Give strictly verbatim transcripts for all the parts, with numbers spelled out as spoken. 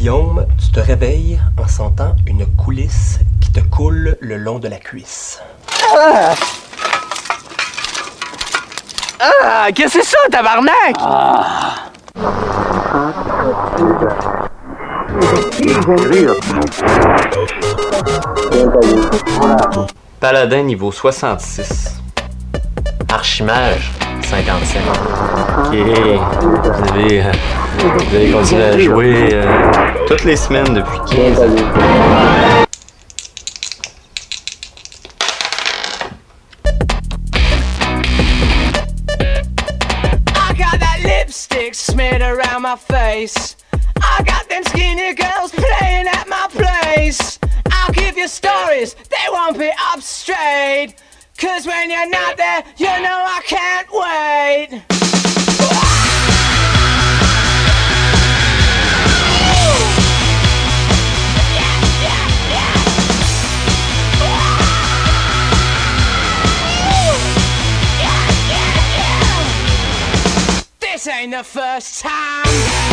Guillaume, tu te réveilles en sentant une coulisse qui te coule le long de la cuisse. Ah! Ah! Qu'est-ce que c'est ça, tabarnak? Ah! Paladin niveau soixante-six. Archimage cinquante-cinq. Ok, vous avez, euh, vous avez continué à jouer euh, toutes les semaines depuis quinze ans. I got that lipstick smeared around my face. I got them skinny girls playing at my place. I'll give you stories, they won't be up straight. Cause when you're not there, you know I can't wait. This ain't the first time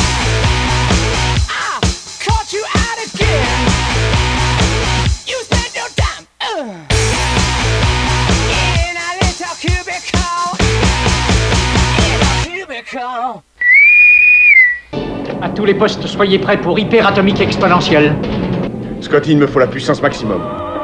I caught you out again. You spent your time uh, in a little cubicle. In a cubicle. À tous les postes, soyez prêts pour hyper atomique exponentielle. Scotty, il me faut la puissance maximum.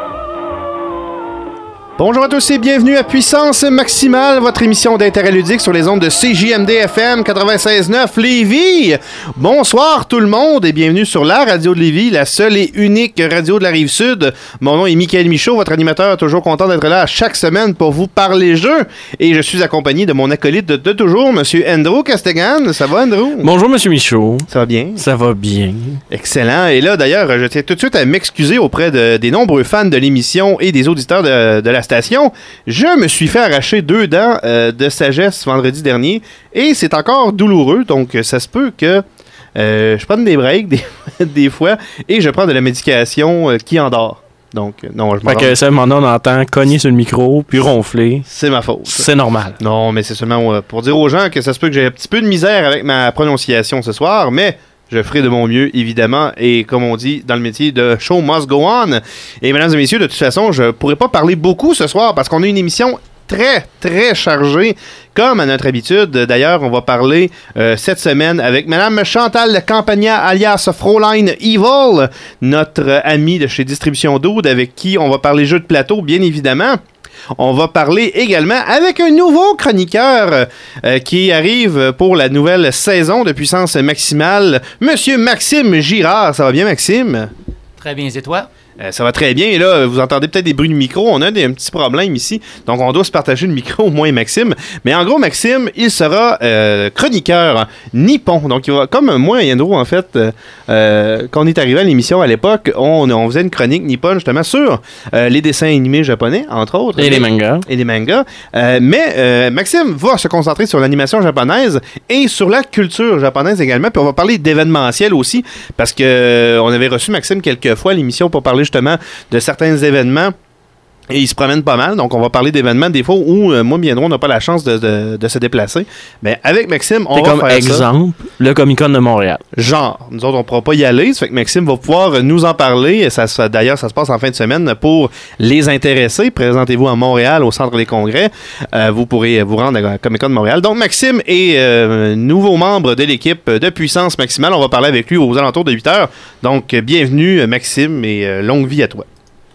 Bonjour à tous et bienvenue à Puissance Maximale, votre émission d'intérêt ludique sur les ondes de C J M D F M quatre-vingt-seize neuf Lévis. Bonsoir tout le monde et bienvenue sur la radio de Lévis, la seule et unique radio de la Rive-Sud. Mon nom est Michael Michaud, votre animateur, toujours content d'être là chaque semaine pour vous parler jeux. Et je suis accompagné de mon acolyte de, de toujours, Monsieur Andrew Castegan. Ça va, Andrew? Bonjour, Monsieur Michaud. Ça va bien? Ça va bien. Excellent. Et là, d'ailleurs, je tiens tout de suite à m'excuser auprès de, des nombreux fans de l'émission et des auditeurs de, de la station. Je me suis fait arracher deux dents euh, de sagesse vendredi dernier et c'est encore douloureux, donc ça se peut que euh, je prenne des breaks des, des fois et je prends de la médication euh, qui endort. Donc, non, je m'en Fait que ça, maintenant, on entend cogner sur le micro puis ronfler. C'est ma faute. C'est normal. Non, mais c'est seulement euh, pour dire aux gens que ça se peut que j'ai un petit peu de misère avec ma prononciation ce soir, mais je ferai de mon mieux, évidemment, et comme on dit dans le métier de show must go on. Et mesdames et messieurs, de toute façon, je pourrais pas parler beaucoup ce soir parce qu'on a une émission très, très chargée, comme à notre habitude. D'ailleurs, on va parler euh, cette semaine avec Madame Chantal Campagna, alias Fraulein Evil, notre amie de chez Distribution Dude, avec qui on va parler jeux de plateau, bien évidemment. On va parler également avec un nouveau chroniqueur euh, qui arrive pour la nouvelle saison de Puissance Maximale, Monsieur Maxime Girard. Ça va bien, Maxime? Très bien, et toi? Euh, ça va très bien. Et là, vous entendez peut-être des bruits de micro. On a des, un petit problème ici. Donc, on doit se partager le micro, moi et Maxime. Mais en gros, Maxime, il sera euh, chroniqueur nippon. Donc, il va, comme moi et Andrew, en fait, euh, euh, quand on est arrivé à l'émission à l'époque, on, on faisait une chronique nippon justement sur euh, les dessins animés japonais, entre autres. Et les mangas. Et les mangas. Euh, mais euh, Maxime va se concentrer sur l'animation japonaise et sur la culture japonaise également. Puis on va parler d'événementiel aussi, parce que euh, on avait reçu Maxime quelques fois à l'émission pour parler justement de certains événements. Et il se promène pas mal, donc on va parler d'événements des fois où euh, moi, bien on n'a pas la chance de, de, de se déplacer. Mais avec Maxime, on T'es va comme faire ça. exemple, le Comic-Con de Montréal. Genre, nous autres, on ne pourra pas y aller, ça fait que Maxime va pouvoir nous en parler. Ça, ça, d'ailleurs, ça se passe en fin de semaine pour les intéressés. Présentez-vous à Montréal, au Centre des Congrès. Euh, vous pourrez vous rendre à la Comic-Con de Montréal. Donc, Maxime est euh, nouveau membre de l'équipe de Puissance Maximale. On va parler avec lui aux alentours de huit heures. Donc, bienvenue, Maxime, et euh, longue vie à toi.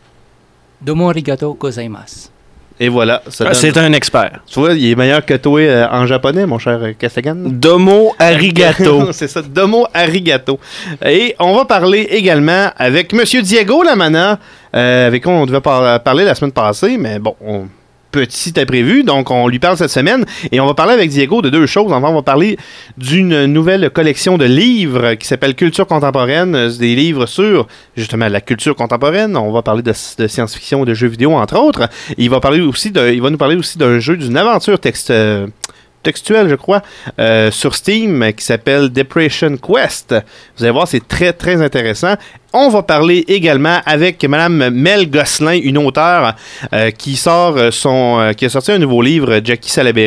Domo arigato gozaimasu. Et voilà. Ça donne... C'est un expert. Tu vois, il est meilleur que toi euh, en japonais, mon cher Castegan. Domo arigato. C'est ça, domo arigato. Et on va parler également avec Monsieur Diego Lamana, euh, avec qui on devait par- parler la semaine passée, mais bon, on... petit imprévu, donc on lui parle cette semaine et on va parler avec Diego de deux choses. Enfin, on va parler d'une nouvelle collection de livres qui s'appelle Culture contemporaine, des livres sur justement la culture contemporaine. On va parler de, de science-fiction, de jeux vidéo entre autres. Et il va parler aussi de, il va nous parler aussi d'un jeu, d'une aventure texte, euh, textuelle, je crois, euh, sur Steam qui s'appelle Depression Quest. Vous allez voir, c'est très très intéressant. On va parler également avec Mme Mel Gosselin, une auteure euh, qui sort son, euh, qui a sorti un nouveau livre, Jackie Salaberry.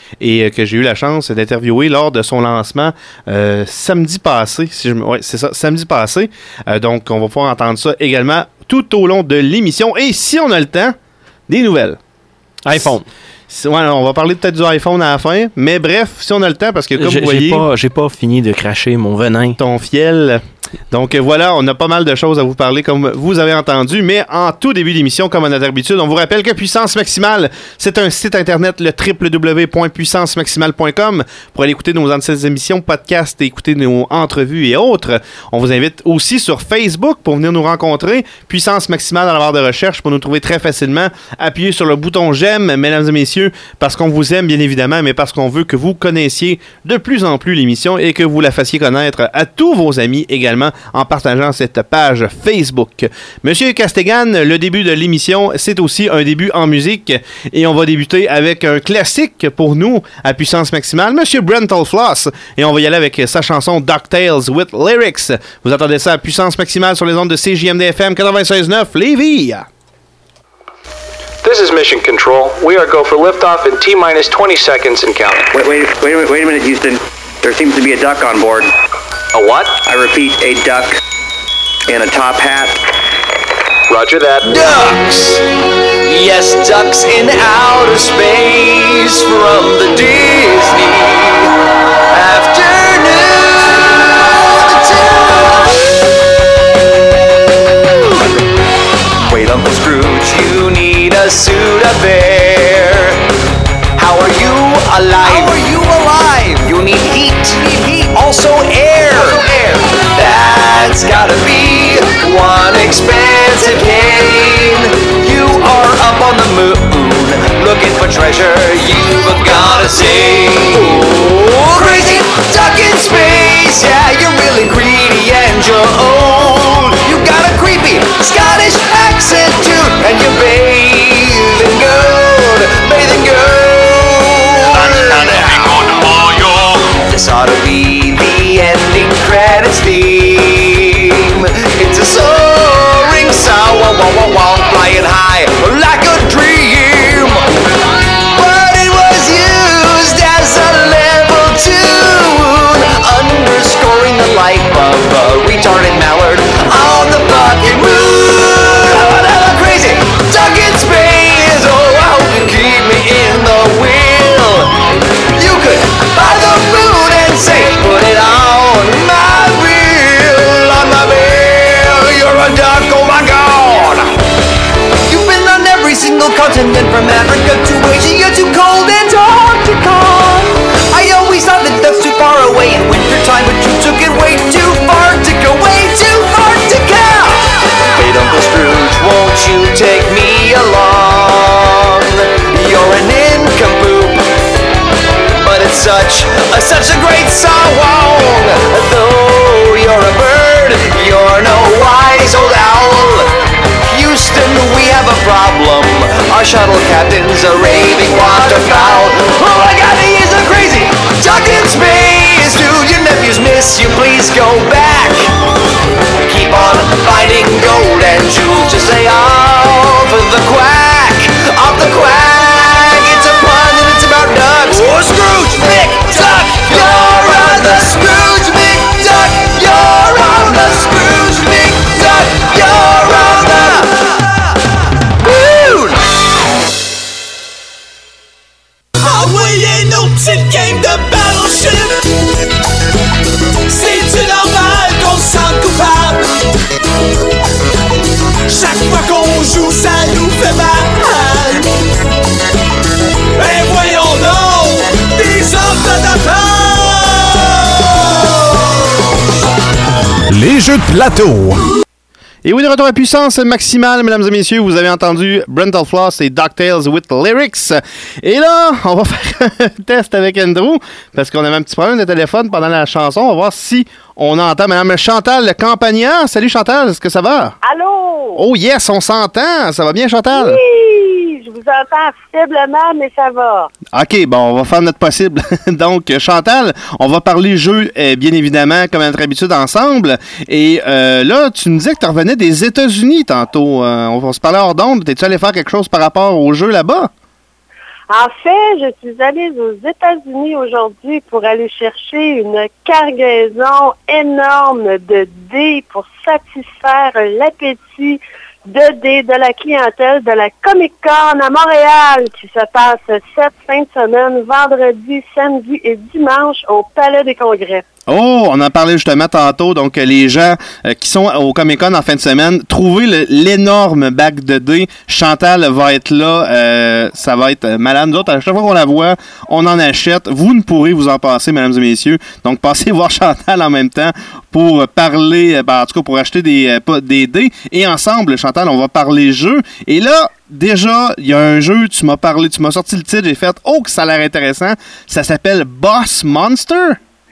et euh, que j'ai eu la chance d'interviewer lors de son lancement euh, samedi passé. Si je me... Ouais, c'est ça, samedi passé. Euh, donc, on va pouvoir entendre ça également tout au long de l'émission. Et si on a le temps, des nouvelles. iPhone. Ouais, on va parler peut-être du iPhone à la fin, mais bref, si on a le temps, parce que comme j'ai, vous voyez... J'ai pas, j'ai pas fini de cracher mon venin. Ton fiel. Donc euh, voilà, on a pas mal de choses à vous parler, comme vous avez entendu, mais en tout début d'émission, comme à notre habitude, on vous rappelle que Puissance Maximale, c'est un site internet, le w w w point puissance maximale point com, pour aller écouter nos anciennes émissions, podcasts, et écouter nos entrevues et autres. On vous invite aussi sur Facebook pour venir nous rencontrer. Puissance Maximale dans la barre de recherche pour nous trouver très facilement. Appuyez sur le bouton j'aime, mesdames et messieurs, parce qu'on vous aime bien évidemment, mais parce qu'on veut que vous connaissiez de plus en plus l'émission et que vous la fassiez connaître à tous vos amis également en partageant cette page Facebook. Monsieur Castegan, le début de l'émission, c'est aussi un début en musique et on va débuter avec un classique pour nous à Puissance Maximale, Monsieur Brental Floss, et on va y aller avec sa chanson DuckTales with Lyrics. Vous entendez ça à Puissance Maximale sur les ondes de C J M D F M quatre-vingt-seize neuf Lévis. This is Mission Control. We are go for liftoff in T-minus twenty seconds and counting. Wait, wait, wait a minute, wait a minute, Houston. There seems to be a duck on board. A what? I repeat, a duck in a top hat. Roger that. Ducks! Yes, ducks in outer space from the Disney afternoon. Wait, Uncle Scrooge, you need a suit of air. How are you alive? How are you alive? You need heat. Need heat. Also air. Also air. That's gotta be one expensive gain. You are up on the moon, looking for treasure. You've gotta say, oh, crazy duck in space. Yeah, you're really greedy and you're old. You got a creepy Scottish accent too, and you're bathing gold, bathing gold. This ought to be the ending credits theme. It's a soaring sound, wow, wow, wow, wow, flying high like a dream. But it was used as a level tune, underscoring the life of a retarded mallard on the fucking moon. Oh, crazy duck in space. Oh, I hope you keep me in the wheel. You could buy the moon and say, put it on my wheel, on my bill. You're a duck, oh my god. You've been on every single continent from Africa to Asia to cold Antarctica. I always thought that ducks too far away in wintertime, but you took it way too far to go, way too far to count. Hey, Uncle Scrooge, won't you take me along? You're an nincompoop, but it's such a, such a great song. Though you're a bird, you're no wise old owl. Houston, we have a problem. Our shuttle captain's a raving waterfowl. Oh my god, he is a crazy duck in space. Do your nephews miss you? Please go back. Keep on finding gold and jewels. Just stay off the quack, off the quack. It's a pun and it's about ducks. Oh, Scrooge McDuck, you're on the Scrooge McDuck. You're on the Scrooge McDuck. You're on the moon. Envoyez nos petites games de Battleship. C'est-tu normal qu'on se sente coupable? Chaque fois qu'on joue, ça nous fait mal. Ben voyons donc, des hommes de défense. Les jeux de plateau. Et oui, de retour à Puissance Maximale, mesdames et messieurs, vous avez entendu Brental Floss et DuckTales with Lyrics. Et là, on va faire un test avec Andrew, parce qu'on avait un petit problème de téléphone pendant la chanson. On va voir si on entend Mme Chantal Campagna. Salut Chantal, est-ce que ça va? Allô? Oh yes, on s'entend. Ça va bien, Chantal? Oui, je vous entends faiblement, mais ça va. OK, bon, on va faire notre possible. Donc, Chantal, on va parler jeux, euh, bien évidemment, comme à notre habitude, ensemble. Et euh, là, tu nous disais que tu revenais des États-Unis tantôt. Euh, on va se parler hors d'onde. T'es-tu allé faire quelque chose par rapport aux jeux là-bas? En fait, je suis allée aux États-Unis aujourd'hui pour aller chercher une cargaison énorme de dés pour satisfaire l'appétit de dés de la clientèle de la Comic-Con à Montréal qui se passe cette fin de semaine, vendredi, samedi et dimanche au Palais des Congrès. Oh, on en parlait justement tantôt. Donc, euh, les gens euh, qui sont au Comic-Con en fin de semaine, trouvez le, l'énorme bac de dés. Chantal va être là. Euh, ça va être malade. Nous autres, à chaque fois qu'on la voit, on en achète. Vous ne pourrez vous en passer, mesdames et messieurs. Donc, passez voir Chantal en même temps pour parler, ben, en tout cas, pour acheter des, euh, des dés. Et ensemble, Chantal, on va parler jeux. Et là, déjà, il y a un jeu, tu m'as parlé, tu m'as sorti le titre, j'ai fait, oh, que ça a l'air intéressant. Ça s'appelle Boss Monster.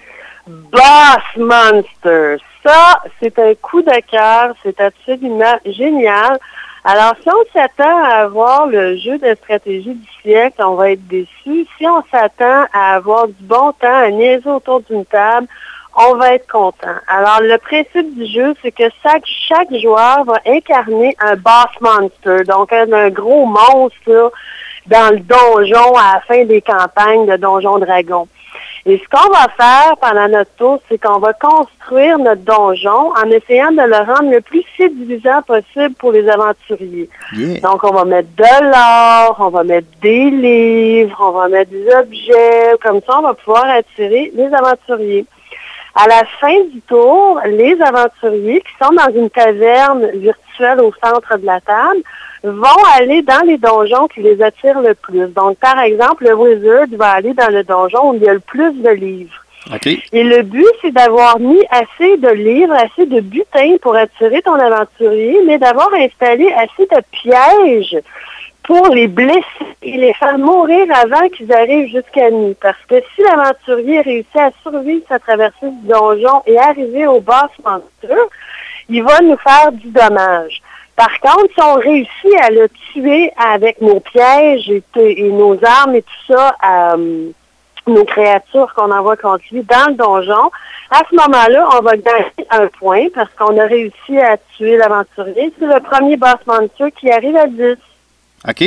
Boss Monster. Ça, c'est un coup de cœur. C'est absolument génial. Alors, si on s'attend à avoir le jeu de stratégie du siècle, on va être déçu. Si on s'attend à avoir du bon temps, à niaiser autour d'une table, on va être content. Alors, le principe du jeu, c'est que chaque, chaque joueur va incarner un Boss Monster, donc un, un gros monstre là, dans le donjon à la fin des campagnes de Donjon Dragon. Et ce qu'on va faire pendant notre tour, c'est qu'on va construire notre donjon en essayant de le rendre le plus séduisant possible pour les aventuriers. Yeah. Donc, on va mettre de l'or, on va mettre des livres, on va mettre des objets. Comme ça, on va pouvoir attirer les aventuriers. À la fin du tour, les aventuriers qui sont dans une taverne virtuelle au centre de la table vont aller dans les donjons qui les attirent le plus. Donc, par exemple, le wizard va aller dans le donjon où il y a le plus de livres. Okay. Et le but, c'est d'avoir mis assez de livres, assez de butin pour attirer ton aventurier, mais d'avoir installé assez de pièges pour les blesser et les faire mourir avant qu'ils arrivent jusqu'à nous. Parce que si l'aventurier réussit à survivre sa traversée du donjon et arriver au boss monster, il va nous faire du dommage. Par contre, si on réussit à le tuer avec nos pièges et, et nos armes et tout ça, euh, nos créatures qu'on envoie contre lui dans le donjon, à ce moment-là, on va gagner un point parce qu'on a réussi à tuer l'aventurier. C'est le premier boss monster qui arrive à dix. OK.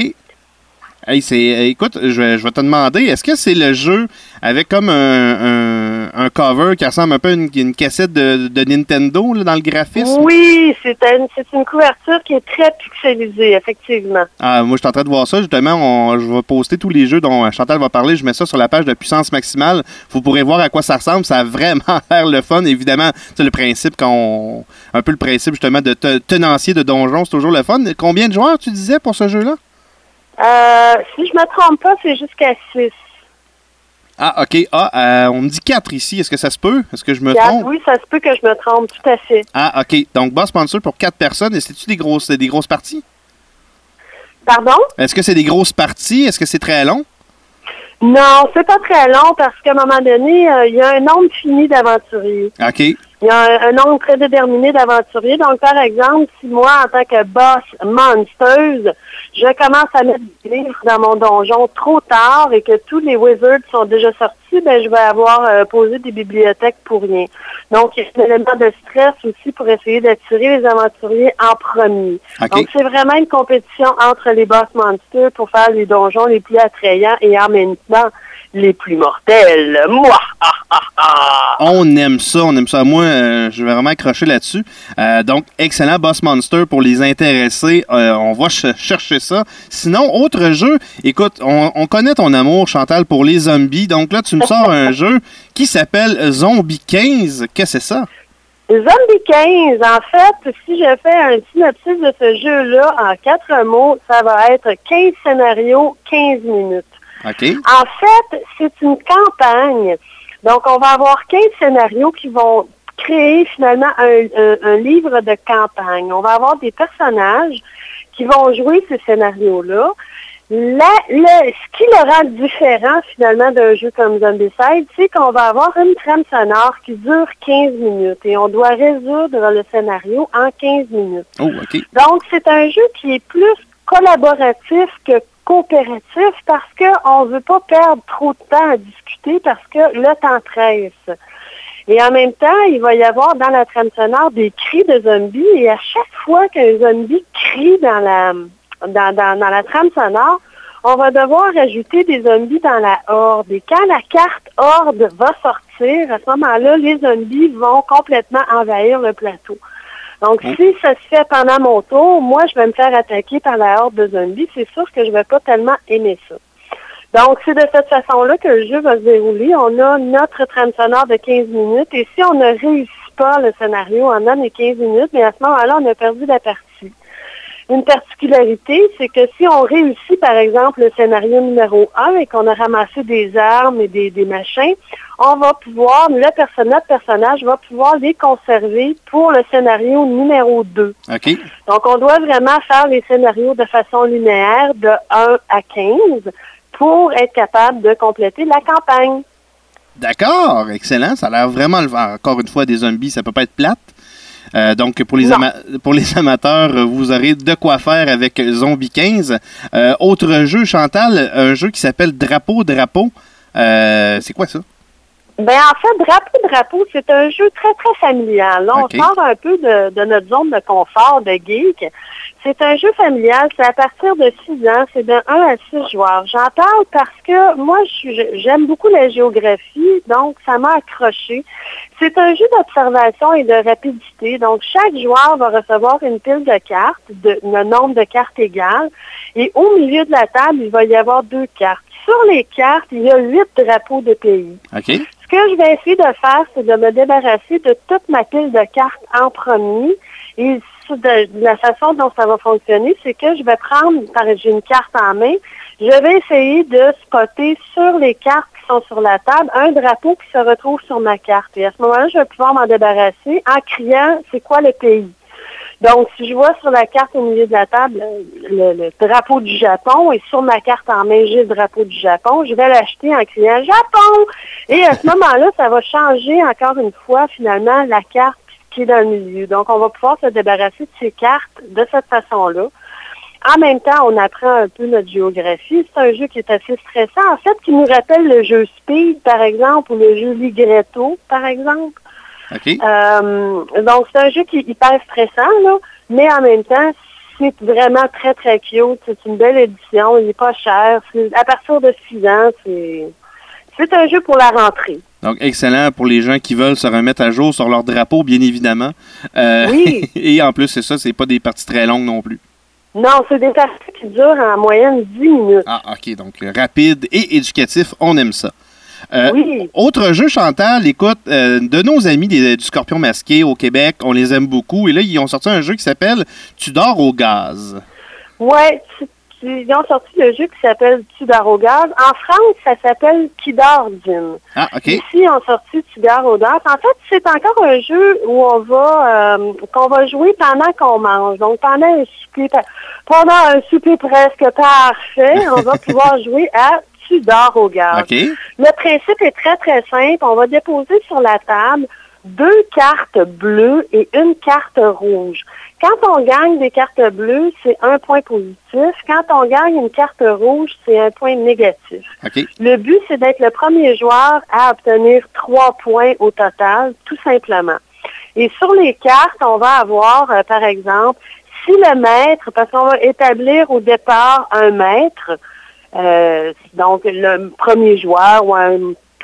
Hey, c'est, écoute, je vais, je vais te demander, est-ce que c'est le jeu avec comme un, un, un cover qui ressemble un peu à une, une cassette de, de Nintendo là, dans le graphisme? Oui, c'est une, c'est une couverture qui est très pixelisée, effectivement. Ah, moi, je suis en train de voir ça. Justement, on, je vais poster tous les jeux dont Chantal va parler. Je mets ça sur la page de Puissance Maximale. Vous pourrez voir à quoi ça ressemble. Ça a vraiment l'air le fun. Évidemment, c'est le principe, quand on, un peu le principe justement de te, tenancier de donjon, c'est toujours le fun. Combien de joueurs tu disais pour ce jeu-là? Euh, si je me trompe pas, c'est jusqu'à six. Ah, OK. Ah, euh, on me dit quatre ici. Est-ce que ça se peut? Est-ce que je me quatre, trompe? Oui, ça se peut que je me trompe, tout à fait. Ah, OK. Donc, Boss Monster pour quatre personnes. Et c'est-tu des grosses, des grosses parties? Pardon? Est-ce que c'est des grosses parties? Est-ce que c'est très long? Non, c'est pas très long parce qu'à un moment donné, euh, il y a un nombre fini d'aventuriers. OK. Il y a un, un nombre prédéterminé d'aventuriers. Donc, par exemple, si moi, en tant que boss monsteuse, je commence à mettre des livres dans mon donjon trop tard et que tous les wizards sont déjà sortis, ben je vais avoir euh, posé des bibliothèques pour rien. Donc, il y a un élément de stress aussi pour essayer d'attirer les aventuriers en premier. Okay. Donc, c'est vraiment une compétition entre les boss monsters pour faire les donjons les plus attrayants et en même temps les plus mortels. Moi! Ah, ah, ah. On aime ça, on aime ça. Moi, euh, je vais vraiment accrocher là-dessus. Euh, donc, excellent Boss Monster pour les intéressés. Euh, on va ch- chercher ça. Sinon, autre jeu, écoute, on, on connaît ton amour, Chantal, pour les zombies. Donc là, tu me sors un jeu qui s'appelle Zombie quinze. Qu'est-ce que c'est ça? Zombie quinze, en fait, si je fais un synopsis de ce jeu-là en quatre mots, ça va être quinze scénarios, quinze minutes. Okay. En fait, c'est une campagne. Donc, on va avoir quinze scénarios qui vont créer finalement un, un, un livre de campagne. On va avoir des personnages qui vont jouer ces scénarios-là. La, le, ce qui le rend différent finalement d'un jeu comme Zombicide, c'est qu'on va avoir une trame sonore qui dure quinze minutes et on doit résoudre le scénario en quinze minutes. Oh, okay. Donc, c'est un jeu qui est plus collaboratif que coopératif parce qu'on ne veut pas perdre trop de temps à discuter parce que le temps presse. Et en même temps, il va y avoir dans la trame sonore des cris de zombies et à chaque fois qu'un zombie crie dans la, dans, dans, dans la trame sonore, on va devoir ajouter des zombies dans la horde. Et quand la carte horde va sortir, à ce moment-là, les zombies vont complètement envahir le plateau. Donc, oh. si ça se fait pendant mon tour, moi, je vais me faire attaquer par la horde de zombies. C'est sûr que je vais pas tellement aimer ça. Donc, c'est de cette façon-là que le jeu va se dérouler. On a notre trame sonore de quinze minutes. Et si on ne réussit pas le scénario en un et quinze minutes, mais à ce moment-là, on a perdu la partie. Une particularité, c'est que si on réussit, par exemple, le scénario numéro un et qu'on a ramassé des armes et des, des machins, on va pouvoir, le personnage, notre personnage va pouvoir les conserver pour le scénario numéro deux. OK. Donc, on doit vraiment faire les scénarios de façon linéaire de un à quinze pour être capable de compléter la campagne. D'accord, excellent. Ça a l'air vraiment, encore une fois, des zombies, ça peut pas être plate. Euh, donc, pour les, ama- pour les amateurs, vous aurez de quoi faire avec Zombie quinze. Euh, autre jeu, Chantal, un jeu qui s'appelle Drapeau, Drapeau. Euh, c'est quoi ça? Ben en fait, Drapeau, Drapeau, c'est un jeu très, très familial. Là, okay. On sort un peu de, de notre zone de confort, de geek. C'est un jeu familial, c'est à partir de six ans, c'est de un à six joueurs. J'en parle parce que moi, je, j'aime beaucoup la géographie, donc ça m'a accroché. C'est un jeu d'observation et de rapidité, donc chaque joueur va recevoir une pile de cartes, de, le nombre de cartes égales, et au milieu de la table, il va y avoir deux cartes. Sur les cartes, il y a huit drapeaux de pays. Okay. Ce que je vais essayer de faire, c'est de me débarrasser de toute ma pile de cartes en premier. Et de la façon dont ça va fonctionner, c'est que je vais prendre, par j'ai une carte en main, je vais essayer de spotter sur les cartes qui sont sur la table un drapeau qui se retrouve sur ma carte. Et à ce moment-là, je vais pouvoir m'en débarrasser en criant « c'est quoi le pays ». Donc, si je vois sur la carte au milieu de la table le, le drapeau du Japon et sur ma carte en main, j'ai le drapeau du Japon, je vais l'acheter en criant « Japon ». Et à ce moment-là, ça va changer encore une fois, finalement, la carte qui est dans le milieu. Donc, on va pouvoir se débarrasser de ces cartes de cette façon-là. En même temps, on apprend un peu notre géographie. C'est un jeu qui est assez stressant, en fait, qui nous rappelle le jeu Speed, par exemple, ou le jeu Ligretto, par exemple. Okay. Euh, donc, c'est un jeu qui est hyper stressant, là, mais en même temps, c'est vraiment très, très cute. C'est une belle édition. Il n'est pas cher. C'est, à partir de six ans, c'est, c'est un jeu pour la rentrée. Donc, excellent pour les gens qui veulent se remettre à jour sur leur drapeau, bien évidemment. Euh, oui. Et en plus, c'est ça, c'est pas des parties très longues non plus. Non, c'est des parties qui durent en moyenne dix minutes. Ah, OK. Donc, rapide et éducatif, on aime ça. Euh, oui. Autre jeu, Chantal, écoute, euh, de nos amis des, du Scorpion Masqué au Québec, on les aime beaucoup. Et là, ils ont sorti un jeu qui s'appelle Tu dors au gaz. Ouais, ils ont sorti le jeu qui s'appelle Tu dors au gaz. En France, ça s'appelle Qui dort dîne. Ah, OK. Ici, ils ont sorti Tu dors au gaz. En fait, c'est encore un jeu où on va euh, qu'on va jouer pendant qu'on mange. Donc, pendant un souper, pendant un souper presque parfait, on va pouvoir jouer à Tu dors au gaz. Okay. Le principe est très, très simple. On va déposer sur la table deux cartes bleues et une carte rouge. Quand on gagne des cartes bleues, c'est un point positif. Quand on gagne une carte rouge, c'est un point négatif. Okay. Le but, c'est d'être le premier joueur à obtenir trois points au total, tout simplement. Et sur les cartes, on va avoir, euh, par exemple, si le maître, parce qu'on va établir au départ un maître, Euh, donc le premier joueur ou un,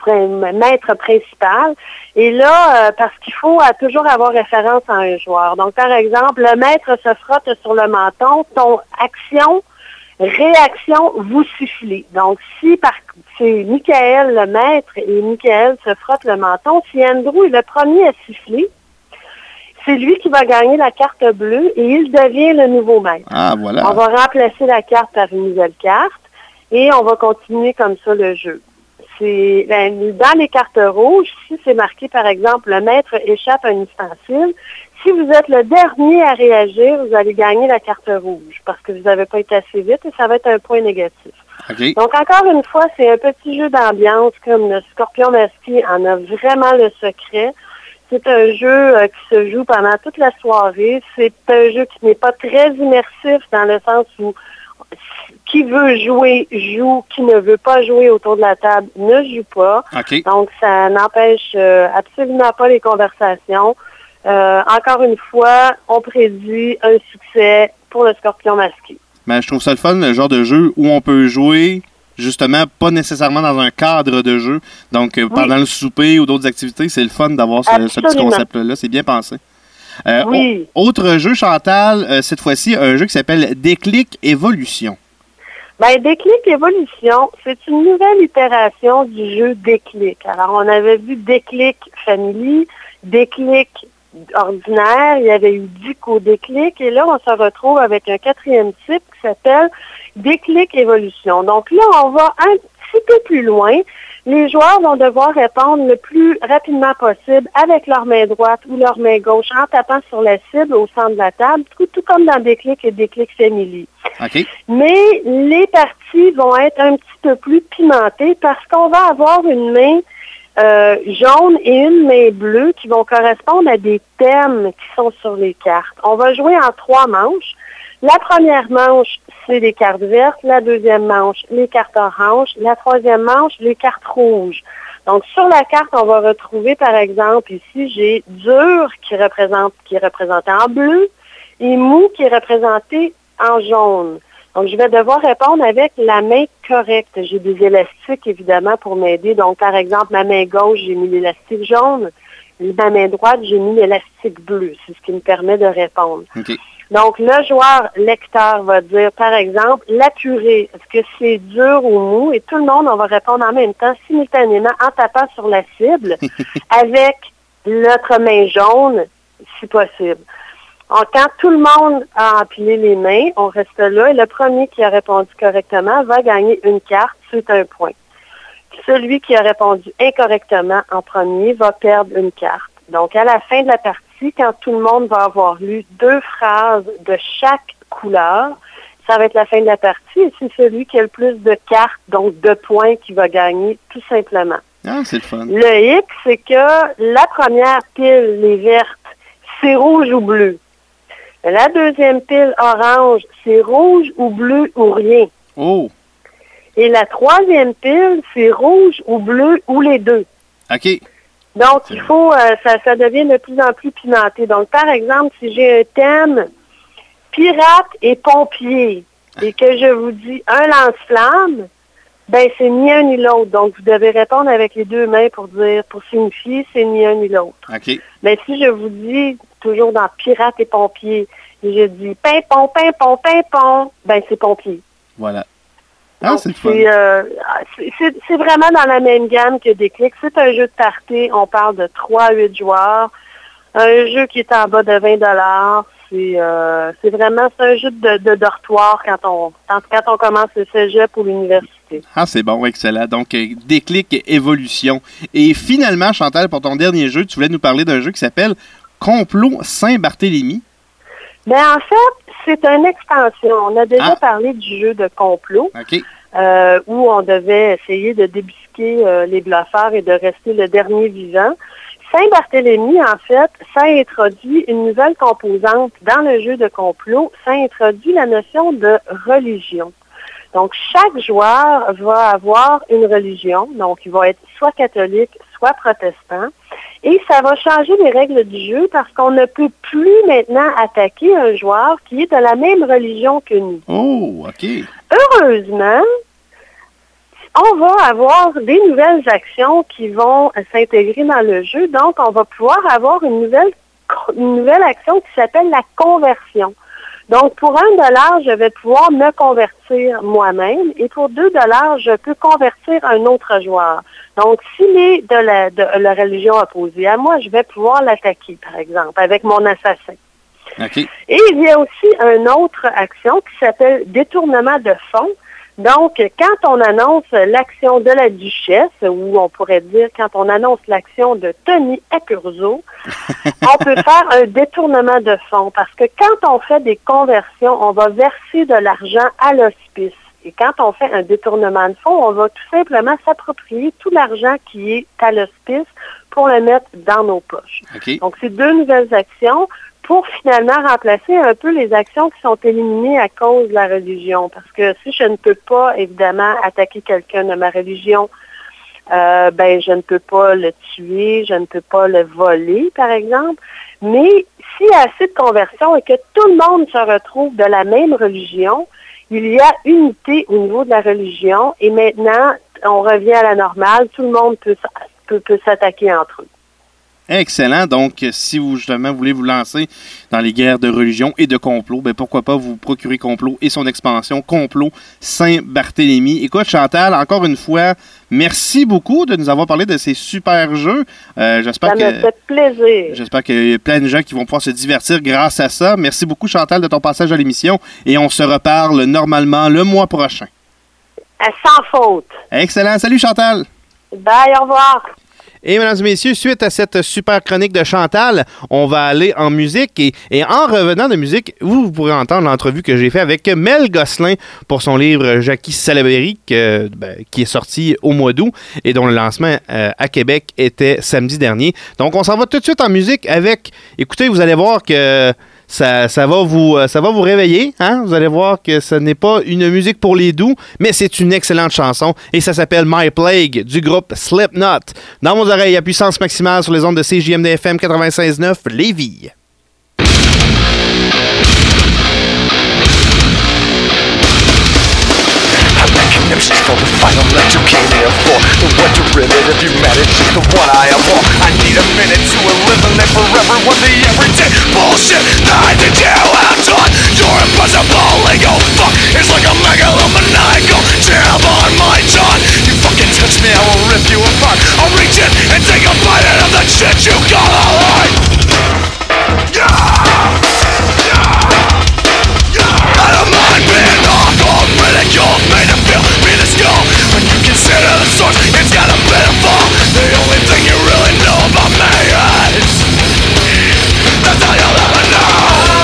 un maître principal. Et là, euh, parce qu'il faut euh, toujours avoir référence à un joueur. Donc, par exemple, le maître se frotte sur le menton, ton action, réaction, vous sifflez. Donc, si par c'est Michael le maître et Michael se frotte le menton, si Andrew est le premier à siffler, c'est lui qui va gagner la carte bleue et il devient le nouveau maître. Ah, voilà. On va remplacer la carte par une nouvelle carte. Et on va continuer comme ça le jeu. C'est ben, dans les cartes rouges, si c'est marqué, par exemple, le maître échappe un ustensile, si vous êtes le dernier à réagir, vous allez gagner la carte rouge parce que vous n'avez pas été assez vite et ça va être un point négatif. Okay. Donc, encore une fois, c'est un petit jeu d'ambiance comme le Scorpion Masqué en a vraiment le secret. C'est un jeu euh, qui se joue pendant toute la soirée. C'est un jeu qui n'est pas très immersif dans le sens où qui veut jouer, joue. Qui ne veut pas jouer autour de la table, ne joue pas. Okay. Donc, ça n'empêche euh, absolument pas les conversations. Euh, encore une fois, on prédit un succès pour le Scorpion Masqué. Mais je trouve ça le fun, le genre de jeu où on peut jouer, justement, pas nécessairement dans un cadre de jeu. Donc, euh, oui. pendant le souper ou d'autres activités, c'est le fun d'avoir ce, ce petit concept-là. C'est bien pensé. Euh, oui. au, autre jeu, Chantal, euh, cette fois-ci, un jeu qui s'appelle Déclic Évolution. Ben, Déclic Évolution, c'est une nouvelle itération du jeu Déclic. Alors, on avait vu Déclic Family, Déclic ordinaire, il y avait eu Dico Déclic, et là, on se retrouve avec un quatrième type qui s'appelle Déclic Évolution. Donc là, on va un petit peu plus loin. Les joueurs vont devoir répondre le plus rapidement possible avec leur main droite ou leur main gauche en tapant sur la cible au centre de la table, tout, tout comme dans Déclic et Déclic Family. Okay. Mais les parties vont être un petit peu plus pimentées parce qu'on va avoir une main euh, jaune et une main bleue qui vont correspondre à des thèmes qui sont sur les cartes. On va jouer en trois manches. La première manche, c'est les cartes vertes. La deuxième manche, les cartes oranges. La troisième manche, les cartes rouges. Donc, sur la carte, on va retrouver, par exemple, ici, j'ai dur qui représente, qui est représenté en bleu et mou qui est représenté en jaune. Donc, je vais devoir répondre avec la main correcte. J'ai des élastiques, évidemment, pour m'aider. Donc, par exemple, ma main gauche, j'ai mis l'élastique jaune. Ma main droite, j'ai mis l'élastique bleu. C'est ce qui me permet de répondre. Okay. Donc, le joueur lecteur va dire, par exemple, la purée, est-ce que c'est dur ou mou? Et tout le monde, on va répondre en même temps, simultanément, en tapant sur la cible, avec notre main jaune, si possible. Donc, quand tout le monde a empilé les mains, on reste là, et le premier qui a répondu correctement va gagner une carte, c'est un point. Celui qui a répondu incorrectement en premier va perdre une carte. Donc, à la fin de la partie, quand tout le monde va avoir lu deux phrases de chaque couleur, ça va être la fin de la partie et c'est celui qui a le plus de cartes, donc de points, qui va gagner tout simplement. Ah, c'est le fun. Le hic, c'est que la première pile, les vertes, c'est rouge ou bleu. La deuxième pile, orange, c'est rouge ou bleu ou rien. Oh! Et la troisième pile, c'est rouge ou bleu ou les deux. OK. Donc, il faut, euh, ça, ça devient de plus en plus pimenté. Donc, par exemple, si j'ai un thème pirate et pompier et que je vous dis un lance-flamme, ben c'est ni un ni l'autre. Donc, vous devez répondre avec les deux mains pour dire, pour signifier c'est ni un ni l'autre. OK. Mais si je vous dis, toujours dans pirate et pompier, et je dis pimpon, pimpon, pimpon, ben c'est pompier. Voilà. Ah, c'est c'est, euh, c'est, c'est vraiment dans la même gamme que Déclic. C'est un jeu de party. On parle de trois à huit joueurs. Un jeu qui est en bas de vingt dollars. C'est, euh, c'est vraiment c'est un jeu de, de dortoir quand on, quand on commence le cégep ou l'université. Ah, c'est bon, excellent. Donc, euh, Déclic et Évolution. Et finalement, Chantal, pour ton dernier jeu, tu voulais nous parler d'un jeu qui s'appelle Complot Saint-Barthélemy. Ben, en fait, c'est une extension. On a déjà ah. parlé du jeu de complot, okay. euh, où on devait essayer de débusquer euh, les bluffeurs et de rester le dernier vivant. Saint-Barthélemy, en fait, ça introduit une nouvelle composante dans le jeu de complot. Ça introduit la notion de religion. Donc, chaque joueur va avoir une religion. Donc, il va être soit catholique, soit protestant. Et ça va changer les règles du jeu parce qu'on ne peut plus maintenant attaquer un joueur qui est de la même religion que nous. Oh, OK. Heureusement, on va avoir des nouvelles actions qui vont s'intégrer dans le jeu. Donc, on va pouvoir avoir une nouvelle, une nouvelle action qui s'appelle la conversion. Donc, pour un dollar, je vais pouvoir me convertir moi-même et pour deux dollars, je peux convertir un autre joueur. Donc, s'il est de la, de la religion opposée à moi, je vais pouvoir l'attaquer, par exemple, avec mon assassin. Okay. Et il y a aussi une autre action qui s'appelle détournement de fonds. Donc, quand on annonce l'action de la duchesse, ou on pourrait dire quand on annonce l'action de Tony Accurso, on peut faire un détournement de fonds parce que quand on fait des conversions, on va verser de l'argent à l'hospice. Et quand on fait un détournement de fonds, on va tout simplement s'approprier tout l'argent qui est à l'hospice pour le mettre dans nos poches. Okay. Donc, c'est deux nouvelles actions pour finalement remplacer un peu les actions qui sont éliminées à cause de la religion. Parce que si je ne peux pas, évidemment, attaquer quelqu'un de ma religion, euh, ben je ne peux pas le tuer, je ne peux pas le voler, par exemple. Mais s'il y a assez de conversion et que tout le monde se retrouve de la même religion, il y a unité au niveau de la religion et maintenant, on revient à la normale. Tout le monde peut, peut, peut s'attaquer entre eux. Excellent. Donc, si vous, justement, voulez vous lancer dans les guerres de religion et de complot, ben pourquoi pas vous procurer Complot et son expansion Complot Saint-Barthélemy. Écoute, Chantal, encore une fois, merci beaucoup de nous avoir parlé de ces super jeux. Euh, j'espère ça que, me fait plaisir. J'espère qu'il y a plein de gens qui vont pouvoir se divertir grâce à ça. Merci beaucoup, Chantal, de ton passage à l'émission. Et on se reparle normalement le mois prochain. Sans faute. Excellent. Salut, Chantal. Bye, au revoir. Et mesdames et messieurs, suite à cette super chronique de Chantal, on va aller en musique. Et, et en revenant de musique, vous, vous pourrez entendre l'entrevue que j'ai faite avec Mel Gosselin pour son livre Jackie Salaberry, que, ben, qui est sorti au mois d'août et dont le lancement euh, à Québec était samedi dernier. Donc, on s'en va tout de suite en musique avec... Écoutez, vous allez voir que... Ça, ça, va vous, ça va vous réveiller, hein? Vous allez voir que ce n'est pas une musique pour les doux, mais c'est une excellente chanson et ça s'appelle My Plague du groupe Slipknot. Dans vos oreilles à puissance maximale sur les ondes de C J M D F M quatre-vingt-seize neuf Lévis. She's for the final that you came here for. The one derivative humanity, the one I abhor. I need a minute to eliminate forever what the everyday bullshit that I did you have taught. Your impossible ego fuck is like a megalomaniacal jam on my jaw. You fucking touch me, I will rip you apart. I'll reach in and take a bite out of that shit you call a lie. Yeah! Out of mind, being awkward, ridiculed, made to feel me the skull. When you consider the source, it's got a bit of fall. The only thing you really know about me is that's all you'll ever know.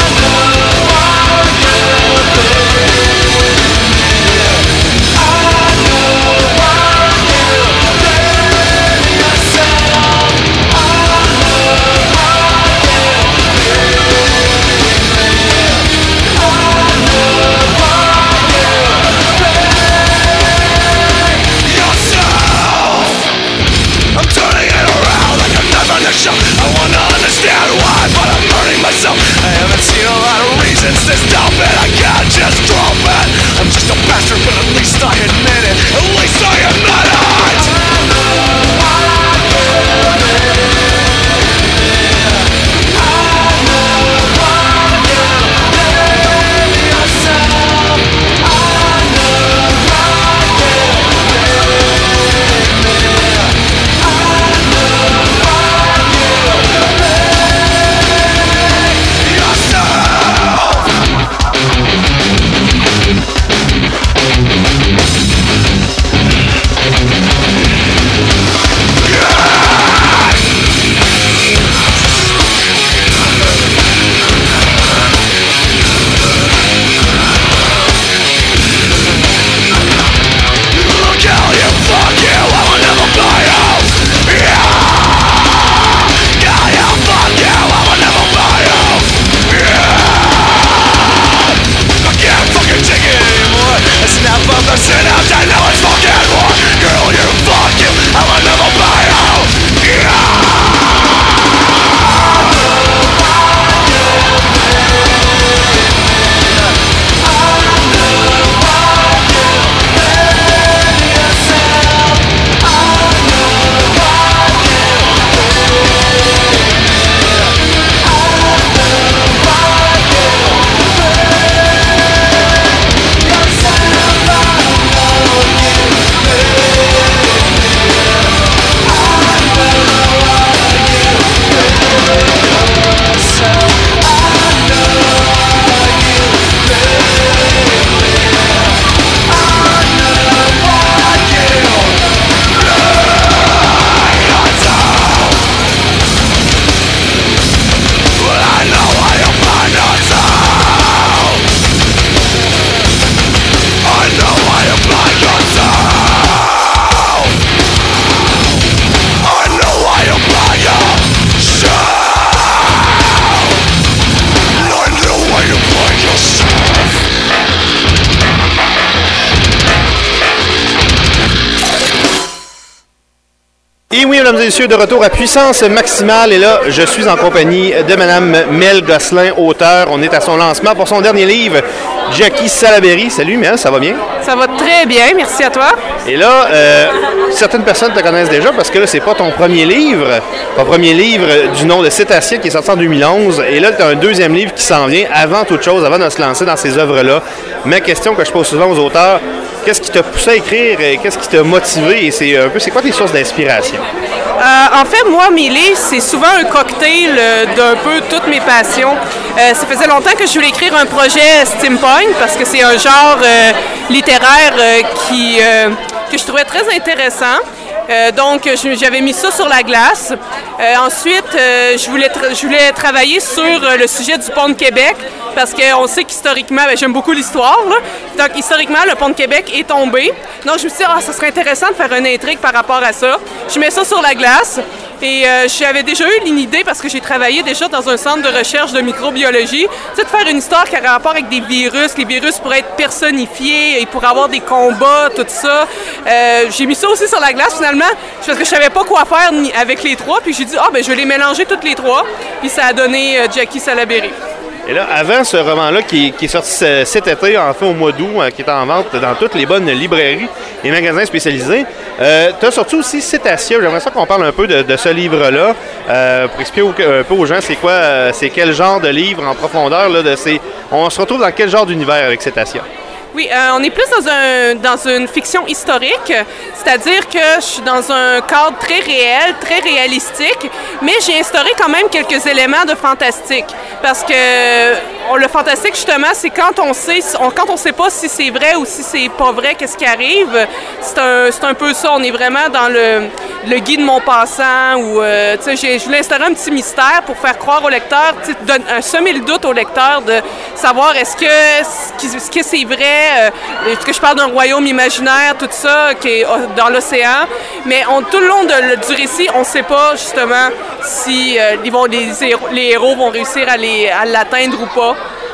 Et oui, mesdames et messieurs, de retour à Puissance Maximale. Et là, je suis en compagnie de Madame Mel Gosselin, auteure. On est à son lancement pour son dernier livre, Jackie Salaberry. Salut Mel, ça va bien? Ça va très bien, merci à toi. Et là, euh, certaines personnes te connaissent déjà parce que là, c'est pas ton premier livre. Ton premier livre du nom de Cétacea qui est sorti en deux mille onze. Et là, tu as un deuxième livre qui s'en vient avant toute chose, avant de se lancer dans ces œuvres-là. Ma question que je pose souvent aux auteurs, qu'est-ce qui t'a poussé à écrire? Qu'est-ce qui t'a motivé? Et c'est un peu, c'est quoi tes sources d'inspiration? Euh, en fait, moi, mes livres, c'est souvent un cocktail euh, d'un peu toutes mes passions. Euh, ça faisait longtemps que je voulais écrire un projet steampunk parce que c'est un genre euh, littéraire euh, qui, euh, que je trouvais très intéressant. Euh, donc, je, j'avais mis ça sur la glace. Euh, ensuite, euh, je, voulais tra- je voulais travailler sur euh, le sujet du pont de Québec parce qu'on sait qu'historiquement, ben, j'aime beaucoup l'histoire, là. Donc, historiquement, le pont de Québec est tombé. Donc, je me suis dit, ah, ça serait intéressant de faire une intrigue par rapport à ça. Je mets ça sur la glace. Et euh, j'avais déjà eu une idée, parce que j'ai travaillé déjà dans un centre de recherche de microbiologie, c'est de faire une histoire qui a rapport avec des virus. Les virus pourraient être personnifiés, ils pourraient avoir des combats, tout ça. Euh, j'ai mis ça aussi sur la glace, finalement, parce que je savais pas quoi faire ni avec les trois. Puis j'ai dit, ah, ben je vais les mélanger toutes les trois. Puis ça a donné euh, Jackie Salaberry. Et là, avant ce roman-là qui, qui est sorti cet été, en fait au mois d'août, qui est en vente dans toutes les bonnes librairies et magasins spécialisés, euh, tu as sorti aussi Cétacea. J'aimerais ça qu'on parle un peu de, de ce livre-là, euh, pour expliquer un peu aux gens c'est quoi, euh, c'est quel genre de livre en profondeur. Là, de ces... On se retrouve dans quel genre d'univers avec Cétacea? Oui, euh, on est plus dans, un, dans une fiction historique, c'est-à-dire que je suis dans un cadre très réel, très réalistique, mais j'ai instauré quand même quelques éléments de fantastique. Parce que on, le fantastique, justement, c'est quand on sait, on, quand on sait pas si c'est vrai ou si c'est pas vrai, qu'est-ce qui arrive. C'est un, c'est un peu ça. On est vraiment dans le, le Guy de Maupassant où, euh, tu sais, je voulais instaurer un petit mystère pour faire croire au lecteur, tu sais, semer le doute au lecteur de savoir est-ce que, est-ce que c'est vrai. Euh, est-ce que je parle d'un royaume imaginaire, tout ça, qui est dans l'océan. Mais on, tout le long de, du récit, on ne sait pas justement si euh, ils vont, les, les héros vont réussir à, les, à l'atteindre ou pas.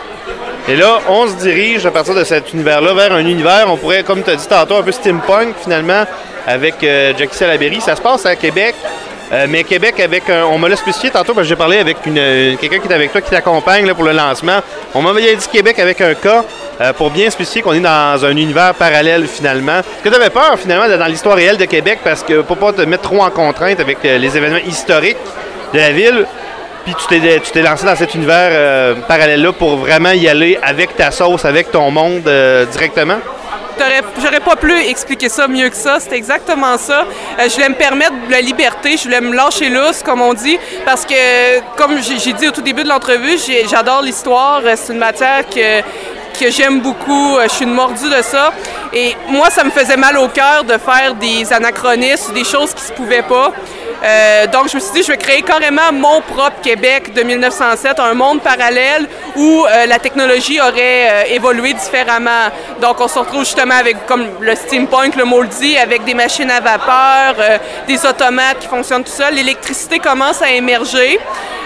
Et là, on se dirige à partir de cet univers-là vers un univers, on pourrait, comme tu as dit tantôt, un peu steampunk finalement, avec euh, Jackie Salaberry. Ça se passe à Québec. Euh, mais Québec, avec un, on me l'a spécifié tantôt parce que j'ai parlé avec une, une, quelqu'un qui est avec toi, qui t'accompagne là, pour le lancement. On m'avait dit Québec avec un K euh, pour bien spécifier qu'on est dans un univers parallèle finalement. Est-ce que tu avais peur finalement d'être dans l'histoire réelle de Québec parce que pour pas te mettre trop en contrainte avec euh, les événements historiques de la ville, puis tu t'es, tu t'es lancé dans cet univers euh, parallèle-là pour vraiment y aller avec ta sauce, avec ton monde euh, directement? J'aurais pas pu expliquer ça mieux que ça. C'est exactement ça. Euh, je voulais me permettre la liberté. Je voulais me lâcher lousse, comme on dit. Parce que, comme j'ai, j'ai dit au tout début de l'entrevue, j'ai, j'adore l'histoire. C'est une matière que, que j'aime beaucoup. Je suis une mordue de ça. Et moi, ça me faisait mal au cœur de faire des anachronismes, des choses qui se pouvaient pas. Euh, donc, je me suis dit, je vais créer carrément mon propre Québec de mille neuf cent sept, un monde parallèle où euh, la technologie aurait euh, évolué différemment. Donc, on se retrouve justement avec, comme le steampunk, le mot le dit, avec des machines à vapeur, euh, des automates qui fonctionnent tout seuls. L'électricité commence à émerger,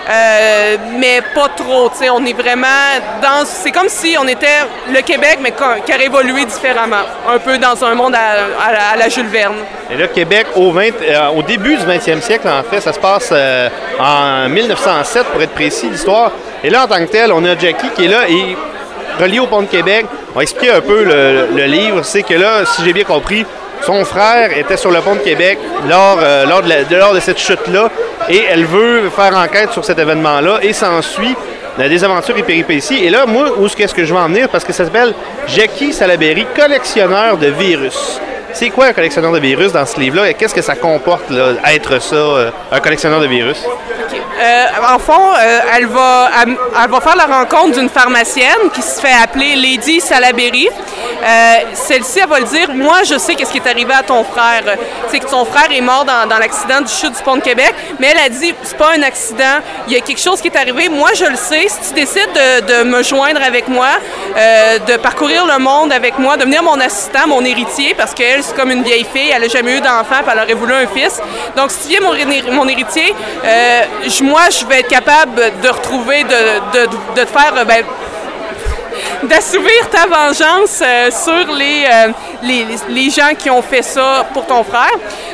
euh, mais pas trop. Tu sais, on est vraiment dans... C'est comme si on était le Québec, mais qui aurait évolué différemment. Un peu dans un monde à, à, à la Jules Verne. Et là, Québec, au, vingt, euh, au début du vingtième siècle, en fait, ça se passe euh, en mille neuf cent sept, pour être précis, l'histoire. Et là, en tant que tel, on a Jackie qui est là et relié au pont de Québec. On va expliquer un peu le, le livre. C'est que là, si j'ai bien compris, son frère était sur le pont de Québec lors, euh, lors, de, la, de, lors de cette chute-là et elle veut faire enquête sur cet événement-là et s'ensuit des aventures et péripéties. Et là, moi, où est-ce que je vais en venir? Parce que ça s'appelle Jackie Salaberry, collectionneur de virus. C'est quoi un collectionneur de virus dans ce livre-là et qu'est-ce que ça comporte, là, être ça, euh, un collectionneur de virus? Okay. Euh, en fond, euh, elle, va, elle, elle va faire la rencontre d'une pharmacienne qui se fait appeler Lady Salaberry. Euh, celle-ci, elle va le dire, moi, je sais qu'est-ce qui est arrivé à ton frère. C'est que ton frère est mort dans, dans l'accident du chute du pont de Québec, mais elle a dit, c'est pas un accident, il y a quelque chose qui est arrivé. Moi, je le sais. Si tu décides de, de me joindre avec moi, euh, de parcourir le monde avec moi, de devenir mon assistant, mon héritier, parce qu'elle, c'est comme une vieille fille, elle n'a jamais eu d'enfant, puis elle aurait voulu un fils. Donc, si tu viens mon, mon héritier, euh, je, moi, je vais être capable de retrouver, de, de, de te faire... Ben, d'assouvir ta vengeance euh, sur les, euh, les, les gens qui ont fait ça pour ton frère.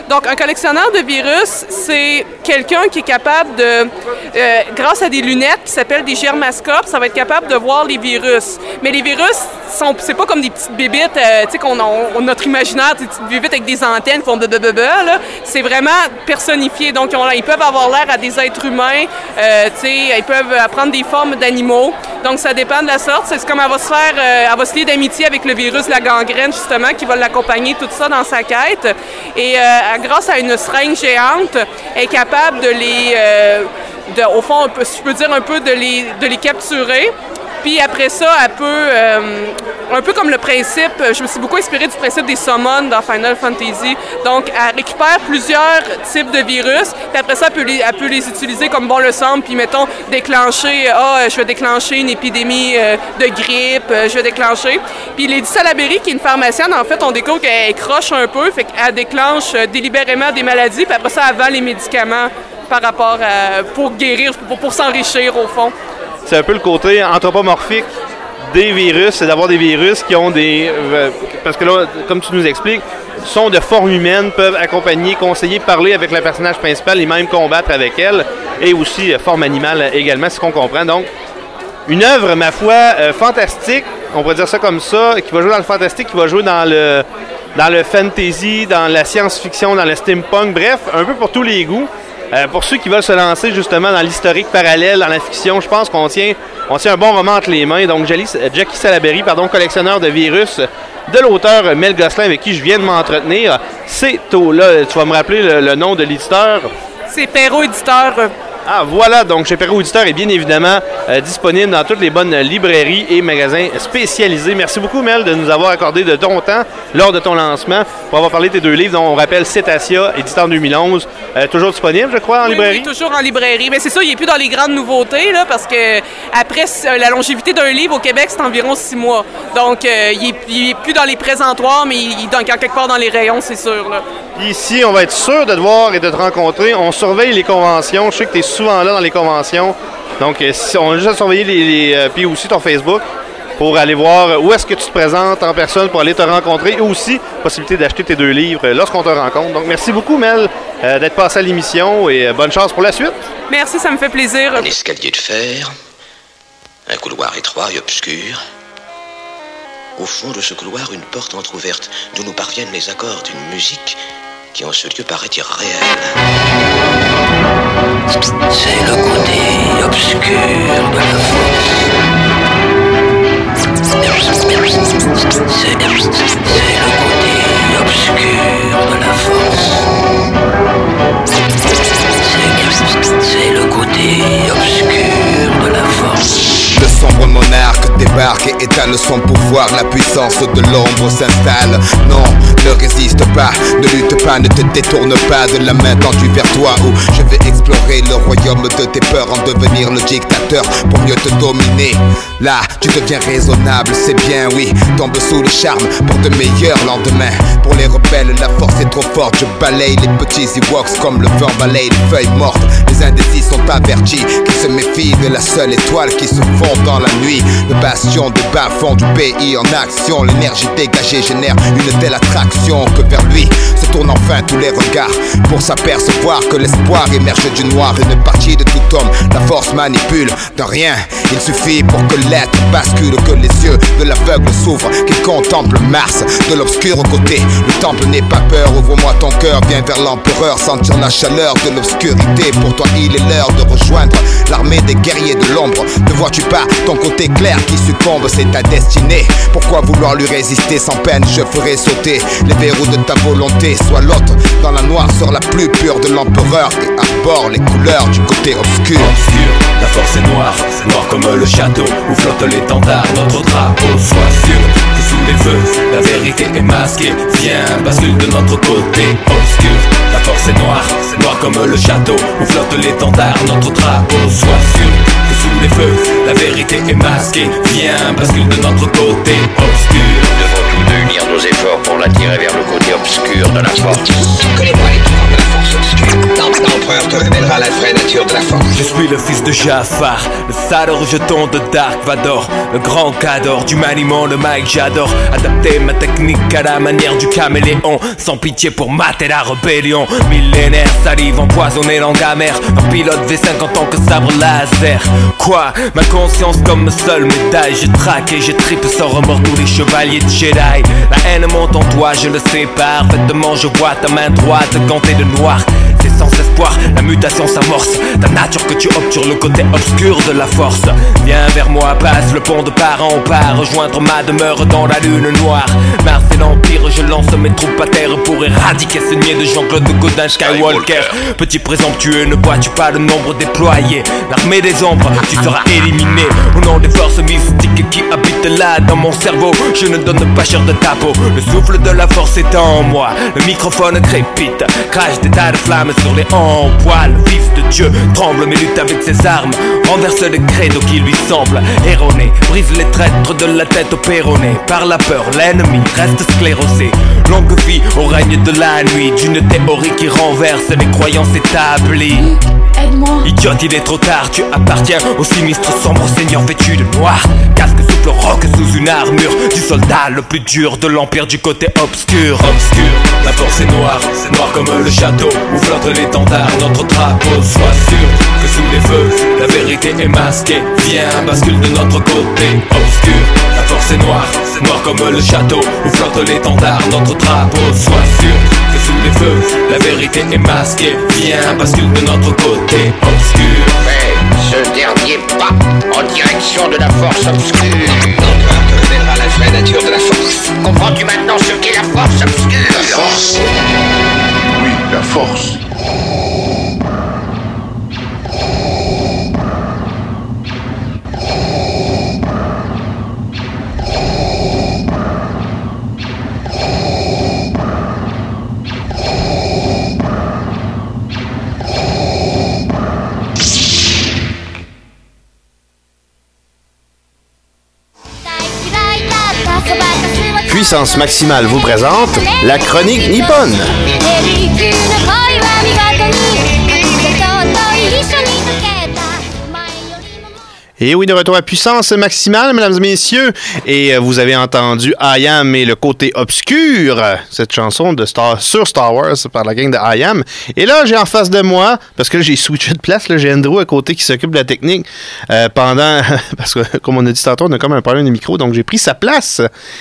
Donc, un collectionneur de virus, c'est quelqu'un qui est capable de, euh, grâce à des lunettes qui s'appellent des germascopes, ça va être capable de voir les virus. Mais les virus, sont, c'est pas comme des petites bébites, euh, tu sais, qu'on on, notre imaginaire, des petites bébites avec des antennes qui font de là. C'est vraiment personnifié. Donc, ils, ont, ils peuvent avoir l'air à des êtres humains, euh, tu sais, ils peuvent prendre des formes d'animaux. Donc, ça dépend de la sorte. C'est comme elle va se faire, euh, elle va se lier d'amitié avec le virus de la gangrène, justement, qui va l'accompagner, tout ça, dans sa quête. Et euh, grâce à une seringue géante, elle est capable de les, euh, de, au fond, un peu, si je peux dire, un peu de les, de les capturer. Puis après ça, elle peut, euh, un peu comme le principe, je me suis beaucoup inspirée du principe des summons dans Final Fantasy. Donc, elle récupère plusieurs types de virus, puis après ça, elle peut les, elle peut les utiliser comme bon le semble, puis mettons, déclencher, ah, oh, je vais déclencher une épidémie euh, de grippe, euh, je vais déclencher. Puis Lady Salaberry, qui est une pharmacienne, en fait, on découvre qu'elle croche un peu, fait qu'elle déclenche euh, délibérément des maladies, puis après ça, elle vend les médicaments par rapport à, pour guérir, pour, pour s'enrichir, au fond. C'est un peu le côté anthropomorphique des virus, c'est d'avoir des virus qui ont des... Euh, parce que là, comme tu nous expliques, sont de forme humaine, peuvent accompagner, conseiller, parler avec le personnage principal et même combattre avec elle, et aussi euh, forme animale également, c'est ce qu'on comprend. Donc, une œuvre, ma foi, euh, fantastique, on pourrait dire ça comme ça, qui va jouer dans le fantastique, qui va jouer dans le, dans le fantasy, dans la science-fiction, dans le steampunk, bref, un peu pour tous les goûts. Euh, pour ceux qui veulent se lancer justement dans l'historique parallèle, dans la fiction, je pense qu'on tient, on tient un bon roman entre les mains. Donc, Jackie Salaberry, pardon, collectionneur de virus, de l'auteur Mel Gosselin, avec qui je viens de m'entretenir. C'est tôt là, tu vas me rappeler le, le nom de l'éditeur? C'est Perrault Éditeur. Ah, voilà, donc chez Perrault Éditeur est bien évidemment euh, disponible dans toutes les bonnes librairies et magasins spécialisés. Merci beaucoup, Mel, de nous avoir accordé de ton temps lors de ton lancement pour avoir parlé de tes deux livres, dont on rappelle Cetacea, édité en deux mille onze, euh, toujours disponible, je crois, en oui, librairie? Oui, toujours en librairie. Mais c'est ça, il n'est plus dans les grandes nouveautés, là, parce que après, la longévité d'un livre au Québec, c'est environ six mois. Donc, euh, il n'est plus dans les présentoirs, mais il est dans, quelque part dans les rayons, c'est sûr, là. Ici, on va être sûr de te voir et de te rencontrer. On surveille les conventions. Je sais que tu es souvent là dans les conventions. Donc, si on a juste à surveiller les, les euh, puis aussi ton Facebook pour aller voir où est-ce que tu te présentes en personne pour aller te rencontrer et aussi possibilité d'acheter tes deux livres lorsqu'on te rencontre. Donc, merci beaucoup, Mel, euh, d'être passé à l'émission et euh, bonne chance pour la suite. Merci, ça me fait plaisir. Un escalier de fer, un couloir étroit et obscur. Au fond de ce couloir, une porte entr'ouverte d'où nous parviennent les accords d'une musique qui en ce lieu paraît irréel. C'est le côté obscur de la force. C'est, c'est le côté obscur de la force. C'est, c'est le côté obscur de la force. Le sombre monarque débarque et étale son pouvoir. La puissance de l'ombre s'installe. Non, ne résiste pas, ne lutte pas, ne te détourne pas de la main tendue vers toi. Où je vais explorer le royaume de tes peurs, en devenir le dictateur pour mieux te dominer. Là, tu deviens raisonnable, c'est bien, oui. Tombe sous le charme pour de meilleurs lendemains. Pour les rebelles, la force est trop forte. Je balaye les petits Ewoks comme le vent balaye les feuilles mortes. Les indécis sont avertis, qui se méfient de la seule étoile qui se fond dans la nuit. Le bastion de bas-fond du pays en action. L'énergie dégagée génère une telle attraction que vers lui se tournent enfin tous les regards pour s'apercevoir que l'espoir émerge du noir. Une partie de tout homme, la force manipule de rien. Il suffit pour que l'être bascule, que les yeux de l'aveugle s'ouvrent, qu'il contemple Mars de l'obscur côté. Le temple n'est pas peur, ouvre-moi ton cœur, viens vers l'empereur, sentir la chaleur de l'obscurité. Pour toi il est l'heure de rejoindre l'armée des guerriers de l'ombre. Ne vois-tu pas ton côté clair qui succombe, c'est ta destinée. Pourquoi vouloir lui résister sans peine? Je ferai sauter les verrous de ta volonté. Sois l'autre dans la noirceur la plus pure de l'empereur et arbore les couleurs du côté obscur. Obscur, la force est noire, noire comme le château où flotte l'étendard, notre drapeau. Sois sûr que sous les feux, la vérité est masquée. Viens, bascule de notre côté. Obscur, la force est noire, noire comme le château où flotte l'étendard, notre drapeau. Sois sûr que sous les feux, la vérité est masquée. Viens, bascule de notre côté. Obscur, nous devons tous deux unir nos efforts pour l'attirer vers le côté obscur de la force. Connais-moi les pouvoirs de la force obscure. L'empereur te révélera la vraie nature de la force. Je suis le fils de Jafar, le sale rejeton de Dark Vador, le grand cador du maniement de Mike j'adore. Adapter ma technique à la manière du caméléon, sans pitié pour mater la rébellion. Millénaire, salive empoisonnée, langue amère, un pilote V cinq en tant que sabre laser. Quoi, ma conscience comme seule médaille, je traque et je tripe sans remords tous les chevaliers de Jedi. La haine monte en toi, je le sais parfaitement, je vois ta main droite gantée de noir. C'est sans espoir, la mutation s'amorce. Ta nature que tu optes sur le côté obscur de la force. Viens vers moi, passe le pont de part en part, rejoindre ma demeure dans la lune noire. Mars et l'Empire, je lance mes troupes à terre pour éradiquer ce niais de Jean-Claude Godin Skywalker. Petit présomptueux, ne vois-tu pas le nombre déployé? L'armée des ombres, tu seras éliminé. Au nom des forces mystiques qui habitent là dans mon cerveau, je ne donne pas cher de ta peau. Le souffle de la force est en moi, le microphone crépite, crache des tas de flammes sur les empois. Le fils de Dieu tremble mais lutte avec ses armes, renverse les credos qui lui semblent erronés, brise les traîtres de la tête au péroné. Par la peur, l'ennemi reste sclérosé. Longue vie au règne de la nuit, d'une théorie qui renverse les croyances établies. Aide-moi. Idiote, il est trop tard, tu appartiens au sinistre sombre seigneur vêtu de noir. Casque souffle roc sous une armure du soldat le plus dur de l'empire du côté obscur. Obscur, la force est noire, c'est noir comme le château où flotte l'étendard, notre drapeau. Sois sûr que sous les feux, la vérité est masquée. Viens, bascule de notre côté. Obscur, la force est noire, c'est noir comme le château où flotte l'étendard, notre drapeau. Sois sûr que sous les feux, la vérité est masquée. Viens, bascule de notre côté. Obscur. Fais ce dernier pas en direction de la force obscure. L'empereur te révélera la vraie nature de la force. Comprends-tu maintenant ce qu'est la force obscure? La force. Oui, la force. Puissance Maximale vous présente la chronique nippone. Et oui, de retour à Puissance Maximale, mesdames et messieurs. Et euh, vous avez entendu I Am et le côté obscur, cette chanson de Star, sur Star Wars par la gang de I Am. Et là, j'ai en face de moi, parce que là, j'ai switché de place, là, j'ai Andrew à côté qui s'occupe de la technique euh, pendant... Parce que, comme on a dit tantôt, on a comme un problème de micro, donc j'ai pris sa place.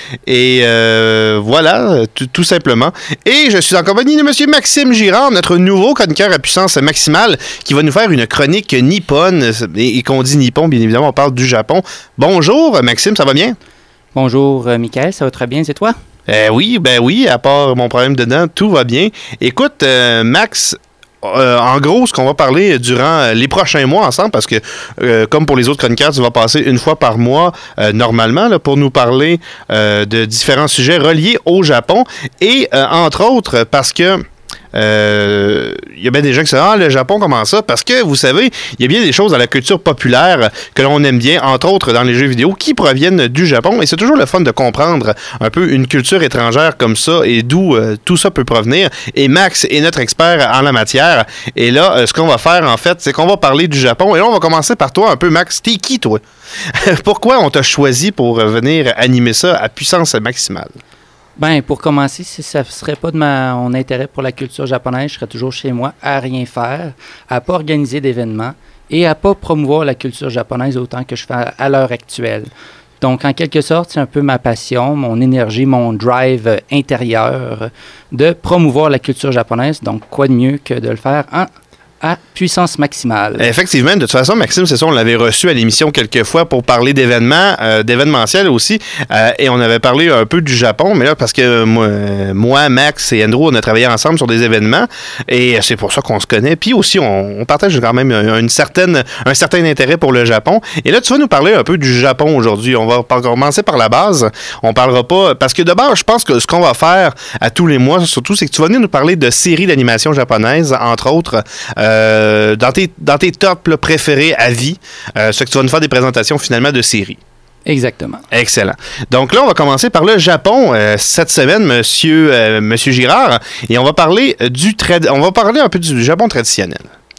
Et euh, voilà, tout, tout simplement. Et je suis en compagnie de M. Maxime Girard, notre nouveau chroniqueur à Puissance Maximale, qui va nous faire une chronique nippone. Et, et qu'on dit nippon, bien évidemment, on parle du Japon. Bonjour, Maxime, ça va bien? Bonjour, euh, Michael, ça va très bien, c'est toi? Euh, oui, ben oui, à part mon problème dedans, tout va bien. Écoute, euh, Max, euh, en gros, ce qu'on va parler durant les prochains mois ensemble, parce que, euh, comme pour les autres chroniqueurs, tu vas passer une fois par mois, euh, normalement, là, pour nous parler euh, de différents sujets reliés au Japon. Et, euh, entre autres, parce que... Il euh, y a bien des gens qui se disent « Ah, le Japon, comment ça? » Parce que, vous savez, il y a bien des choses dans la culture populaire que l'on aime bien, entre autres dans les jeux vidéo, qui proviennent du Japon. Et c'est toujours le fun de comprendre un peu une culture étrangère comme ça et d'où euh, tout ça peut provenir. Et Max est notre expert en la matière. Et là, euh, ce qu'on va faire, en fait, c'est qu'on va parler du Japon. Et là, on va commencer par toi un peu, Max. T'es qui, toi? Pourquoi on t'a choisi pour venir animer ça à Puissance Maximale? Ben, pour commencer, si ça ne serait pas de ma, mon intérêt pour la culture japonaise, je serais toujours chez moi à rien faire, à pas organiser d'événements et à pas promouvoir la culture japonaise autant que je fais à, à l'heure actuelle. Donc, en quelque sorte, c'est un peu ma passion, mon énergie, mon drive intérieur de promouvoir la culture japonaise. Donc, quoi de mieux que de le faire en à puissance maximale. Effectivement, de toute façon, Maxime, c'est ça, on l'avait reçu à l'émission quelques fois pour parler d'événements, euh, d'événementiel aussi, euh, et on avait parlé un peu du Japon, mais là, parce que moi, moi, Max et Andrew, on a travaillé ensemble sur des événements, et c'est pour ça qu'on se connaît, puis aussi, on, on partage quand même une certaine, un certain intérêt pour le Japon, et là, tu vas nous parler un peu du Japon aujourd'hui. On va commencer par la base, on parlera pas, parce que de base, je pense que ce qu'on va faire à tous les mois, surtout, c'est que tu vas venir nous parler de séries d'animation japonaises, entre autres, euh, Euh, dans, tes, dans tes tops là, préférés à vie, euh, c'est que tu vas nous faire des présentations finalement de séries. Exactement. Excellent. Donc là, on va commencer par le Japon euh, cette semaine, monsieur, euh, monsieur Girard, et on va parler du trad- on va parler un peu du Japon traditionnel.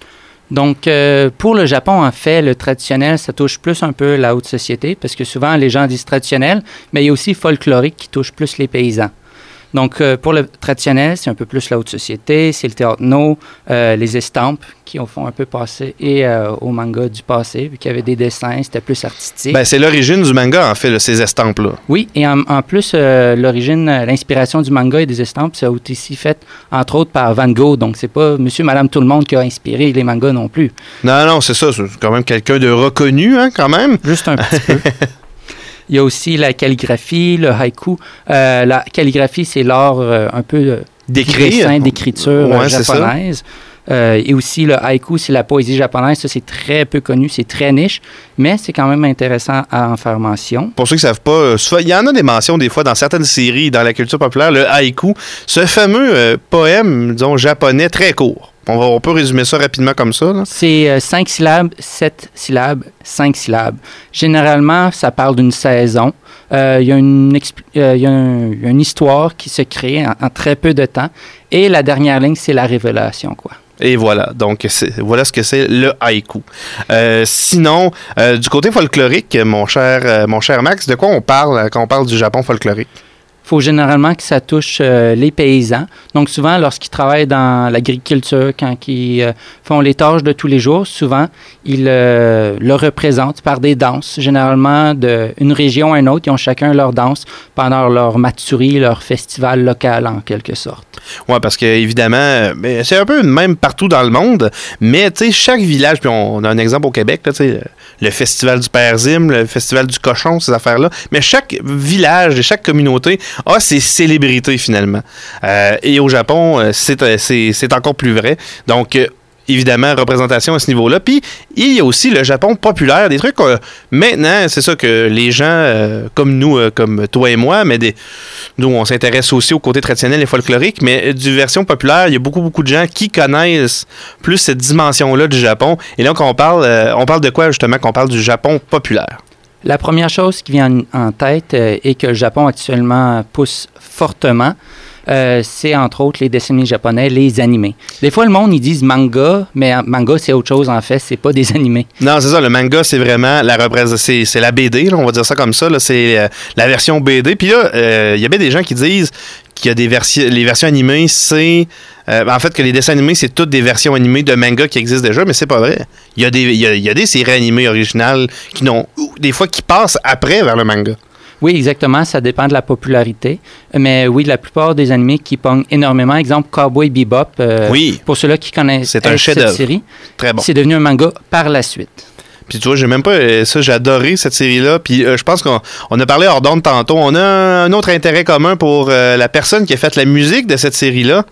Donc, euh, pour le Japon, en fait, le traditionnel, ça touche plus un peu la haute société, parce que souvent, les gens disent traditionnel, mais il y a aussi folklorique qui touche plus les paysans. Donc, euh, pour le traditionnel, c'est un peu plus la haute société, c'est le théâtre no, euh, les estampes qui ont font un peu passer, et euh, au manga du passé, vu qu'il y avait des dessins, c'était plus artistique. Ben, c'est l'origine du manga, en fait, là, ces estampes-là. Oui, et en, en plus, euh, l'origine, l'inspiration du manga et des estampes, ça a été ici fait, entre autres, par Van Gogh. Donc, c'est pas monsieur, madame, tout le monde qui a inspiré les mangas non plus. Non, non, c'est ça. C'est quand même quelqu'un de reconnu, hein, quand même. Juste un petit peu. Il y a aussi la calligraphie, le haïku. Euh, la calligraphie, c'est l'art euh, un peu euh, d'écrire, d'écriture ouais, euh, japonaise. Euh, et aussi, le haïku, c'est la poésie japonaise. Ça, c'est très peu connu, c'est très niche, mais c'est quand même intéressant à en faire mention. Pour ceux qui ne savent pas, il y en a des mentions des fois dans certaines séries, dans la culture populaire, le haïku, ce fameux euh, poème, disons, japonais très court. On, va, on peut résumer ça rapidement comme ça. Là. C'est euh, cinq syllabes, sept syllabes, cinq syllabes. Généralement, ça parle d'une saison. Euh, il y a une, expl- euh, y a un, y a une histoire qui se crée en, en très peu de temps. Et la dernière ligne, c'est la révélation, quoi. Et voilà, donc c'est, voilà ce que c'est le haïku. Euh, sinon, euh, du côté folklorique, mon cher, euh, mon cher Max, de quoi on parle quand on parle du Japon folklorique? Il faut généralement que ça touche euh, les paysans. Donc, souvent, lorsqu'ils travaillent dans l'agriculture, quand ils euh, font les tâches de tous les jours, souvent, ils euh, le représentent par des danses. Généralement, d'une région à une autre, ils ont chacun leur danse pendant leur matsuri, leur festival local, en quelque sorte. Oui, parce que évidemment, ben, c'est un peu même partout dans le monde, mais tu sais, chaque village, puis on, on a un exemple au Québec, tu sais, le festival du Père Zim, le festival du cochon, ces affaires-là, mais chaque village et chaque communauté a ses célébrités finalement. Euh, et au Japon, c'est, c'est, c'est encore plus vrai. Donc, euh, évidemment, représentation à ce niveau-là. Puis, il y a aussi le Japon populaire, des trucs euh, maintenant, c'est ça que les gens euh, comme nous, euh, comme toi et moi, mais des, nous, on s'intéresse aussi au côté traditionnel et folklorique, mais du version populaire, il y a beaucoup, beaucoup de gens qui connaissent plus cette dimension-là du Japon. Et là, quand on parle, euh, on parle de quoi, justement, qu'on parle du Japon populaire? La première chose qui vient en tête euh, et que le Japon actuellement pousse fortement, euh, c'est entre autres les dessins animés japonais, les animés. Des fois, le monde, ils disent manga, mais manga, c'est autre chose en fait, c'est pas des animés. Non, c'est ça, le manga, c'est vraiment la représent- c'est, c'est la B D, là, on va dire ça comme ça, là, c'est euh, la version B D. Puis là, il euh, y a bien des gens qui disent qu'il y a des versions, les versions animées, c'est... Euh, en fait, que les dessins animés, c'est toutes des versions animées de manga qui existent déjà, mais c'est pas vrai. Il y a des, il y a, il y a des séries animées originales qui n'ont... des fois qui passent après vers le manga. Oui, exactement. Ça dépend de la popularité. Mais oui, la plupart des animés qui pognent énormément, exemple Cowboy Bebop, euh, oui. pour ceux-là qui connaissent c'est un cette série, très bon. C'est devenu un manga par la suite. Puis tu vois, j'ai même pas euh, ça, j'ai adoré cette série-là. Puis euh, je pense qu'on on a parlé hors d'onde tantôt. On a un, un autre intérêt commun pour euh, la personne qui a fait la musique de cette série-là.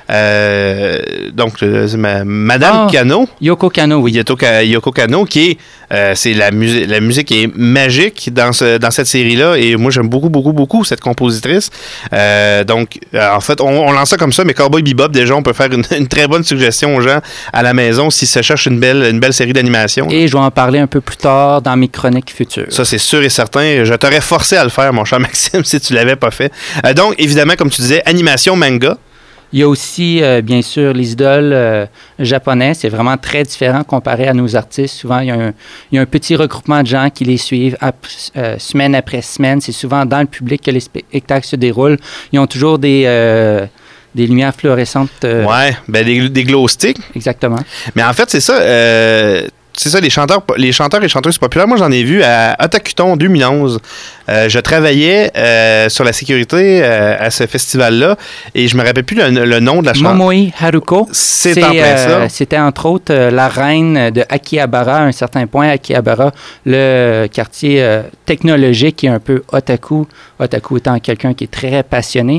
Euh, donc, euh, ma, Madame oh, Kano. Yoko Kano, oui. Yoko, Yoko Kano, qui est, euh, c'est la musique, la musique est magique dans, ce, dans cette série-là. Et moi, j'aime beaucoup, beaucoup, beaucoup cette compositrice. Euh, donc, euh, en fait, on, on lance ça comme ça, mais Cowboy Bebop, déjà, on peut faire une, une très bonne suggestion aux gens à la maison s'ils se cherchent une belle, une belle série d'animation. Et je vais en parler un peu plus tard dans mes chroniques futures. Ça, c'est sûr et certain. Je t'aurais forcé à le faire, mon cher Maxime, si tu l'avais pas fait. Euh, donc, évidemment, comme tu disais, animation manga. Il y a aussi, euh, bien sûr, les idoles euh, japonais. C'est vraiment très différent comparé à nos artistes. Souvent, il y a un, il y a un petit regroupement de gens qui les suivent ap- euh, semaine après semaine. C'est souvent dans le public que les spectacles se déroulent. Ils ont toujours des... Euh, des lumières fluorescentes. Euh... Ouais, ben des, des glow sticks. Exactement. Mais en fait, c'est ça... Euh... C'est ça, les chanteurs, les chanteurs et chanteuses populaires. Moi, j'en ai vu à Otakuton deux mille onze. Euh, je travaillais euh, sur la sécurité euh, à ce festival-là et je me rappelle plus le, le nom de la chanteuse. Momoi Haruko. C'est, c'est en plein euh, ça. C'était entre autres euh, la reine de Akihabara à un certain point. Akihabara, le quartier euh, technologique qui est un peu otaku. Otaku étant quelqu'un qui est très passionné.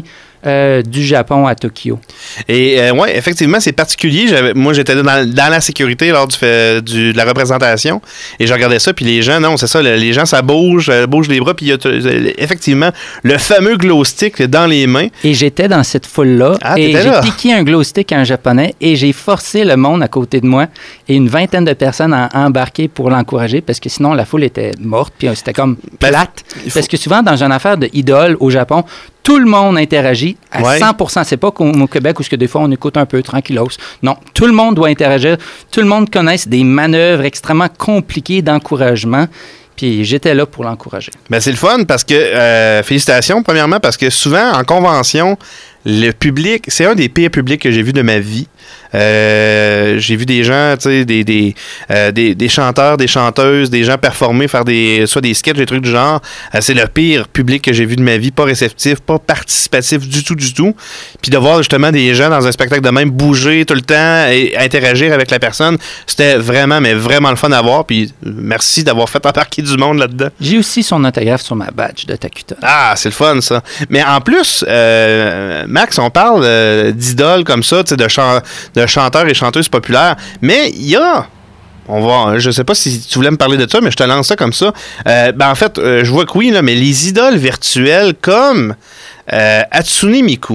Euh, du Japon à Tokyo. Et euh, ouais, effectivement, c'est particulier. J'avais, moi, j'étais dans, dans la sécurité lors du, fait, du, de la représentation et je regardais ça, puis les gens, non, c'est ça, les gens, ça bouge, ça bouge les bras, puis il y a effectivement le fameux glow stick dans les mains. Et j'étais dans cette foule-là, ah, et j'ai là. piqué un glow stick à un Japonais, et j'ai forcé le monde à côté de moi, et une vingtaine de personnes à embarquer pour l'encourager, parce que sinon, la foule était morte, puis c'était comme plate. Ben, faut... Parce que souvent, dans une affaire d'idole au Japon, tout le monde interagit à ouais. cent pour cent. C'est pas comme au Québec où que des fois on écoute un peu tranquillos. Non, tout le monde doit interagir. Tout le monde connaît des manœuvres extrêmement compliquées d'encouragement. Puis j'étais là pour l'encourager. Ben c'est le fun parce que, euh, félicitations premièrement, parce que souvent en convention, le public, c'est un des pires publics que j'ai vu de ma vie. Euh, j'ai vu des gens, tu sais, des, des, euh, des, des chanteurs, des chanteuses, des gens performer, faire des, soit des sketchs, des trucs du genre. Euh, c'est le pire public que j'ai vu de ma vie, pas réceptif, pas participatif du tout, du tout. Puis de voir justement des gens dans un spectacle de même bouger tout le temps et interagir avec la personne, c'était vraiment, mais vraiment le fun à voir. Puis merci d'avoir fait embarquer du monde là-dedans. J'ai aussi son autographe sur ma badge de Takuta. Ah, c'est le fun, ça. Mais en plus, euh, Max, on parle euh, d'idoles comme ça, tu sais, de, chan- de chanteurs et chanteuses populaires, mais il y a... On va, je sais pas si tu voulais me parler de ça, mais je te lance ça comme ça. Euh, ben en fait, euh, je vois que oui, là, mais les idoles virtuelles comme euh, Hatsune Miku,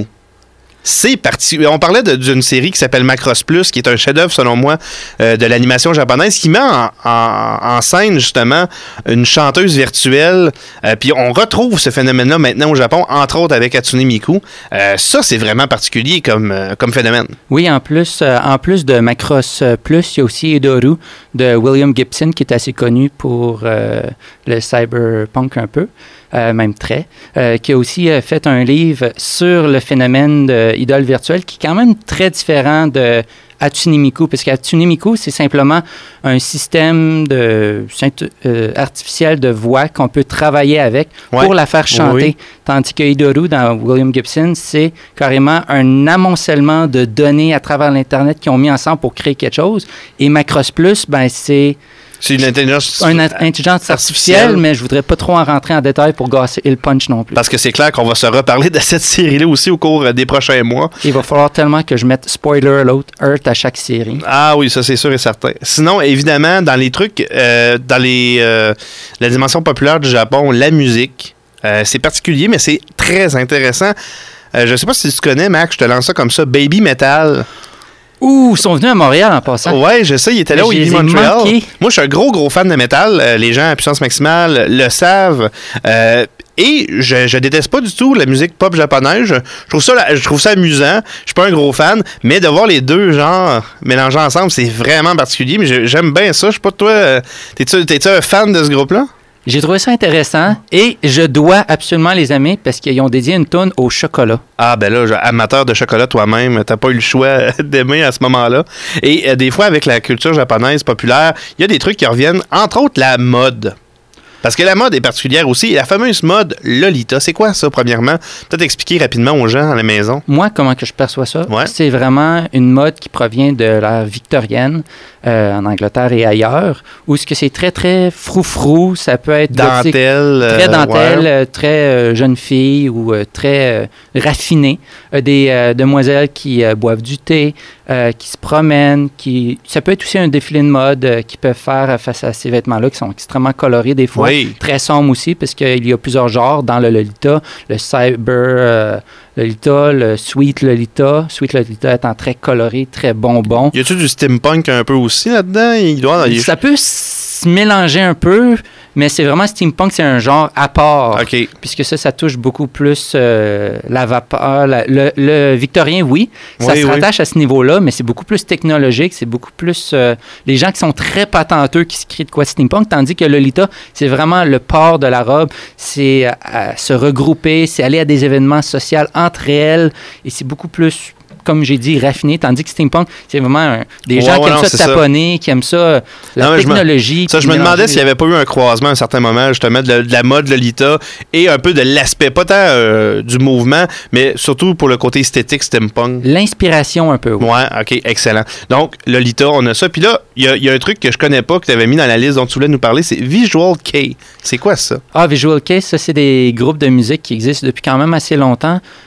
c'est parti. On parlait de, d'une série qui s'appelle Macross Plus, qui est un chef-d'œuvre, selon moi, euh, de l'animation japonaise, qui met en, en, en scène, justement, une chanteuse virtuelle. Euh, puis on retrouve ce phénomène-là maintenant au Japon, entre autres avec Hatsune Miku. Euh, ça, c'est vraiment particulier comme, euh, comme phénomène. Oui, en plus, euh, en plus de Macross Plus, il y a aussi Edoru de William Gibson, qui est assez connu pour euh, le cyberpunk un peu. Euh, même très, euh, qui a aussi euh, fait un livre sur le phénomène d'idole virtuelle qui est quand même très différent de Hatsune Miku, parce qu'Hatsune Miku, c'est simplement un système de, euh, artificiel de voix qu'on peut travailler avec ouais. pour la faire chanter. Oui. Tandis que Edoru, dans William Gibson, c'est carrément un amoncellement de données à travers l'Internet qu'ils ont mis ensemble pour créer quelque chose. Et Macross Plus, ben, c'est... C'est une intelligence, une intelligence artificielle, artificielle, mais je voudrais pas trop en rentrer en détail pour gasser le punch non plus. Parce que c'est clair qu'on va se reparler de cette série-là aussi au cours des prochains mois. Il va falloir tellement que je mette spoiler alert à chaque série. Ah oui, ça c'est sûr et certain. Sinon, évidemment, dans les trucs, euh, dans les euh, la dimension populaire du Japon, la musique, euh, c'est particulier, mais c'est très intéressant. Euh, je sais pas si tu connais, Max, je te lance ça comme ça, Baby Metal. Ouh, ils sont venus à Montréal en passant. Ouais, je sais, ils étaient là au Heavy Montreal. Manqué. Moi, je suis un gros, gros fan de métal. Euh, les gens à Puissance Maximale le savent. Euh, et je, je déteste pas du tout la musique pop japonaise. Je, je trouve ça, je trouve ça amusant. Je suis pas un gros fan, mais de voir les deux genres mélangés ensemble, c'est vraiment particulier. Mais je, j'aime bien ça. Je sais pas, toi, t'es-tu, t'es-tu un fan de ce groupe-là? J'ai trouvé ça intéressant et je dois absolument les aimer parce qu'ils ont dédié une toune au chocolat. Ah ben là, amateur de chocolat toi-même, t'as pas eu le choix d'aimer à ce moment-là. Et euh, des fois, avec la culture japonaise populaire, il y a des trucs qui reviennent, entre autres la mode. Parce que la mode est particulière aussi. La fameuse mode Lolita, c'est quoi ça, premièrement? Peut-être expliquer rapidement aux gens à la maison. Moi, comment que je perçois ça? Ouais. C'est vraiment une mode qui provient de l'ère victorienne euh, en Angleterre et ailleurs, où ce que c'est très, très froufrou. Ça peut être dentelle, gothique, très dentelle, ouais. très euh, jeune fille ou euh, très euh, raffinée. Euh, des euh, demoiselles qui euh, boivent du thé, euh, qui se promènent. Qui... Ça peut être aussi un défilé de mode euh, qu'ils peuvent faire face à ces vêtements-là qui sont extrêmement colorés des fois. Oui. Très sombre aussi, parce qu'il y a plusieurs genres dans le Lolita. Le cyber euh, Lolita, le sweet Lolita. Sweet Lolita étant très coloré, très bonbon. Y a-tu du steampunk un peu aussi là-dedans? Il doit... Ça peut se mélanger un peu, mais c'est vraiment steampunk, c'est un genre à part. Okay. Puisque ça, ça touche beaucoup plus euh, la vapeur. La, le, le victorien, oui, ça oui, se rattache oui. à ce niveau-là, mais c'est beaucoup plus technologique, c'est beaucoup plus euh, les gens qui sont très patenteux qui se crient de quoi steampunk, tandis que Lolita, c'est vraiment le port de la robe, c'est euh, se regrouper, c'est aller à des événements sociaux entre elles, et c'est beaucoup plus, comme j'ai dit, raffiné, tandis que steampunk, c'est vraiment un, des ouais, gens ouais, qui aiment non, ça taponner, ça. qui aiment ça, la non, technologie. Je me, ça, je me demandais s'il n'y avait pas eu un croisement à un certain moment, justement, de la, de la mode Lolita et un peu de l'aspect, pas tant euh, du mouvement, mais surtout pour le côté esthétique steampunk. L'inspiration un peu, oui. Ouais, OK, excellent. Donc, Lolita, on a ça. Puis là, il y, y a un truc que je connais pas, que tu avais mis dans la liste dont tu voulais nous parler, c'est Visual Kei. C'est quoi ça? Ah, Visual Kei, ça, c'est des groupes de musique qui existent depuis quand même assez longtemps.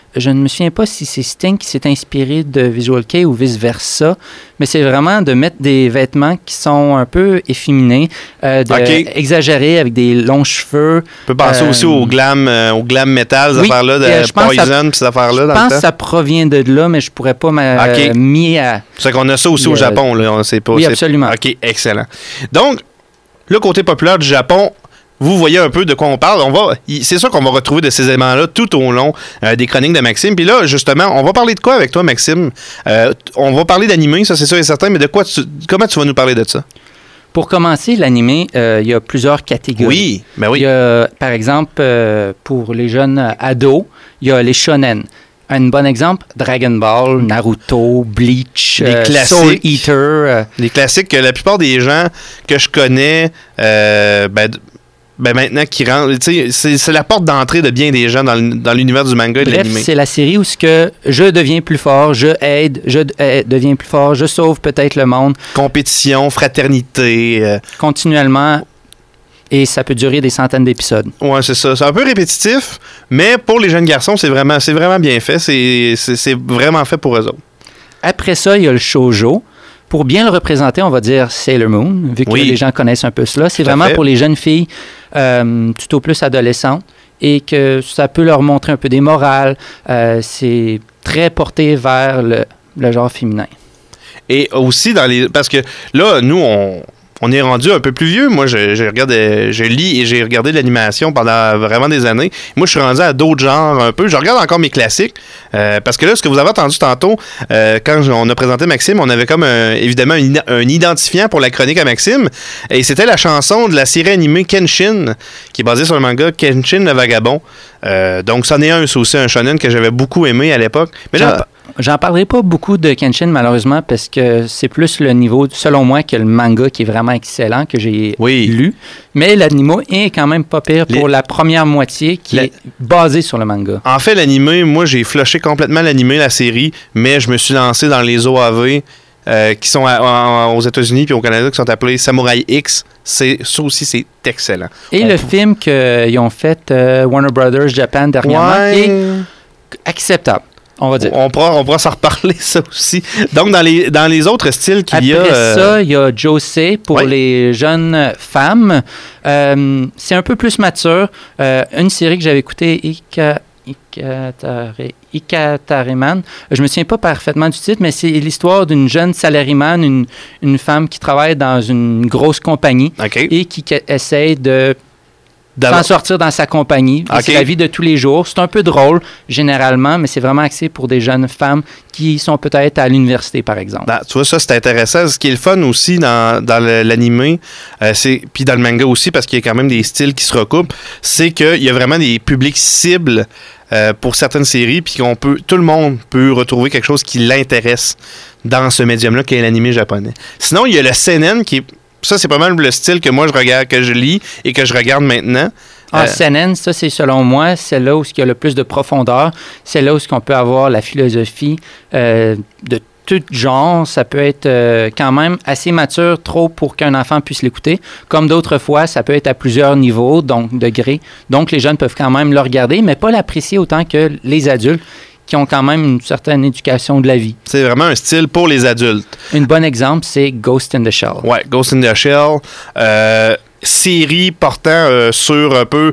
je ne me souviens pas si c'est Sting qui s'est inspiré de Visual Kei ou vice-versa, mais c'est vraiment de mettre des vêtements qui sont un peu efféminés, euh, de okay. exagérer avec des longs cheveux. On peut penser euh, aussi au glam, euh, au glam metal, ces oui, affaires-là, de Poison, ces affaires-là. Je pense que ça provient de là, mais je pourrais pas m'être okay. mis à... C'est qu'on a ça aussi au Japon, là. On sait pas, oui, absolument. OK, excellent. Donc, le côté populaire du Japon, vous voyez un peu de quoi on parle. On va, c'est sûr qu'on va retrouver de ces éléments-là tout au long euh, des chroniques de Maxime. Puis là, justement, on va parler de quoi avec toi, Maxime? Euh, on va parler d'animé, ça c'est sûr et certain, mais de quoi tu, comment tu vas nous parler de ça? Pour commencer, l'animé, euh, il y a plusieurs catégories. Oui, ben oui. Il y a, par exemple, euh, pour les jeunes ados, il y a les shonen. Un bon exemple, Dragon Ball, Naruto, Bleach, les euh, classiques, Soul Eater. Euh, les classiques que la plupart des gens que je connais, euh, ben, ben maintenant qui rentrent, c'est, c'est la porte d'entrée de bien des gens dans, dans l'univers du manga et de Bref, l'anime. c'est la série où ce que je deviens plus fort, je aide, je euh, deviens plus fort, je sauve peut-être le monde. Compétition, fraternité. Euh... Continuellement. Et ça peut durer des centaines d'épisodes. Ouais, c'est ça. C'est un peu répétitif, mais pour les jeunes garçons, c'est vraiment, c'est vraiment bien fait. C'est, c'est, c'est vraiment fait pour eux autres. Après ça, il y a le shoujo. Pour bien le représenter, on va dire Sailor Moon, vu que oui. les gens connaissent un peu cela. C'est Tout vraiment pour les jeunes filles, euh, tout au plus adolescentes, et que ça peut leur montrer un peu des morales. Euh, c'est très porté vers le, le genre féminin. Et aussi, dans les parce que là, nous, on... On est rendu un peu plus vieux. Moi, je, je regarde, je lis et j'ai regardé de l'animation pendant vraiment des années. Moi, je suis rendu à d'autres genres un peu. Je regarde encore mes classiques. Euh, parce que là, ce que vous avez entendu tantôt, euh, quand on a présenté Maxime, on avait comme un, évidemment un, un identifiant pour la chronique à Maxime. Et c'était la chanson de la série animée Kenshin, qui est basée sur le manga Kenshin le Vagabond. Euh, donc, c'en est un, c'est aussi un shonen que j'avais beaucoup aimé à l'époque. Mais là... J'en parlerai pas beaucoup de Kenshin, malheureusement, parce que c'est plus le niveau, selon moi, que le manga qui est vraiment excellent, que j'ai oui. lu. Mais l'anime est quand même pas pire pour Les... la première moitié, qui la... est basée sur le manga. En fait, l'anime, moi, j'ai flushé complètement l'anime, la série, mais je me suis lancé dans les O A V euh, qui sont à, en, aux États-Unis puis au Canada, qui sont appelés Samurai X. C'est, ça aussi, c'est excellent. Et On le peut... film qu'ils ont fait, euh, Warner Brothers Japan, dernièrement, ouais. qui est acceptable. On va dire. On pourra, on pourra s'en reparler, ça aussi. Donc, dans les, dans les autres styles qu'il Après y a... Après euh... ça, il y a Josei pour ouais. les jeunes femmes. Euh, c'est un peu plus mature. Euh, une série que j'avais écoutée, Ika, Ikatare, Ikatareman. Je me souviens pas parfaitement du titre, mais c'est l'histoire d'une jeune salariman, une, une femme qui travaille dans une grosse compagnie okay. et qui essaie de... s'en sortir dans sa compagnie. Okay. C'est la vie de tous les jours. C'est un peu drôle, généralement, mais c'est vraiment axé pour des jeunes femmes qui sont peut-être à l'université, par exemple. Ben, tu vois, ça, c'est intéressant. Ce qui est le fun aussi dans, dans le, l'animé, euh, c'est, puis dans le manga aussi, parce qu'il y a quand même des styles qui se recoupent, c'est qu'il y a vraiment des publics cibles euh, pour certaines séries, puis qu'on peut, tout le monde peut retrouver quelque chose qui l'intéresse dans ce médium-là, qui est l'animé japonais. Sinon, il y a le seinen, qui est ça, c'est pas mal le style que moi, je regarde, que je lis et que je regarde maintenant. Ah, euh, seinen, ça, c'est selon moi, c'est là où il y a le plus de profondeur. C'est là où on peut avoir la philosophie euh, de tout genre. Ça peut être euh, quand même assez mature, trop pour qu'un enfant puisse l'écouter. Comme d'autres fois, ça peut être à plusieurs niveaux, donc degrés. Donc, les jeunes peuvent quand même le regarder, mais pas l'apprécier autant que les adultes, qui ont quand même une certaine éducation de la vie. C'est vraiment un style pour les adultes. Un bon exemple, c'est Ghost in the Shell. Ouais, Ghost in the Shell. Euh, série portant euh, sur un peu...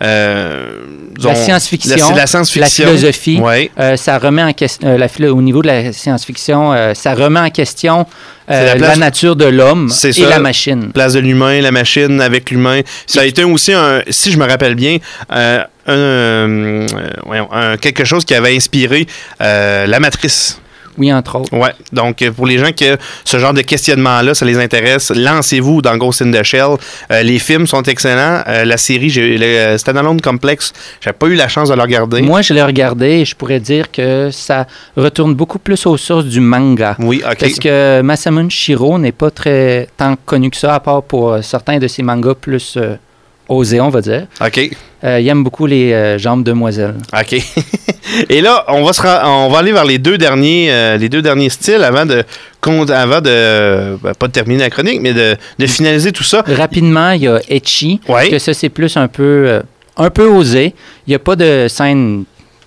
Euh, disons, la science-fiction. La, la science-fiction. La philosophie. Ouais. Euh, ça remet en question... Euh, la philo- au niveau de la science-fiction, euh, ça remet en question euh, la, place, la nature de l'homme et ça, la machine. Place de l'humain, la machine avec l'humain. Ça a été aussi, un, si je me rappelle bien... Euh, Un, euh, voyons, un, quelque chose qui avait inspiré euh, La Matrice. Oui, entre autres. Ouais. Donc, pour les gens que ce genre de questionnement-là, ça les intéresse, lancez-vous dans Ghost in the Shell. Euh, les films sont excellents. Euh, la série, j'ai, le Standalone Complex, j'ai pas eu la chance de le regarder. Moi, je l'ai regardé et je pourrais dire que ça retourne beaucoup plus aux sources du manga. Oui, OK. Parce que Masamune Shirow n'est pas très tant connu que ça, à part pour certains de ses mangas plus... Euh, osé, on va dire. OK. Euh, il aime beaucoup les euh, jambes demoiselles. OK. Et là, on va se ra- on va aller vers les deux derniers euh, les deux derniers styles avant de avant de ben, pas de terminer la chronique, mais de, de finaliser tout ça. Rapidement, il y a Ecchi, ouais. que ça c'est plus un peu euh, un peu osé. Il n'y a pas de scène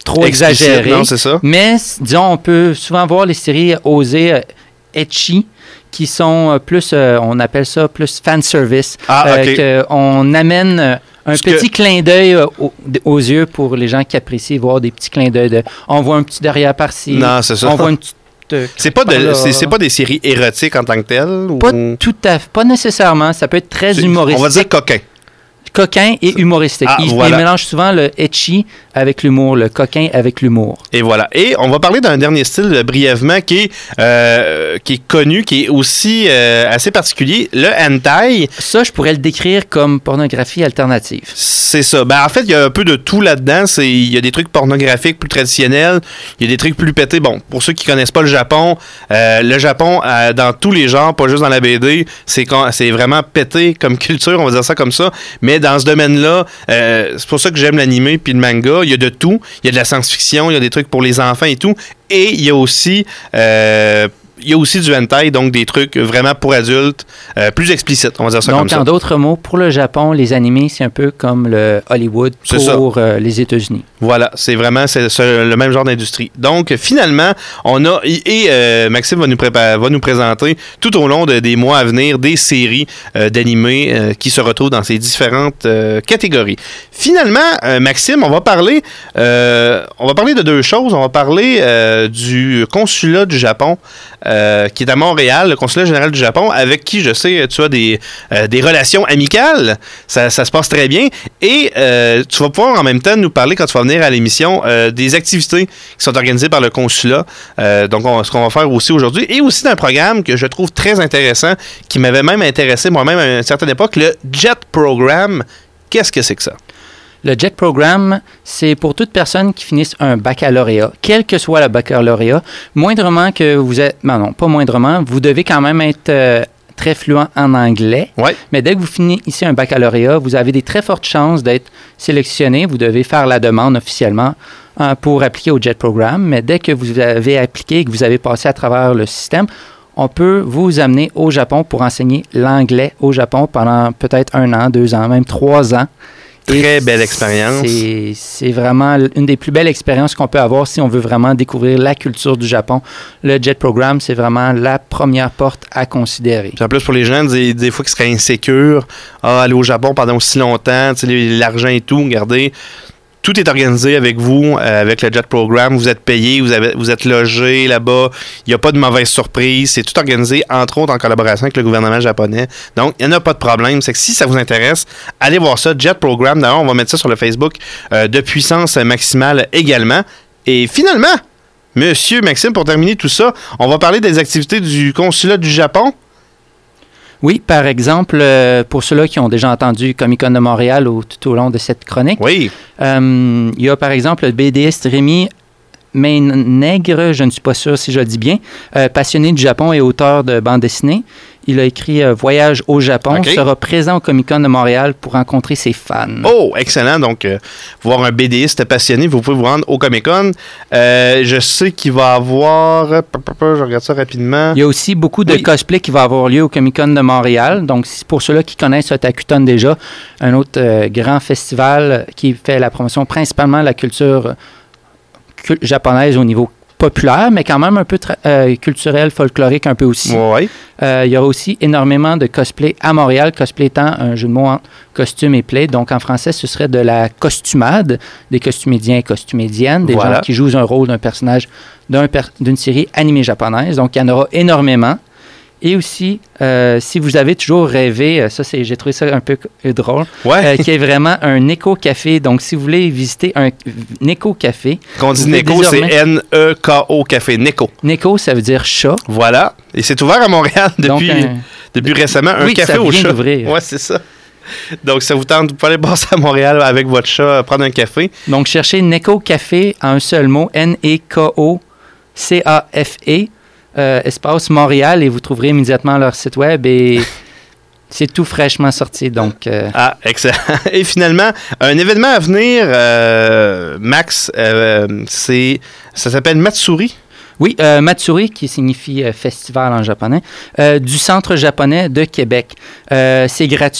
trop explicite, exagéré. Non, c'est ça. Mais, disons, on peut souvent voir les séries osées euh, etchi, qui sont euh, plus, euh, on appelle ça plus fan service. Ah, OK. Euh, qu'on amène euh, un Parce petit que- clin d'œil euh, aux, aux yeux pour les gens qui apprécient voir des petits clins d'œil. De, on voit un petit derrière par-ci. Non, c'est ça. On voit une petite. euh, C'est pas, de, par là. c'est, c'est pas des séries érotiques en tant que telles? Pas ou... tout à fait. Pas nécessairement. Ça peut être très C'est- humoristique. On va dire coquin. Coquin et humoristique. Ah, il, voilà. il mélange souvent le etchi avec l'humour, le coquin avec l'humour. Et voilà. Et on va parler d'un dernier style euh, brièvement qui est, euh, qui est connu, qui est aussi euh, assez particulier, le hentai. Ça, je pourrais le décrire comme pornographie alternative. C'est ça. Ben, en fait, il y a un peu de tout là-dedans. C'est, il y a des trucs pornographiques plus traditionnels, il y a des trucs plus pétés. Bon, pour ceux qui connaissent pas le Japon, euh, le Japon, euh, dans tous les genres, pas juste dans la B D, c'est, con- c'est vraiment pété comme culture, on va dire ça comme ça. Mais dans ce domaine-là, euh, c'est pour ça que j'aime l'anime puis le manga. Il y a de tout. Il y a de la science-fiction, il y a des trucs pour les enfants et tout. Et il y a aussi... euh, il y a aussi du hentai, donc des trucs vraiment pour adultes, euh, plus explicites, on va dire ça Donc, comme ça. en d'autres mots, pour le Japon, les animés, c'est un peu comme le Hollywood C'est pour euh, les États-Unis. Voilà, c'est vraiment c'est, c'est le même genre d'industrie. Donc, finalement, on a... Et, et, euh, Maxime va nous, prépa- va nous présenter tout au long de- des mois à venir des séries euh, d'animés euh, qui se retrouvent dans ces différentes euh, catégories. Finalement, euh, Maxime, on va parler... euh, on va parler de deux choses. On va parler euh, du consulat du Japon euh, qui est à Montréal, le consulat général du Japon, avec qui, je sais, tu as des, euh, des relations amicales. Ça, ça se passe très bien. Et euh, tu vas pouvoir en même temps nous parler, quand tu vas venir à l'émission, euh, des activités qui sont organisées par le consulat. Euh, donc, on, ce qu'on va faire aussi aujourd'hui. Et aussi d'un programme que je trouve très intéressant, qui m'avait même intéressé moi-même à une certaine époque, le JET Program. Qu'est-ce que c'est que ça? Le JET Program, c'est pour toute personne qui finisse un baccalauréat, quel que soit le baccalauréat, moindrement que vous êtes... Non, non, pas moindrement, vous devez quand même être euh, très fluent en anglais. Ouais. Mais dès que vous finissez un baccalauréat, vous avez des très fortes chances d'être sélectionné. Vous devez faire la demande officiellement hein, pour appliquer au JET Program. Mais dès que vous avez appliqué et que vous avez passé à travers le système, on peut vous amener au Japon pour enseigner l'anglais au Japon pendant peut-être un an, deux ans, même trois ans. Très belle expérience. C'est, c'est vraiment une des plus belles expériences qu'on peut avoir si on veut vraiment découvrir la culture du Japon. Le JET Program, c'est vraiment la première porte à considérer. Puis en plus, pour les gens, des, des fois qui seraient insécures, ah, aller au Japon pendant aussi longtemps, tu sais, l'argent et tout, regardez, tout est organisé avec vous, euh, avec le JET Program. Vous êtes payé, vous, avez, vous êtes logé là-bas. Il n'y a pas de mauvaise surprise. C'est tout organisé, entre autres, en collaboration avec le gouvernement japonais. Donc, il n'y en a pas de problème. C'est que si ça vous intéresse, allez voir ça. JET Program, d'ailleurs, on va mettre ça sur le Facebook euh, de Puissance Maximale également. Et finalement, Monsieur Maxime, pour terminer tout ça, on va parler des activités du consulat du Japon. Oui, par exemple, euh, pour ceux-là qui ont déjà entendu Comic-Con de Montréal au, tout au long de cette chronique, oui. euh, il y a par exemple le BDiste Rémi Mainnègre, je ne suis pas sûr si je le dis bien, euh, passionné du Japon et auteur de bande dessinée. Il a écrit euh, Voyage au Japon, Okay. sera présent au Comic-Con de Montréal pour rencontrer ses fans. Oh, excellent. Donc, euh, voir un BDiste passionné, vous pouvez vous rendre au Comic-Con. Euh, je sais qu'il va avoir... Je regarde ça rapidement. Il y a aussi beaucoup de Oui. cosplay qui va avoir lieu au Comic-Con de Montréal. Donc, si- pour ceux-là qui connaissent Otakuton déjà, un autre euh, grand festival qui fait la promotion principalement de la culture cul- japonaise au niveau populaire, mais quand même un peu tra- euh, culturel, folklorique un peu aussi. Ouais. Euh, il y aura aussi énormément de cosplay à Montréal, cosplay étant un jeu de mots entre costume et play. Donc, en français, ce serait de la costumade, des costumédiens et costumédiennes, des Voilà. gens qui jouent un rôle d'un personnage d'un per- d'une série animée japonaise. Donc, il y en aura énormément. Et aussi, euh, si vous avez toujours rêvé, euh, ça, c'est, j'ai trouvé ça un peu euh, drôle, Ouais. euh, qu'il y ait vraiment un éco-café. Donc, si vous voulez visiter un, un éco-café... Quand on dit vous pouvez Neko, c'est désormais- N E K O Café. Neko. Neko, ça veut dire chat. Voilà. Et c'est ouvert à Montréal Donc, depuis, un- depuis récemment. Un Oui, café ça au vient chat. d'ouvrir. Ouais, c'est ça. Donc, ça vous tente, vous pouvez aller passer à Montréal avec votre chat, prendre un café. Donc, cherchez Neko Café en un seul mot, N E K O C A F E, euh, espace Montréal, et vous trouverez immédiatement leur site web et c'est tout fraîchement sorti. Donc, euh, Ah, excellent. Et finalement, un événement à venir, euh, Max, euh, c'est, ça s'appelle Matsuri. oui, euh, Matsuri, qui signifie euh, festival en japonais, euh, du Centre japonais de Québec. Euh, c'est gratuit.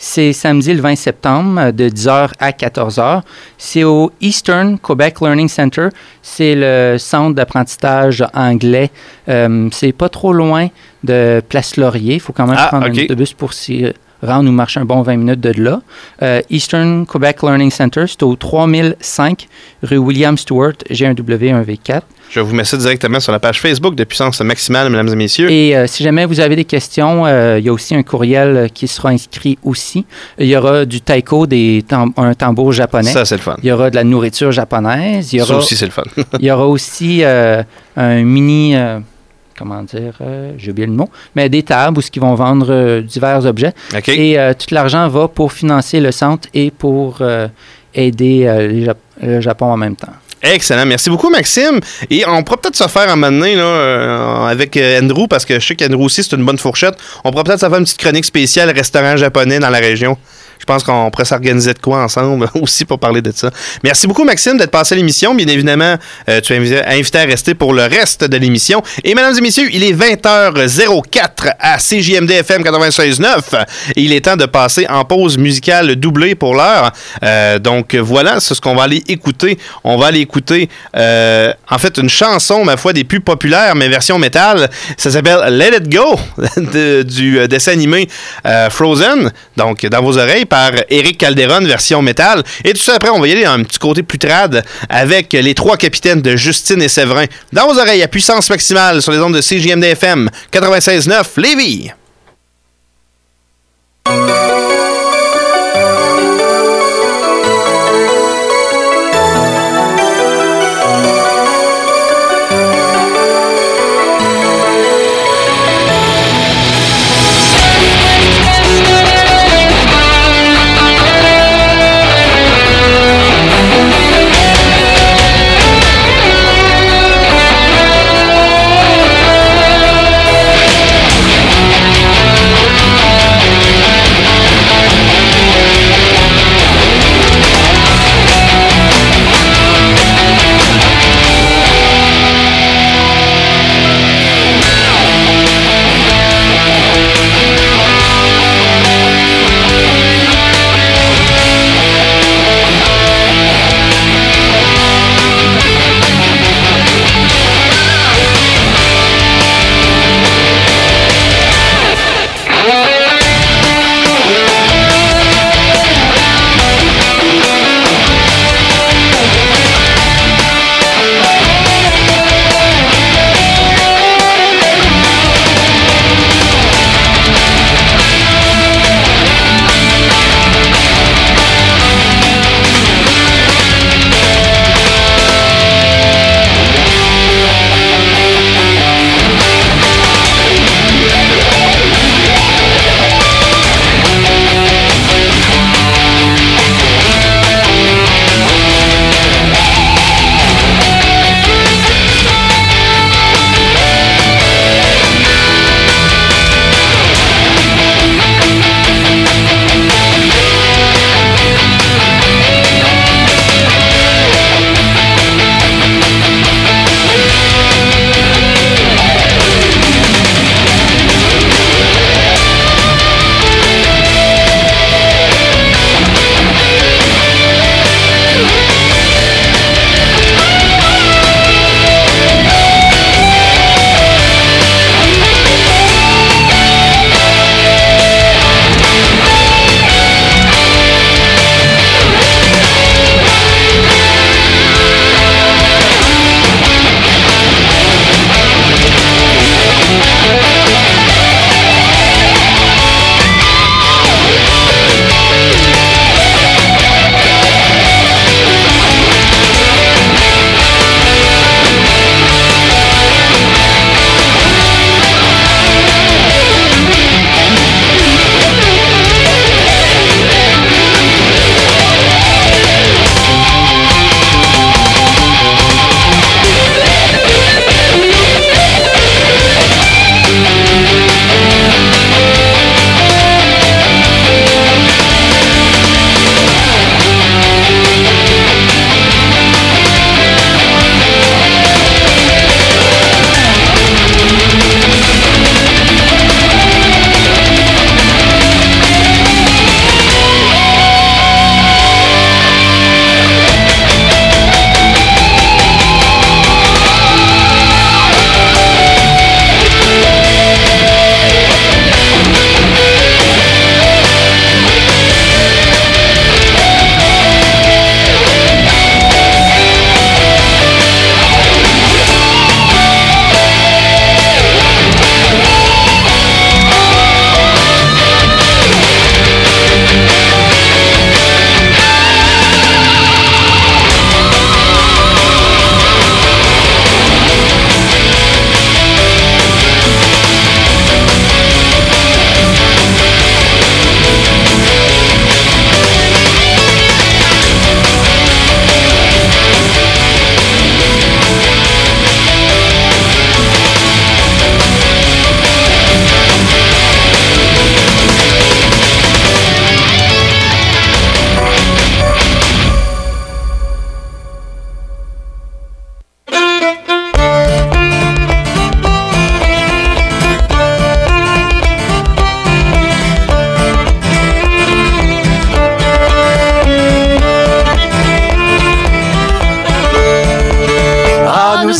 C'est samedi le vingt septembre de dix heures à quatorze heures. C'est au Eastern Quebec Learning Center. C'est le centre d'apprentissage anglais. Euh, c'est pas trop loin de Place Laurier. Il faut quand même ah, prendre okay. un autobus pour s'y rendre ou marcher un bon vingt minutes de là. Euh, Eastern Quebec Learning Center, c'est au trois mille cinq rue William Stewart, G un W un V quatre. Je vous mets ça directement sur la page Facebook de Puissance Maximale, mesdames et messieurs. Et euh, si jamais vous avez des questions, euh, il y a aussi un courriel qui sera inscrit aussi. Il y aura du taiko, des tam- un tambour japonais. Ça, c'est le fun. Il y aura de la nourriture japonaise. Il y aura, ça aussi, c'est le fun. Il y aura aussi euh, un mini... Euh, comment dire, euh, j'ai oublié le mot, mais des tables où ils vont vendre euh, divers objets. Okay. Et euh, tout l'argent va pour financer le centre et pour euh, aider euh, les Jap- le Japon en même temps. Excellent. Merci beaucoup, Maxime. Et on pourra peut-être se faire un moment donné, là, euh, avec euh, Andrew, parce que je sais qu'Andrew aussi, c'est une bonne fourchette. On pourra peut-être se faire une petite chronique spéciale restaurant japonais dans la région. Je pense qu'on pourrait s'organiser de quoi ensemble aussi pour parler de ça. Merci beaucoup, Maxime, d'être passé à l'émission. Bien évidemment, euh, tu es invité, invité à rester pour le reste de l'émission. Et mesdames et messieurs, il est vingt heures zéro quatre à C J M D F M quatre-vingt-seize neuf. Et il est temps de passer en pause musicale doublée pour l'heure. Euh, donc voilà, c'est ce qu'on va aller écouter. On va aller écouter, euh, en fait, une chanson, ma foi, des plus populaires, mais version métal. Ça s'appelle Let It Go, de, du dessin animé euh, Frozen. Donc, dans vos oreilles, par Eric Calderon, version métal. Et tout ça après, on va y aller dans un petit côté plus trad avec les trois capitaines de Justine et Séverin. Dans vos oreilles, à puissance maximale sur les ondes de C J M D F M quatre-vingt-seize neuf Lévis.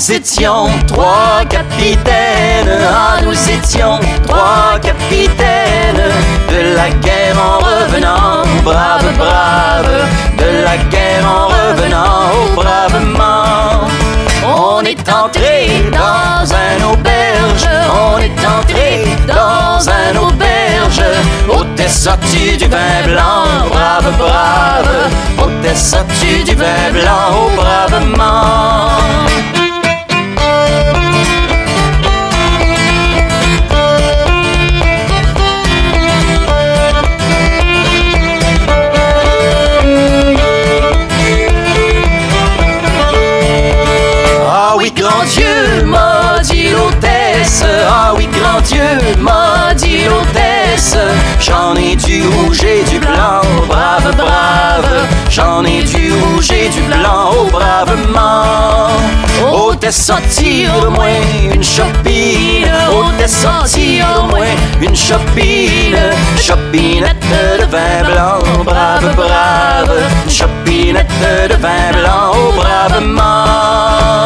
nous étions trois capitaines. Ah, nous étions trois capitaines. De la guerre en revenant, brave, brave. De la guerre en revenant, oh, bravement. On est entré dans un auberge, on est entré dans un auberge. Oh, t'es sorti du vin blanc, brave, brave. Oh, t'es sorti du vin blanc, oh, bravement. Ah oui, grand Dieu, m'a dit l'hôtesse. Ah oui, grand Dieu, m'a dit l'hôtesse. J'en ai du rouge et du blanc, oh, brave, brave. J'en ai du rouge et du blanc, oh, bravement. Oh, t'es sorti au moins une chopine. Oh, t'es sorti au moins une chopine. Chopinette de vin blanc, brave, brave. Chopinette de vin blanc, oh, bravement.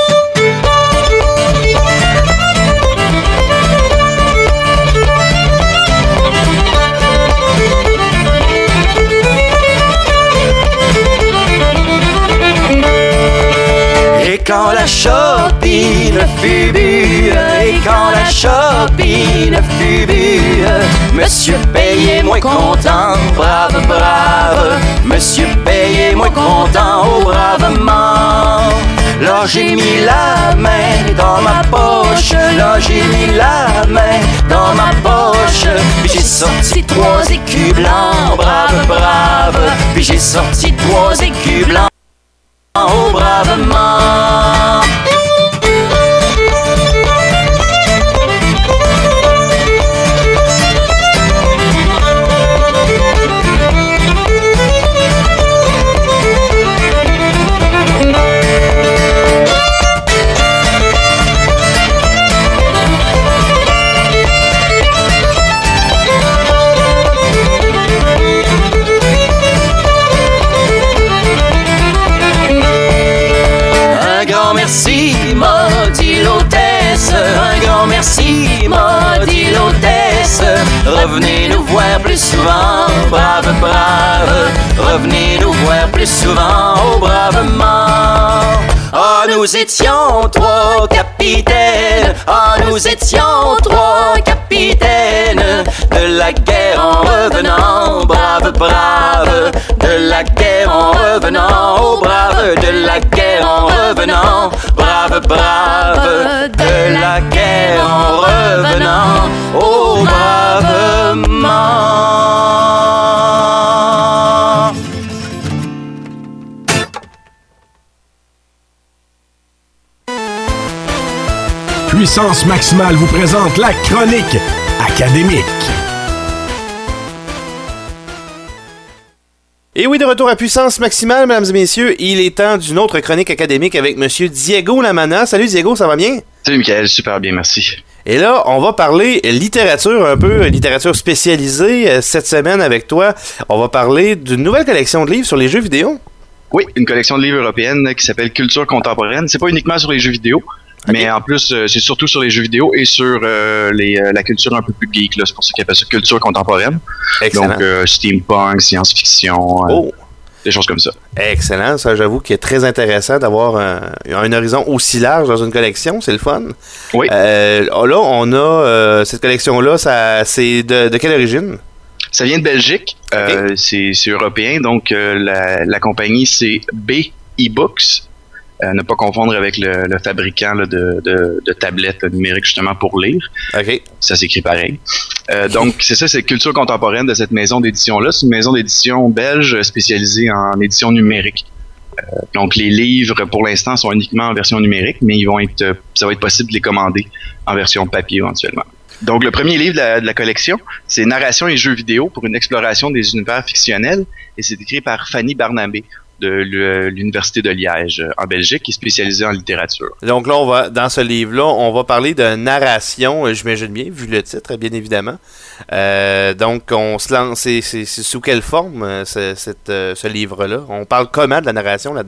Et quand la chopine fut bue, et quand la chopine fut bue, Monsieur Payé moins content, brave, brave. Monsieur Payé moins content, oh, bravement. Là j'ai mis la main dans ma poche, là j'ai mis la main dans ma poche. Puis j'ai sorti trois écus blancs, brave, brave. Puis j'ai sorti trois écus blancs, oh, bravement. Merci, m'a dit l'hôtesse. Un grand merci, m'a dit l'hôtesse. Revenez nous voir plus souvent, brave, brave. Revenez nous voir plus souvent, oh, bravement. Ah, nous étions trois capitaines. Ah, nous étions trois capitaines. De la guerre en revenant, brave, brave. De la guerre en revenant, oh, brave. De la guerre en revenant, brave, brave. De la guerre en revenant, oh, bravement. Puissance Maximale vous présente la chronique académique. Et oui, de retour à Puissance Maximale, mesdames et messieurs, il est temps d'une autre chronique académique avec monsieur Diego Lamana. Salut Diego, ça va bien? Salut Michael, super bien, merci. Et là, on va parler littérature un peu, littérature spécialisée. Cette semaine avec toi, on va parler d'une nouvelle collection de livres sur les jeux vidéo. Oui, une collection de livres européenne qui s'appelle Culture contemporaine. C'est pas uniquement sur les jeux vidéo, okay, mais en plus, euh, c'est surtout sur les jeux vidéo et sur euh, les, euh, la culture un peu plus geek. Là. C'est pour ça qu'ils appellent ça Culture contemporaine. Excellent. Donc, euh, steampunk, science-fiction, euh, oh. des choses comme ça. Excellent. Ça, j'avoue qu'il est très intéressant d'avoir un, un horizon aussi large dans une collection. C'est le fun. Oui. Euh, là, on a euh, cette collection-là. Ça, c'est de, de quelle origine? Ça vient de Belgique. Okay. Euh, c'est, c'est européen. Donc, euh, la, la compagnie, c'est B E-Books. Euh, ne pas confondre avec le, le fabricant là, de, de, de tablettes numériques justement pour lire. Okay. Ça s'écrit pareil. Euh, donc c'est ça, c'est Culture contemporaine de cette maison d'édition-là. C'est une maison d'édition belge spécialisée en édition numérique. Euh, donc les livres pour l'instant sont uniquement en version numérique, mais ils vont être, ça va être possible de les commander en version papier éventuellement. Donc le premier livre de la, de la collection, c'est Narration et jeux vidéo pour une exploration des univers fictionnels, et c'est écrit par Fanny Barnabé de l'Université de Liège en Belgique, qui est spécialisée en littérature. Donc là, on va dans ce livre-là, on va parler de narration, j'imagine bien, vu le titre, bien évidemment. Euh, donc, on se lance, c'est, c'est, c'est sous quelle forme, ce, cette, ce livre-là? On parle comment de la narration là-dedans?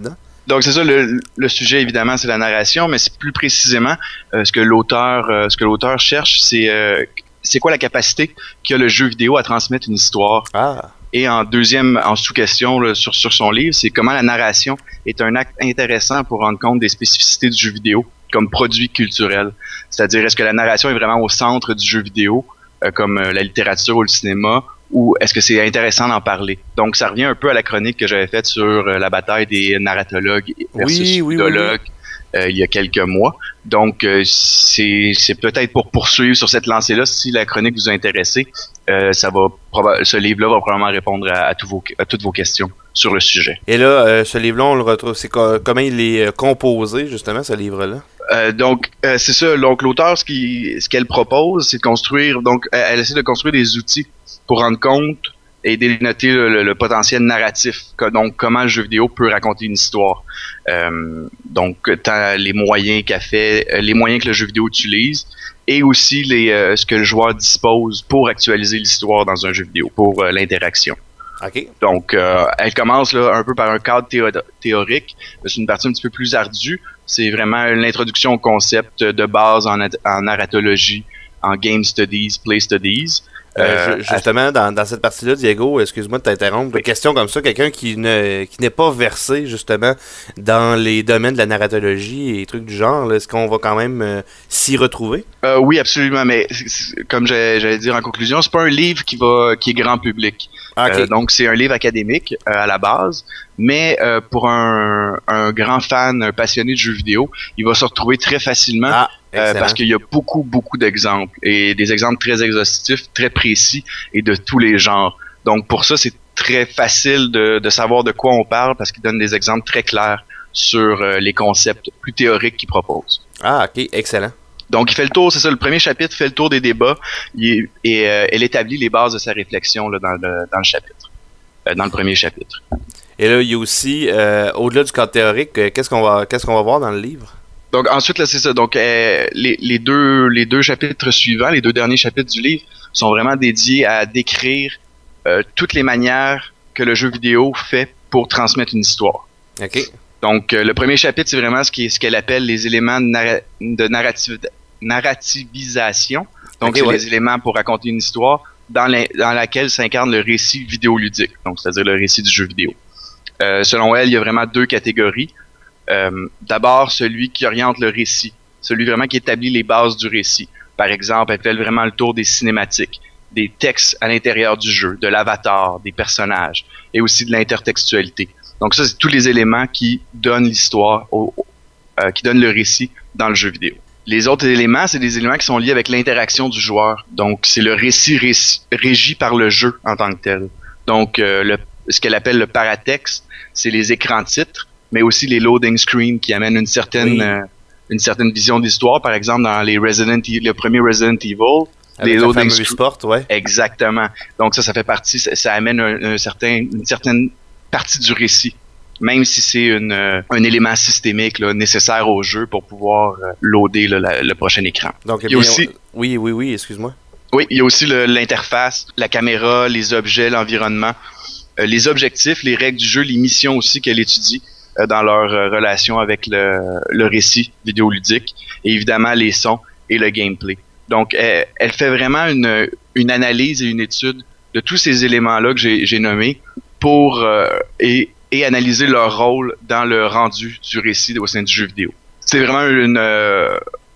Donc c'est ça, le, le sujet évidemment c'est la narration, mais c'est plus précisément euh, ce que l'auteur euh, ce que l'auteur cherche, c'est euh, c'est quoi la capacité qu'a le jeu vidéo à transmettre une histoire. Ah. Et en deuxième, en sous-question là, sur sur son livre, c'est comment la narration est un acte intéressant pour rendre compte des spécificités du jeu vidéo comme produit culturel. C'est-à-dire, est-ce que la narration est vraiment au centre du jeu vidéo, euh, comme euh, la littérature ou le cinéma, ou est-ce que c'est intéressant d'en parler? Donc, ça revient un peu à la chronique que j'avais faite sur euh, la bataille des narratologues versus oui, oui, ludologues oui, oui. Euh, il y a quelques mois. Donc, euh, c'est, c'est peut-être pour poursuivre sur cette lancée-là, si la chronique vous a intéressé, euh, ça va proba- ce livre-là va probablement répondre à, à, tous vos, à toutes vos questions sur le sujet. Et là, euh, ce livre-là, on le retrouve. C'est co- comment il est composé, justement, ce livre-là? Euh, donc, euh, c'est ça. Donc, l'auteur, ce, qui, ce qu'elle propose, c'est de construire. Donc, elle, elle essaie de construire des outils pour rendre compte et dénoter le, le, le potentiel narratif. Que, donc, comment le jeu vidéo peut raconter une histoire. Euh, donc, tant les moyens qu'a fait, les moyens que le jeu vidéo utilise, et aussi les, euh, ce que le joueur dispose pour actualiser l'histoire dans un jeu vidéo, pour euh, l'interaction. Okay. Donc, euh, elle commence là un peu par un cadre théo- théorique. C'est une partie un petit peu plus ardue. C'est vraiment l'introduction au concept de base en, en narratologie, en game studies, play studies. Euh, euh, justement, dans, dans cette partie-là, Diego, excuse-moi de t'interrompre, une question comme ça, quelqu'un qui ne qui n'est pas versé justement dans les domaines de la narratologie et trucs du genre, là, est-ce qu'on va quand même euh, s'y retrouver? Euh, oui, absolument, mais c'est, c'est, comme j'allais, j'allais dire en conclusion, c'est pas un livre qui va qui est grand public. Okay. Euh, donc c'est un livre académique euh, à la base, mais euh, pour un, un grand fan, un passionné de jeux vidéo, il va se retrouver très facilement ah, euh, parce qu'il y a beaucoup beaucoup d'exemples et des exemples très exhaustifs, très précis et de tous les genres. Donc pour ça c'est très facile de, de savoir de quoi on parle parce qu'il donne des exemples très clairs sur euh, les concepts plus théoriques qu'il propose. Ah ok, excellent. Donc, il fait le tour, c'est ça, le premier chapitre fait le tour des débats il, et euh, elle établit les bases de sa réflexion là, dans, le, dans le chapitre, euh, dans le premier chapitre. Et là, il y a aussi, euh, au-delà du cadre théorique, euh, qu'est-ce qu'on va qu'est-ce qu'on va voir dans le livre? Donc, ensuite, là, c'est ça. Donc, euh, les, les, deux, les deux chapitres suivants, les deux derniers chapitres du livre, sont vraiment dédiés à décrire euh, toutes les manières que le jeu vidéo fait pour transmettre une histoire. OK. Donc, euh, le premier chapitre, c'est vraiment ce, qui est, ce qu'elle appelle les éléments de, narra- de narrative, narrativisation. Donc, okay, c'est ouais. les éléments pour raconter une histoire dans, la, dans laquelle s'incarne le récit vidéoludique, donc c'est-à-dire le récit du jeu vidéo. Euh, selon elle, il y a vraiment deux catégories. Euh, d'abord, celui qui oriente le récit, celui vraiment qui établit les bases du récit. Par exemple, elle fait vraiment le tour des cinématiques, des textes à l'intérieur du jeu, de l'avatar, des personnages, et aussi de l'intertextualité. Donc ça, c'est tous les éléments qui donnent l'histoire, au, euh, qui donnent le récit dans le jeu vidéo. Les autres éléments, c'est des éléments qui sont liés avec l'interaction du joueur. Donc, c'est le récit réci- régi par le jeu en tant que tel. Donc, euh, le, ce qu'elle appelle le paratexte, c'est les écrans titres, mais aussi les loading screens qui amènent une certaine, oui. euh, une certaine vision d'histoire. Par exemple, dans les Resident Evil, le premier Resident Evil, avec les la loading screens. Sport, ouais. Exactement. Donc, ça, ça fait partie, ça, ça amène un, un certain, une certaine partie du récit. Même si c'est une, euh, un élément systémique là, nécessaire au jeu pour pouvoir euh, loader là, la, le prochain écran. Donc, il y a aussi, on... Oui, oui, oui, excuse-moi. Oui, il y a aussi le, l'interface, la caméra, les objets, l'environnement, euh, les objectifs, les règles du jeu, les missions aussi qu'elle étudie euh, dans leur euh, relation avec le, le récit vidéoludique, et évidemment les sons et le gameplay. Donc, elle, elle fait vraiment une, une analyse et une étude de tous ces éléments-là que j'ai, j'ai nommés pour... Euh, et, et analyser leur rôle dans le rendu du récit au sein du jeu vidéo. C'est vraiment une, euh,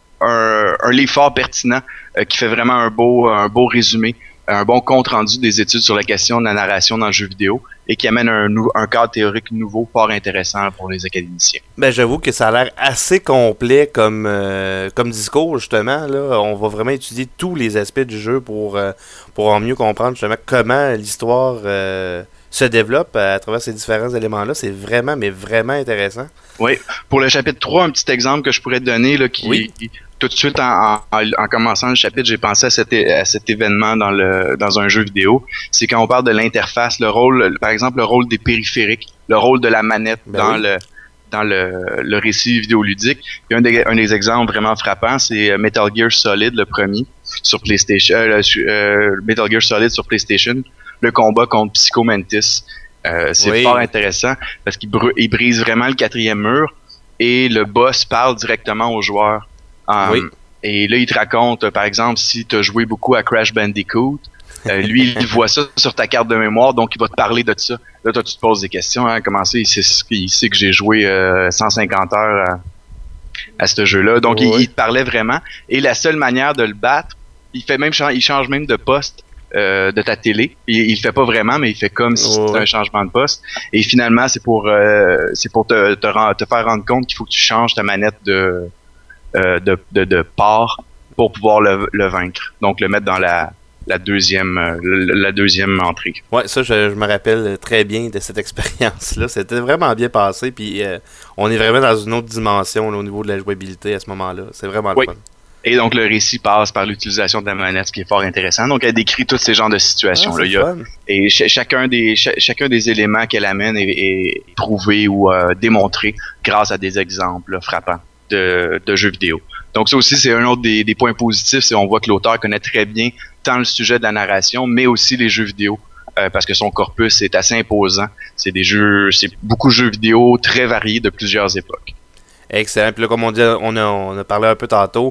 un, un livre fort pertinent euh, qui fait vraiment un beau, un beau résumé, un bon compte-rendu des études sur la question de la narration dans le jeu vidéo et qui amène un, un cadre théorique nouveau, fort intéressant pour les académiciens. Ben, j'avoue que ça a l'air assez complet comme, euh, comme discours, justement. Là. On va vraiment étudier tous les aspects du jeu pour, euh, pour en mieux comprendre justement comment l'histoire... Euh, se développe à travers ces différents éléments-là. C'est vraiment, mais vraiment intéressant. Oui. Pour le chapitre trois, un petit exemple que je pourrais te donner, là, qui, oui. qui tout de suite, en, en, en commençant le chapitre, j'ai pensé à cet, à cet événement dans, le, dans un jeu vidéo. C'est quand on parle de l'interface, le rôle, par exemple, le rôle des périphériques, le rôle de la manette ben dans oui. le dans le, le récit vidéoludique. Et un des, un des exemples vraiment frappants, c'est Metal Gear Solid, le premier, sur PlayStation, euh, euh, Metal Gear Solid sur PlayStation, le combat contre Psycho Mantis. Euh, c'est Oui. fort intéressant parce qu'il br- il brise vraiment le quatrième mur et le boss parle directement aux joueurs. Um, Oui. Et là, il te raconte, euh, par exemple, si tu as joué beaucoup à Crash Bandicoot, euh, lui, il voit ça sur ta carte de mémoire, donc il va te parler de ça. Là, toi, tu te poses des questions. Hein, comment ça, il sait, il sait que j'ai joué euh, cent cinquante heures à, à ce jeu-là. Donc, Oui. il, il te parlait vraiment. Et la seule manière de le battre, il fait même, cha- il change même de poste euh, de ta télé. Il, il le fait pas vraiment, mais il fait comme si Oui. c'était un changement de poste. Et finalement, c'est pour, euh, c'est pour te, te, ren- te faire rendre compte qu'il faut que tu changes ta manette de Euh, de, de, de part pour pouvoir le, le vaincre. Donc le mettre dans la, la deuxième euh, le- la deuxième entrée. Ouais, ça, je, je me rappelle très bien de cette expérience-là. C'était vraiment bien passé, puis euh, on est vraiment dans une autre dimension là, au niveau de la jouabilité à ce moment-là. C'est vraiment le Oui. fun. Et donc le récit passe par l'utilisation de la manette, ce qui est fort intéressant. Donc elle décrit tous ces genres de situations. Ah, là. c'est Il y a, fun. et ch- chacun des ch- chacun des éléments qu'elle amène est, est prouvé ou euh, démontré grâce à des exemples là, frappants de, de jeux vidéo. Donc ça aussi, c'est un autre des, des points positifs, c'est on voit que l'auteur connaît très bien tant le sujet de la narration, mais aussi les jeux vidéo, euh, parce que son corpus est assez imposant. C'est des jeux, c'est beaucoup de jeux vidéo très variés de plusieurs époques. Excellent. Puis là, comme on dit, on a, on a parlé un peu tantôt,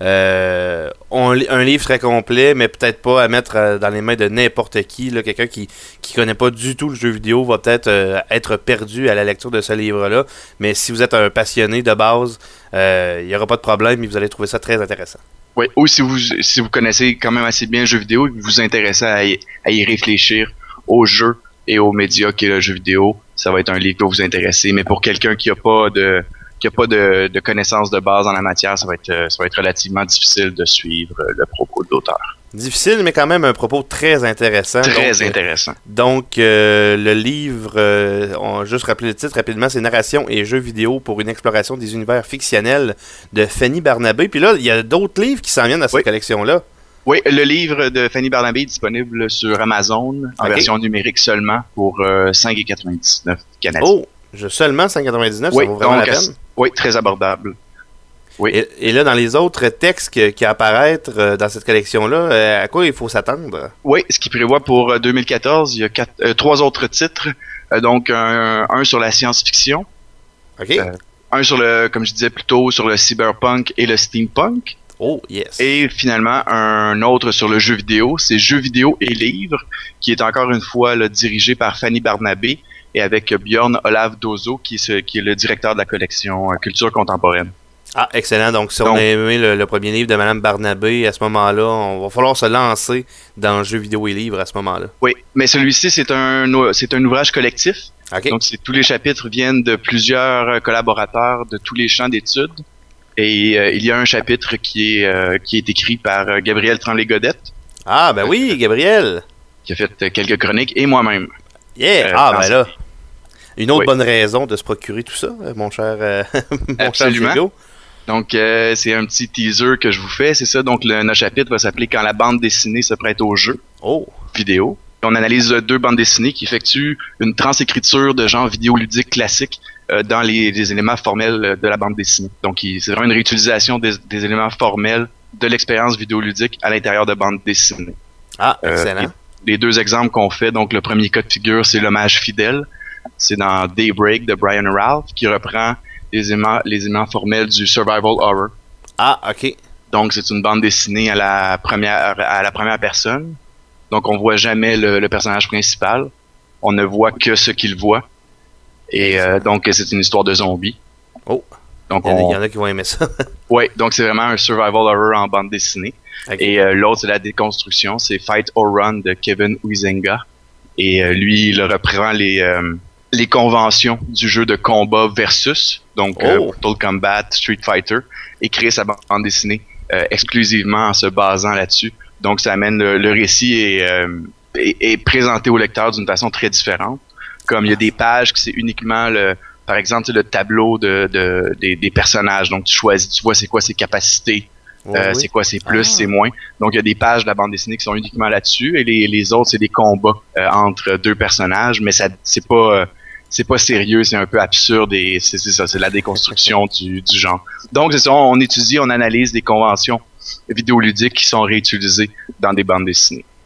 euh, on, li- un livre très complet, mais peut-être pas à mettre euh, dans les mains de n'importe qui. Là, quelqu'un qui qui connaît pas du tout le jeu vidéo va peut-être euh, être perdu à la lecture de ce livre-là. Mais si vous êtes un passionné de base, euh, il n'y aura pas de problème et vous allez trouver ça très intéressant. Oui, ou si vous si vous connaissez quand même assez bien le jeu vidéo et que vous vous intéressez à y, à y réfléchir au jeu et aux médias qu'est le jeu vidéo, ça va être un livre qui va vous intéresser. Mais pour quelqu'un qui a pas de qui a pas de, de connaissances de base en la matière, ça va être euh, ça va être relativement difficile de suivre euh, le propos de l'auteur. Difficile, mais quand même un propos très intéressant. Très donc, intéressant. Euh, donc, euh, le livre, euh, on va juste rappeler le titre rapidement, c'est Narration et jeux vidéo pour une exploration des univers fictionnels de Fanny Barnabé. Puis là, il y a d'autres livres qui s'en viennent à cette Oui. collection-là. Oui, le livre de Fanny Barnabé est disponible sur Amazon en Ok. version numérique seulement pour euh, cinq dollars quatre-vingt-dix-neuf canadiens. Oh, je, seulement cinq dollars quatre-vingt-dix-neuf, oui, ça vaut vraiment donc, la peine. euh, oui, très abordable. Oui. Et, et là, dans les autres textes que- qui apparaissent euh, dans cette collection-là, euh, à quoi il faut s'attendre? Oui, ce qui prévoit pour euh, deux mille quatorze, il y a quatre, euh, trois autres titres. Euh, donc, un, un sur la science-fiction. OK. Euh, un sur le, comme je disais plus tôt, sur le cyberpunk et le steampunk. Oh, yes. Et finalement, un autre sur le jeu vidéo. C'est Jeux vidéo et livres, qui est encore une fois là, dirigé par Fanny Barnabé et avec Björn Olav Dozo, qui est, ce- qui est le directeur de la collection euh, Culture contemporaine. Ah, excellent. Donc, si Donc- on a aimé le, le premier livre de Madame Barnabé, à ce moment-là, on va falloir se lancer dans jeux vidéo et livres à ce moment-là. Oui, mais celui-ci, c'est un, ou- c'est un ouvrage collectif. OK. Donc, c'est, tous les chapitres viennent de plusieurs euh, collaborateurs de tous les champs d'études. Et euh, il y a un chapitre qui est, euh, qui est écrit par euh, Gabriel Tremblay-Godette. Ah, ben oui, Gabriel. Qui a fait euh, quelques chroniques, et moi-même. Yeah! Euh, ah, dans ben ce- là. Une autre Oui. bonne raison de se procurer tout ça, euh, mon cher, euh, mon cher Absolument. Diego. Donc, euh, c'est un petit teaser que je vous fais, c'est ça. Donc, le, notre chapitre va s'appeler « Quand la bande dessinée se prête au jeu Oh! » vidéo. On analyse euh, deux bandes dessinées qui effectuent une transécriture de genre vidéoludique classique euh, dans les, les éléments formels euh, de la bande dessinée. Donc, il- c'est vraiment une réutilisation des, des éléments formels de l'expérience vidéoludique à l'intérieur de bandes dessinées. Ah, Euh, excellent. les, les deux exemples qu'on fait, donc le premier cas de figure, c'est l'hommage fidèle. C'est dans Daybreak de Brian Ralph qui reprend les éléments, les éléments formels du survival horror. Ah, OK. Donc, c'est une bande dessinée à la première, à la première personne. Donc, on voit jamais le, le personnage principal. On ne voit que ce qu'il voit. Et euh, donc, c'est une histoire de zombies. Oh. Donc, Il y, en a, on... il y en a qui vont aimer ça. Ouais, donc c'est vraiment un survival horror en bande dessinée. Ok. Et euh, l'autre, c'est la déconstruction. C'est Fight or Run de Kevin Huizenga. Et euh, lui, il reprend les, euh, les conventions du jeu de combat versus, donc Oh. euh, Mortal Kombat, Street Fighter, et crée sa bande dessinée euh, exclusivement en se basant là-dessus. Donc ça amène le, le récit est, euh, est, est présenté au lecteur d'une façon très différente. Comme il y a des pages qui c'est uniquement le, par exemple, tu sais, le tableau de, de des, des personnages. Donc tu choisis, tu vois c'est quoi ses capacités. Oh, Euh, oui. c'est quoi, c'est plus, Ah. c'est moins. Donc, il y a des pages de la bande dessinée qui sont uniquement là-dessus, et les, les autres, c'est des combats euh, entre deux personnages, mais ça, c'est pas, euh, c'est pas sérieux, c'est un peu absurde, et c'est, c'est ça, c'est la déconstruction du, du genre. Donc, c'est ça, on étudie, on analyse des conventions vidéoludiques qui sont réutilisées dans des bandes dessinées.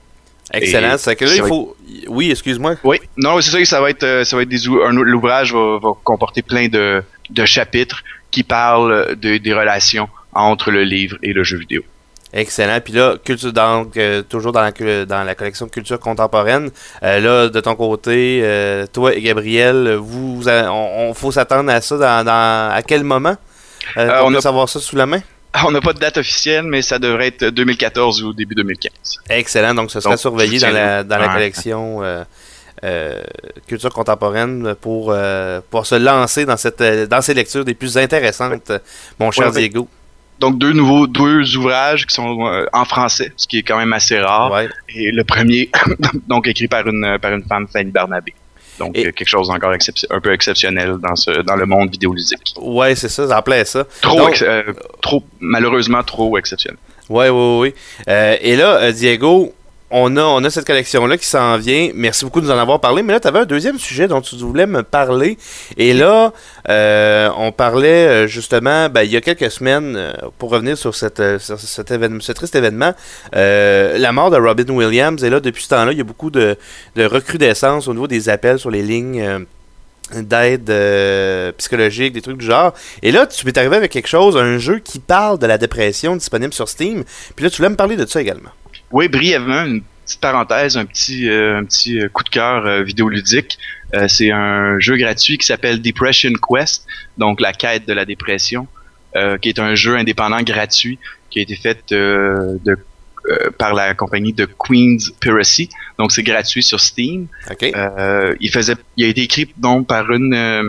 Excellent. C'est que là, il faut. Oui, excuse-moi. Oui, non, c'est ça. Ça va être, ça va être des. Un, l'ouvrage va, va comporter plein de, de chapitres qui parlent de, des relations entre le livre et le jeu vidéo. Excellent. Puis là, culture, donc, euh, toujours dans la, dans la collection de culture contemporaine. Euh, là, de ton côté, euh, toi et Gabriel, vous, vous a, on, on faut s'attendre à ça dans, dans à quel moment? Euh, euh, on peut a... savoir ça sous la main? On n'a pas de date officielle, mais ça devrait être deux mille quatorze ou début deux mille quinze. Excellent. Donc, ce sera donc, surveillé dans la, dans la collection euh, euh, culture contemporaine pour, euh, pour se lancer dans, cette, dans ces lectures des plus intéressantes, ouais. mon cher ouais, Diego. Donc, deux nouveaux deux ouvrages qui sont euh, en français, ce qui est quand même assez rare. Ouais. Et le premier, donc écrit par une, par une femme, Fanny Barnabé. Donc, et... quelque chose encore excep- un peu exceptionnel dans, ce, dans le monde vidéoludique. Ouais, c'est ça, ça plaît ça. Trop, Donc, ex- euh, trop, malheureusement, trop exceptionnel. Ouais, ouais, ouais. Euh, et là, euh, Diego, on a, on a cette collection-là qui s'en vient. Merci beaucoup de nous en avoir parlé. Mais là, tu avais un deuxième sujet dont tu voulais me parler. Et là, euh, on parlait justement, ben, il y a quelques semaines, pour revenir sur, cette, sur cet événement, ce triste événement, euh, la mort de Robin Williams. Et là, depuis ce temps-là, il y a beaucoup de, de recrudescence au niveau des appels sur les lignes euh, d'aide euh, psychologique, des trucs du genre. Et là, tu m'es arrivé avec quelque chose, un jeu qui parle de la dépression disponible sur Steam. Puis là, tu voulais me parler de ça également. Oui, brièvement, une petite parenthèse, un petit, euh, un petit coup de cœur euh, vidéoludique. Euh, c'est un jeu gratuit qui s'appelle Depression Quest, donc la quête de la dépression, euh, qui est un jeu indépendant gratuit qui a été fait euh, de, euh, par la compagnie de Queen's Piracy. Donc c'est gratuit sur Steam. Okay. Euh, il faisait, il a été écrit donc par une euh,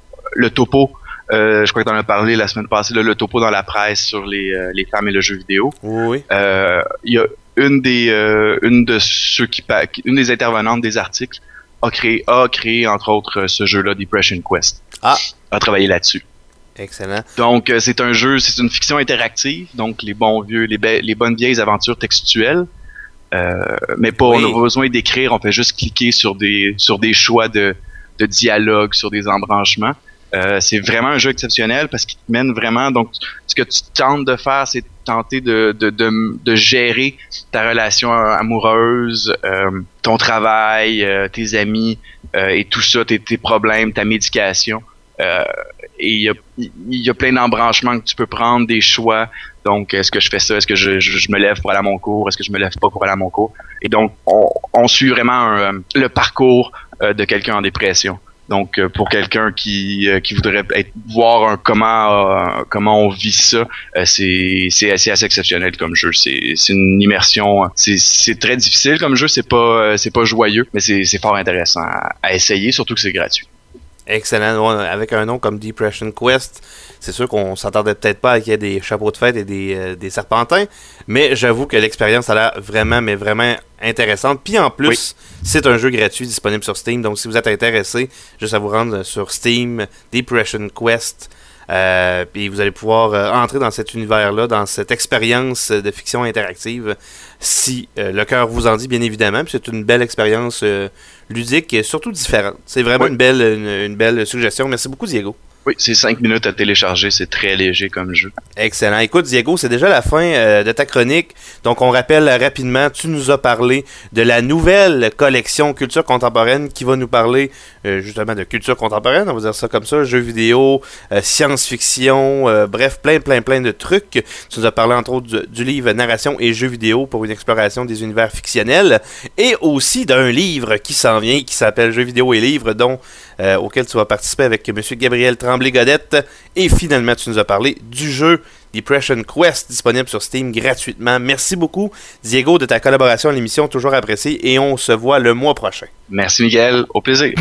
le topo. Euh, je crois que tu en as parlé la semaine passée, là, le topo dans la presse sur les, euh, les femmes et le jeu vidéo. Oui. Euh, il y a une des euh, une de ceux qui une des intervenantes des articles a créé a créé entre autres ce jeu-là, Depression Quest. Ah. A travaillé là-dessus. Excellent. Donc euh, c'est un jeu, c'est une fiction interactive, donc les bons vieux, les, be- les bonnes vieilles aventures textuelles. Euh, mais pas, oui. On n'a pas besoin d'écrire, on fait juste cliquer sur des sur des choix de de dialogue, sur des embranchements. Euh, c'est vraiment un jeu exceptionnel parce qu'il te mène vraiment, donc ce que tu tentes de faire, c'est tenter de, de, de, de gérer ta relation amoureuse, euh, ton travail, euh, tes amis euh, et tout ça, tes, tes problèmes, ta médication. Euh, et il y a, il y a plein d'embranchements que tu peux prendre, des choix. Donc, est-ce que je fais ça? Est-ce que je, je, je me lève pour aller à mon cours? Est-ce que je me lève pas pour aller à mon cours? Et donc, on, on suit vraiment un, le parcours euh, de quelqu'un en dépression. Donc, euh, pour quelqu'un qui euh, qui voudrait être, voir un, comment euh, comment on vit ça, euh, c'est c'est assez, assez exceptionnel comme jeu. C'est c'est une immersion. C'est c'est très difficile comme jeu. C'est pas euh, c'est pas joyeux, mais c'est c'est fort intéressant à, à essayer, surtout que c'est gratuit. Excellent. Avec un nom comme Depression Quest, c'est sûr qu'on s'attendait peut-être pas à qu'il y ait des chapeaux de fête et des, euh, des serpentins, mais j'avoue que l'expérience a l'air vraiment, mais vraiment intéressante. Puis en plus, oui. c'est un jeu gratuit disponible sur Steam, donc si vous êtes intéressé, juste à vous rendre sur Steam, Depression Quest, euh, puis vous allez pouvoir euh, entrer dans cet univers-là, dans cette expérience de fiction interactive, si euh, le cœur vous en dit, bien évidemment. Puis c'est une belle expérience euh, ludique et surtout différente. C'est vraiment oui. une belle une, une belle suggestion. Merci beaucoup, Diego. Oui, c'est cinq minutes à télécharger, c'est très léger comme jeu. Excellent. Écoute, Diego, c'est déjà la fin euh, de ta chronique. Donc, on rappelle rapidement, tu nous as parlé de la nouvelle collection Culture Contemporaine qui va nous parler euh, justement de culture contemporaine, on va dire ça comme ça, jeux vidéo, euh, science-fiction, euh, bref, plein, plein, plein de trucs. Tu nous as parlé entre autres du, du livre Narration et jeux vidéo pour une exploration des univers fictionnels et aussi d'un livre qui s'en vient, qui s'appelle Jeux vidéo et livres, dont euh, auquel tu vas participer avec M. Gabriel Tremblay-Godette. Et finalement, tu nous as parlé du jeu Depression Quest, disponible sur Steam gratuitement. Merci beaucoup, Diego, de ta collaboration à l'émission, toujours appréciée, et on se voit le mois prochain. Merci, Miguel. Au plaisir.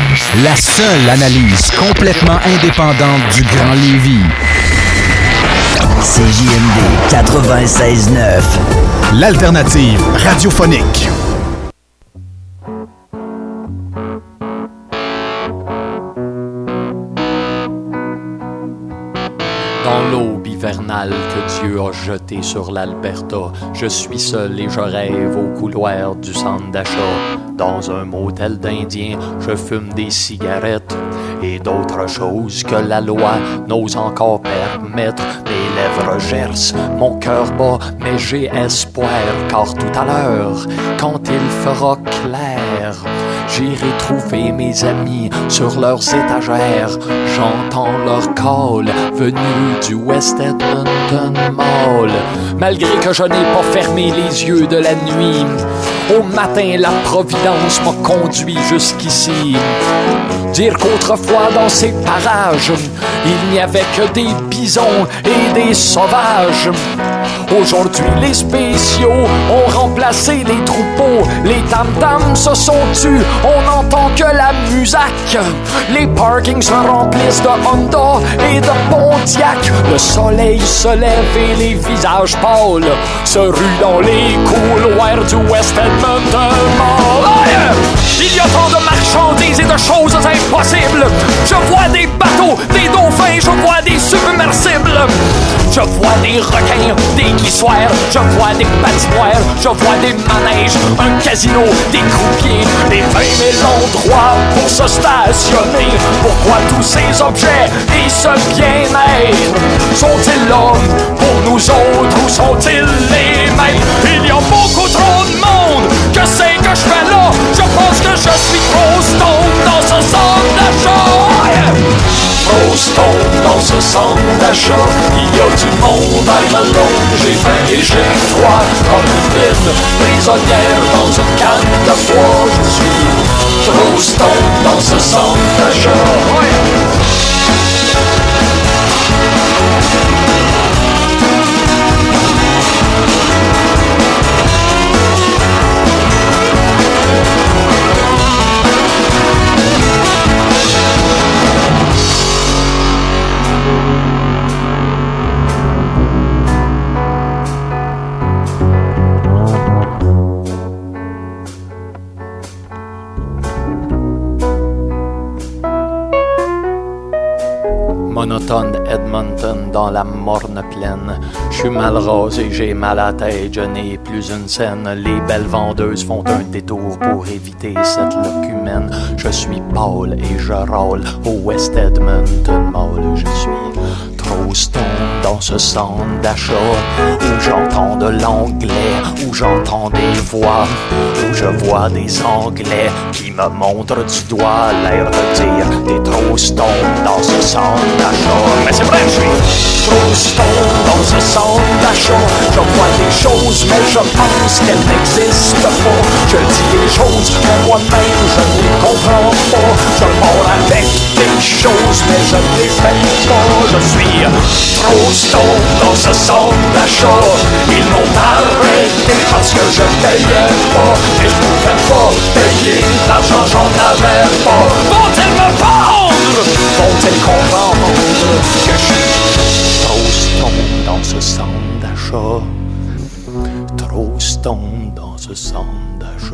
La seule analyse complètement indépendante du Grand Lévis. C J M D quatre-vingt-seize neuf. L'alternative radiophonique. Dans l'aube hivernale que Dieu a jetée sur l'Alberta, je suis seul et je rêve au couloir du centre d'achat. Dans un motel d'Indiens, je fume des cigarettes et d'autres choses que la loi n'ose encore permettre. Mais lèvres gercent, mon cœur bat, mais j'ai espoir, car tout à l'heure, quand il fera clair, j'irai trouver mes amis sur leurs étagères. J'entends leur call venu du West Edmonton Mall. Malgré que je n'ai pas fermé les yeux de la nuit, au matin la providence m'a conduit jusqu'ici. Dire qu'autrefois dans ces parages, il n'y avait que des bisons et des sauvages. Aujourd'hui les spéciaux ont remplacé les troupeaux. Les tam-tams se sont tus, on n'entend que la musac. Les parkings se remplissent de Honda et de Pontiac. Le soleil se lève et les visages pâles se ruent dans les couloirs du West Edmonton Mall. Oh yeah! Il y a tant de marchandises et de choses impossibles. Je vois des bateaux, des dauphins, je vois des submersibles. Je vois des requins, des glissoires, je vois des patinoires, je vois des manèges, un casino, des croupiers, des vingt mille endroits pour se stationner. Pourquoi tous ces objets et ce bien-être sont-ils là pour nous autres ou sont-ils les mêmes? Il y a beaucoup trop de monde, que c'est que je fais là? Je pense que je suis trop stone dans ce centre d'achat. Trop stone dans ce centre d'achat. Il y a du monde, I'm alone. J'ai faim et j'ai froid, comme une mine prisonnière dans une canne de bois. Je suis trop stone dans ce centre d'achat. Monotone Edmonton dans la morne plaine. Je suis mal rasé, j'ai mal à la tête, je n'ai plus une scène. Les belles vendeuses font un détour pour éviter cette locumène. Je suis pâle et je râle au West Edmonton Mall. Je suis trop stone dans ce centre d'achat où j'entends de l'anglais, où j'entends des voix, où je vois des anglais qui me montrent du doigt, l'air de dire t'es trop stone dans ce centre d'achat. Mais c'est vrai, je suis trop stone dans ce centre d'achat. Je vois des choses, mais je pense qu'elles n'existent pas. Je dis les choses, mais moi-même je ne les comprends pas. Je mords avec des choses, mais je ne les fais pas. Je suis trop stone dans ce centre d'achat. Ils m'ont arrêté parce que je payais pas. Et je pouvais pas payer, l'argent j'en avais pas. Vont-ils me vendre? Vont-ils comprendre que je suis trop stone dans ce centre d'achat? Trop stone dans ce centre d'achat.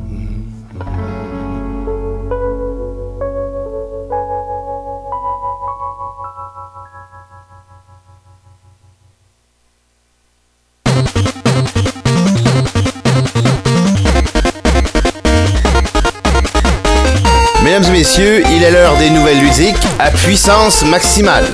Mesdames et messieurs, il est l'heure des nouvelles ludiques à puissance maximale.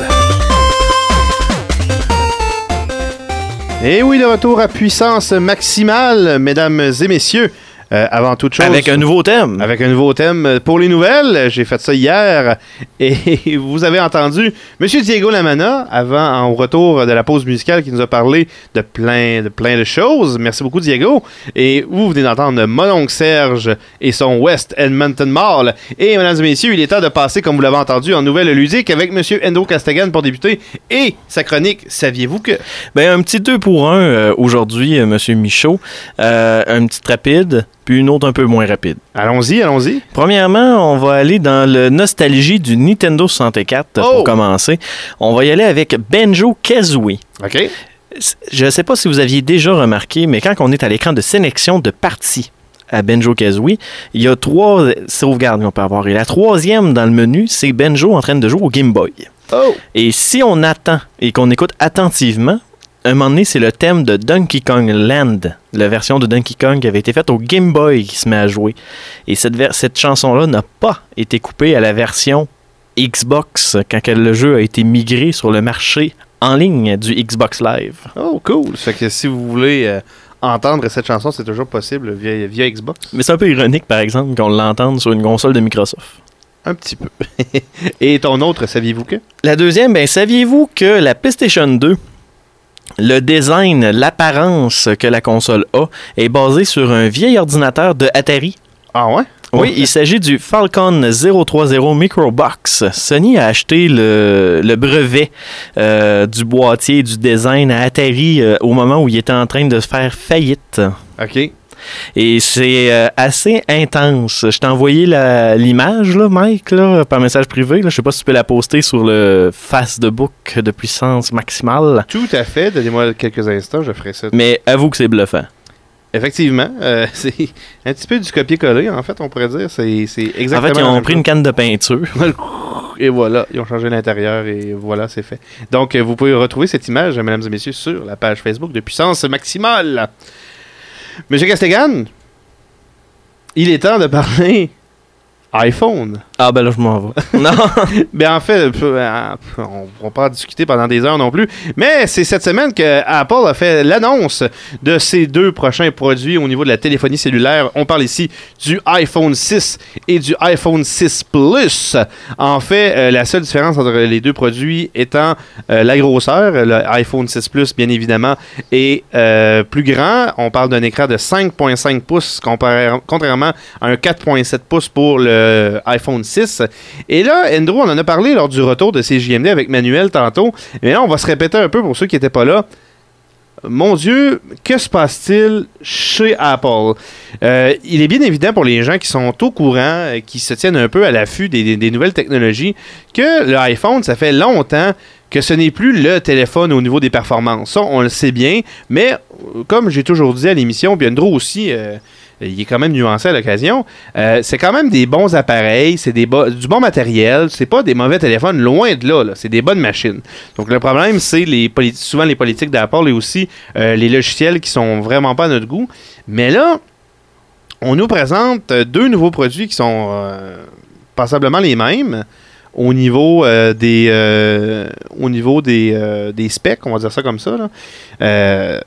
Et oui, de retour à puissance maximale, mesdames et messieurs. Euh, avant toute chose... Avec un nouveau thème. Avec un nouveau thème pour les nouvelles. J'ai fait ça hier. Et vous avez entendu M. Diego Lamana, avant, en retour de la pause musicale, qui nous a parlé de plein de, plein de choses. Merci beaucoup, Diego. Et vous venez d'entendre mon oncle Serge et son West Edmonton Mall. Et, mesdames et messieurs, il est temps de passer, comme vous l'avez entendu, en nouvelle ludique avec M. Endo Castagan pour débuter. Et sa chronique, saviez-vous que... Ben, un petit deux pour un euh, aujourd'hui, euh, M. Michaud. Euh, un petit rapide... puis une autre un peu moins rapide. Allons-y, allons-y. Premièrement, on va aller dans le nostalgie du Nintendo soixante-quatre oh! pour commencer. On va y aller avec Banjo-Kazooie. OK. Je ne sais pas si vous aviez déjà remarqué, mais quand on est à l'écran de sélection de parties à Banjo-Kazooie, il y a trois sauvegardes qu'on peut avoir. Et la troisième dans le menu, c'est Banjo en train de jouer au Game Boy. Oh! Et si on attend et qu'on écoute attentivement, un moment donné, c'est le thème de Donkey Kong Land, la version de Donkey Kong qui avait été faite au Game Boy qui se met à jouer. Et cette, ver- cette chanson-là n'a pas été coupée à la version Xbox quand le jeu a été migré sur le marché en ligne du Xbox Live. Oh, cool. Ça fait que si vous voulez euh, entendre cette chanson, c'est toujours possible via, via Xbox. Mais c'est un peu ironique, par exemple, qu'on l'entende sur une console de Microsoft. Un petit peu. Et ton autre, saviez-vous que? La deuxième, ben, saviez-vous que la PlayStation deux, le design, l'apparence que la console a, est basé sur un vieil ordinateur de Atari? Ah ouais? Oui, Ouais. il s'agit du Falcon zéro trois zéro Microbox. Sony a acheté le, le brevet euh, du boîtier et du design à Atari euh, au moment où il était en train de faire faillite. OK. Et c'est euh, assez intense. Je t'ai envoyé la- l'image, là, Mike, là, par message privé. Là. Je sais pas si tu peux la poster sur le Facebook de puissance maximale. Tout à fait. Donnez-moi quelques instants, je ferai ça. Mais avoue que c'est bluffant. Effectivement, euh, c'est un petit peu du copier-coller, en fait, on pourrait dire. C'est c'est exactement. En fait, ils la ont même pris chose. une canne de peinture. Et voilà, ils ont changé l'intérieur et voilà, c'est fait. Donc, euh, vous pouvez retrouver cette image, mesdames et messieurs, sur la page Facebook de Puissance Maximale. Monsieur Castegan, il est temps de parler iPhone. Ah ben là, je m'en vais. Non. Ben en fait, euh, on ne va pas en discuter pendant des heures non plus. Mais c'est cette semaine que Apple a fait l'annonce de ses deux prochains produits au niveau de la téléphonie cellulaire. On parle ici du iPhone six et du iPhone six Plus. En fait, euh, la seule différence entre les deux produits étant euh, la grosseur. Le iPhone six Plus, bien évidemment, est euh, plus grand. On parle d'un écran de cinq virgule cinq pouces comparé- contrairement à un quatre virgule sept pouces pour le iPhone six. Et là, Andrew, on en a parlé lors du retour de C J M D avec Manuel tantôt. Mais là, on va se répéter un peu pour ceux qui n'étaient pas là. Mon Dieu, que se passe-t-il chez Apple? Euh, il est bien évident pour les gens qui sont au courant, euh, qui se tiennent un peu à l'affût des, des- des nouvelles technologies, que le iPhone, ça fait longtemps que ce n'est plus le téléphone au niveau des performances. Ça, on le sait bien, mais euh, comme j'ai toujours dit à l'émission, puis Andrew aussi, euh, il est quand même nuancé à l'occasion, euh, c'est quand même des bons appareils, c'est des bo- du bon matériel, c'est pas des mauvais téléphones, loin de là, là, c'est des bonnes machines. Donc le problème, c'est les politi- souvent les politiques d'Apple et aussi euh, les logiciels qui sont vraiment pas à notre goût. Mais là, on nous présente euh, deux nouveaux produits qui sont euh, passablement les mêmes au niveau euh, des euh, au niveau des, euh, des specs, on va dire ça comme ça, là. Euh,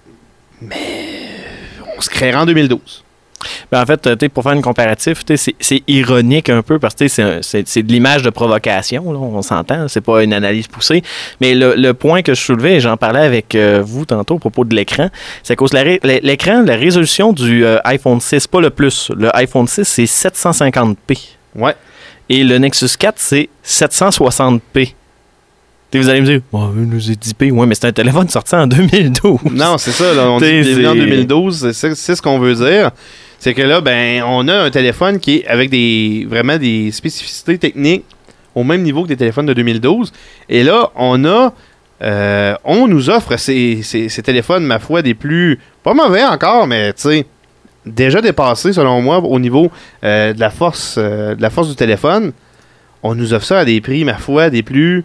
mais on se créera en deux mille douze. Ben en fait, tu sais, pour faire une comparatif, tu sais, c'est c'est ironique un peu parce que tu sais, c'est un- c'est c'est de l'image de provocation, là, on s'entend, c'est pas une analyse poussée. Mais le, le point que je soulevais, et j'en parlais avec euh, vous tantôt à propos de l'écran, c'est qu'au la ré- l'écran, la résolution du euh, iPhone six, pas le plus, le iPhone six, c'est sept cent cinquante p. Ouais. Et le Nexus quatre, c'est sept cent soixante p. Et vous allez me dire, oh, nous est dix p. Ouais, mais c'est un téléphone sorti en deux mille douze. Non, c'est ça, là, on T'sais, dit bienvenue en c'est- deux mille douze, c'est c'est ce qu'on veut dire. C'est que là, ben, on a un téléphone qui est avec des vraiment des spécificités techniques au même niveau que des téléphones de deux mille douze. Et là, on a euh, on nous offre ces, ces, ces téléphones, ma foi, des plus pas mauvais encore, mais tu sais, déjà dépassés selon moi au niveau euh, de la force euh, de la force du téléphone. On nous offre ça à des prix, ma foi, des plus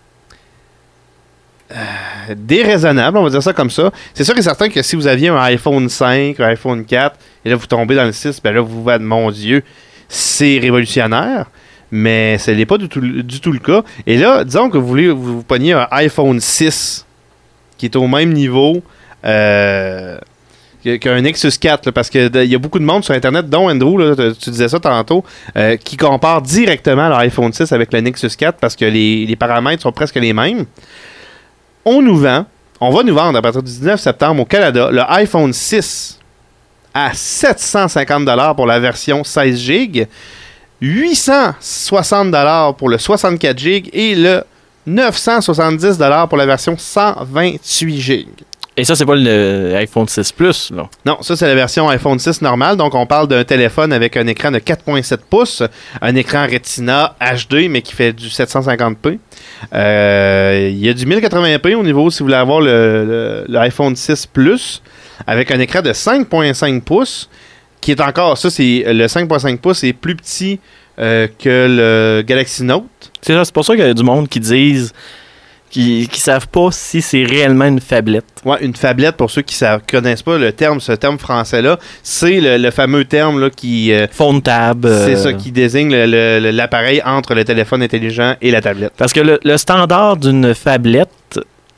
Euh, déraisonnable, on va dire ça comme ça. C'est sûr et certain que si vous aviez un iPhone cinq, un iPhone quatre, et là vous tombez dans le six, ben là vous vous dites, mon Dieu, c'est révolutionnaire, mais ce n'est pas du tout, du tout le cas. Et là, disons que vous voulez vous, vous pogniez un iPhone six qui est au même niveau euh, que- qu'un Nexus quatre, là, parce qu'il y a beaucoup de monde sur Internet, dont Andrew, là, tu- tu disais ça tantôt, euh, qui compare directement l'iPhone six avec le Nexus quatre parce que les, les paramètres sont presque les mêmes. On nous vend, on va nous vendre à partir du dix-neuf septembre au Canada, le iPhone six à sept cent cinquante dollars pour la version seize gigs, huit cent soixante dollars pour le soixante-quatre gigs et le neuf cent soixante-dix dollars pour la version cent vingt-huit gigs. Et ça, c'est pas le iPhone six Plus, là. Non, ça, c'est la version iPhone six normale. Donc, on parle d'un téléphone avec un écran de quatre virgule sept pouces, un écran Retina H D, mais qui fait du sept cent cinquante p. Euh, Il y a du mille quatre-vingts p au niveau, si vous voulez avoir le, le- le iPhone six Plus, avec un écran de cinq virgule cinq pouces, qui est encore, ça, c'est le cinq virgule cinq pouces est plus petit euh, que le Galaxy Note. C'est ça, c'est pour ça qu'il y a du monde qui disent qui qui savent pas si c'est réellement une phablette. Ouais, une phablette, pour ceux qui ne connaissent pas le terme, ce terme français-là, c'est le, le fameux terme là, qui... Euh, Phone tab. C'est euh, ça, qui désigne le- le- le- l'appareil entre le téléphone intelligent et la tablette. Parce que le, le standard d'une phablette,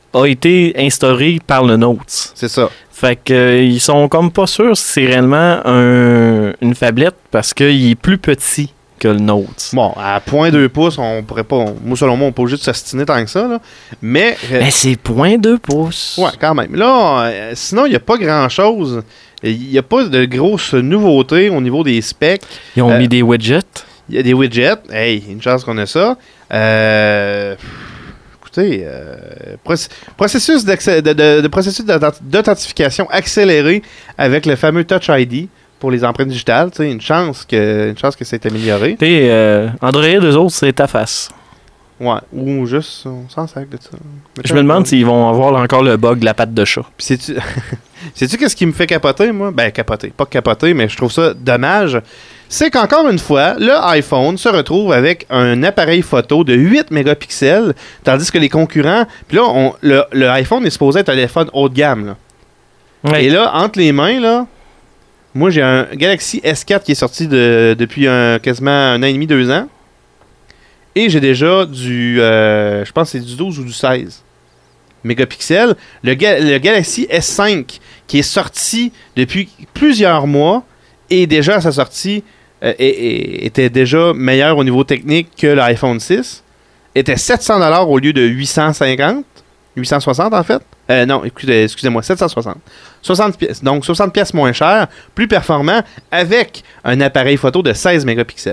a été instauré par le Notes. C'est ça. Fait que euh, ils sont comme pas sûrs si c'est réellement un, une phablette parce qu'il est plus petit que le Note. Bon, à zéro virgule deux pouces, on pourrait pas... Moi, selon moi, on peut juste s'astiner tant que ça, là. Mais... Euh, Mais c'est zéro virgule deux pouces. Ouais, quand même. Là, euh, sinon, il n'y a pas grand-chose. Il n'y a pas de grosses nouveautés au niveau des specs. Ils ont euh, mis des widgets. Il y a des widgets. Hey, une chance qu'on a ça. Euh... Écoutez, euh, proc- processus, de, de, de processus d'authentification accéléré avec le fameux Touch I D pour les empreintes digitales. Tu sais, une chance que, une chance que c'est amélioré. Et euh, Android, eux autres, c'est ta face. Ouais, ou juste, on s'en sert de ça. Mais je me demande s'ils vont avoir encore le bug de la patte de chat. Puis sais-tu, sais-tu qu'est-ce qui me fait capoter, moi? Ben, capoter. Pas capoter, mais je trouve ça dommage. C'est qu'encore une fois, le iPhone se retrouve avec un appareil photo de huit mégapixels, tandis que les concurrents... Puis là, on, le, le iPhone est supposé être un téléphone haut de gamme, là. Ouais. Et là, entre les mains, là, moi, j'ai un Galaxy S quatre qui est sorti de, depuis un, quasiment un an et demi, deux ans. Et j'ai déjà du... Euh, je pense que c'est du douze ou du seize mégapixels. Le, Ga- le Galaxy S cinq, qui est sorti depuis plusieurs mois, et déjà à sa sortie, euh, et, et, était déjà meilleur au niveau technique que l'iPhone six, était sept cents dollars au lieu de huit cent cinquante, huit cent soixante en fait. Euh, non, écoutez, excusez-moi, sept cent soixante. soixante pièces, donc soixante pièces moins cher, plus performant, avec un appareil photo de seize mégapixels.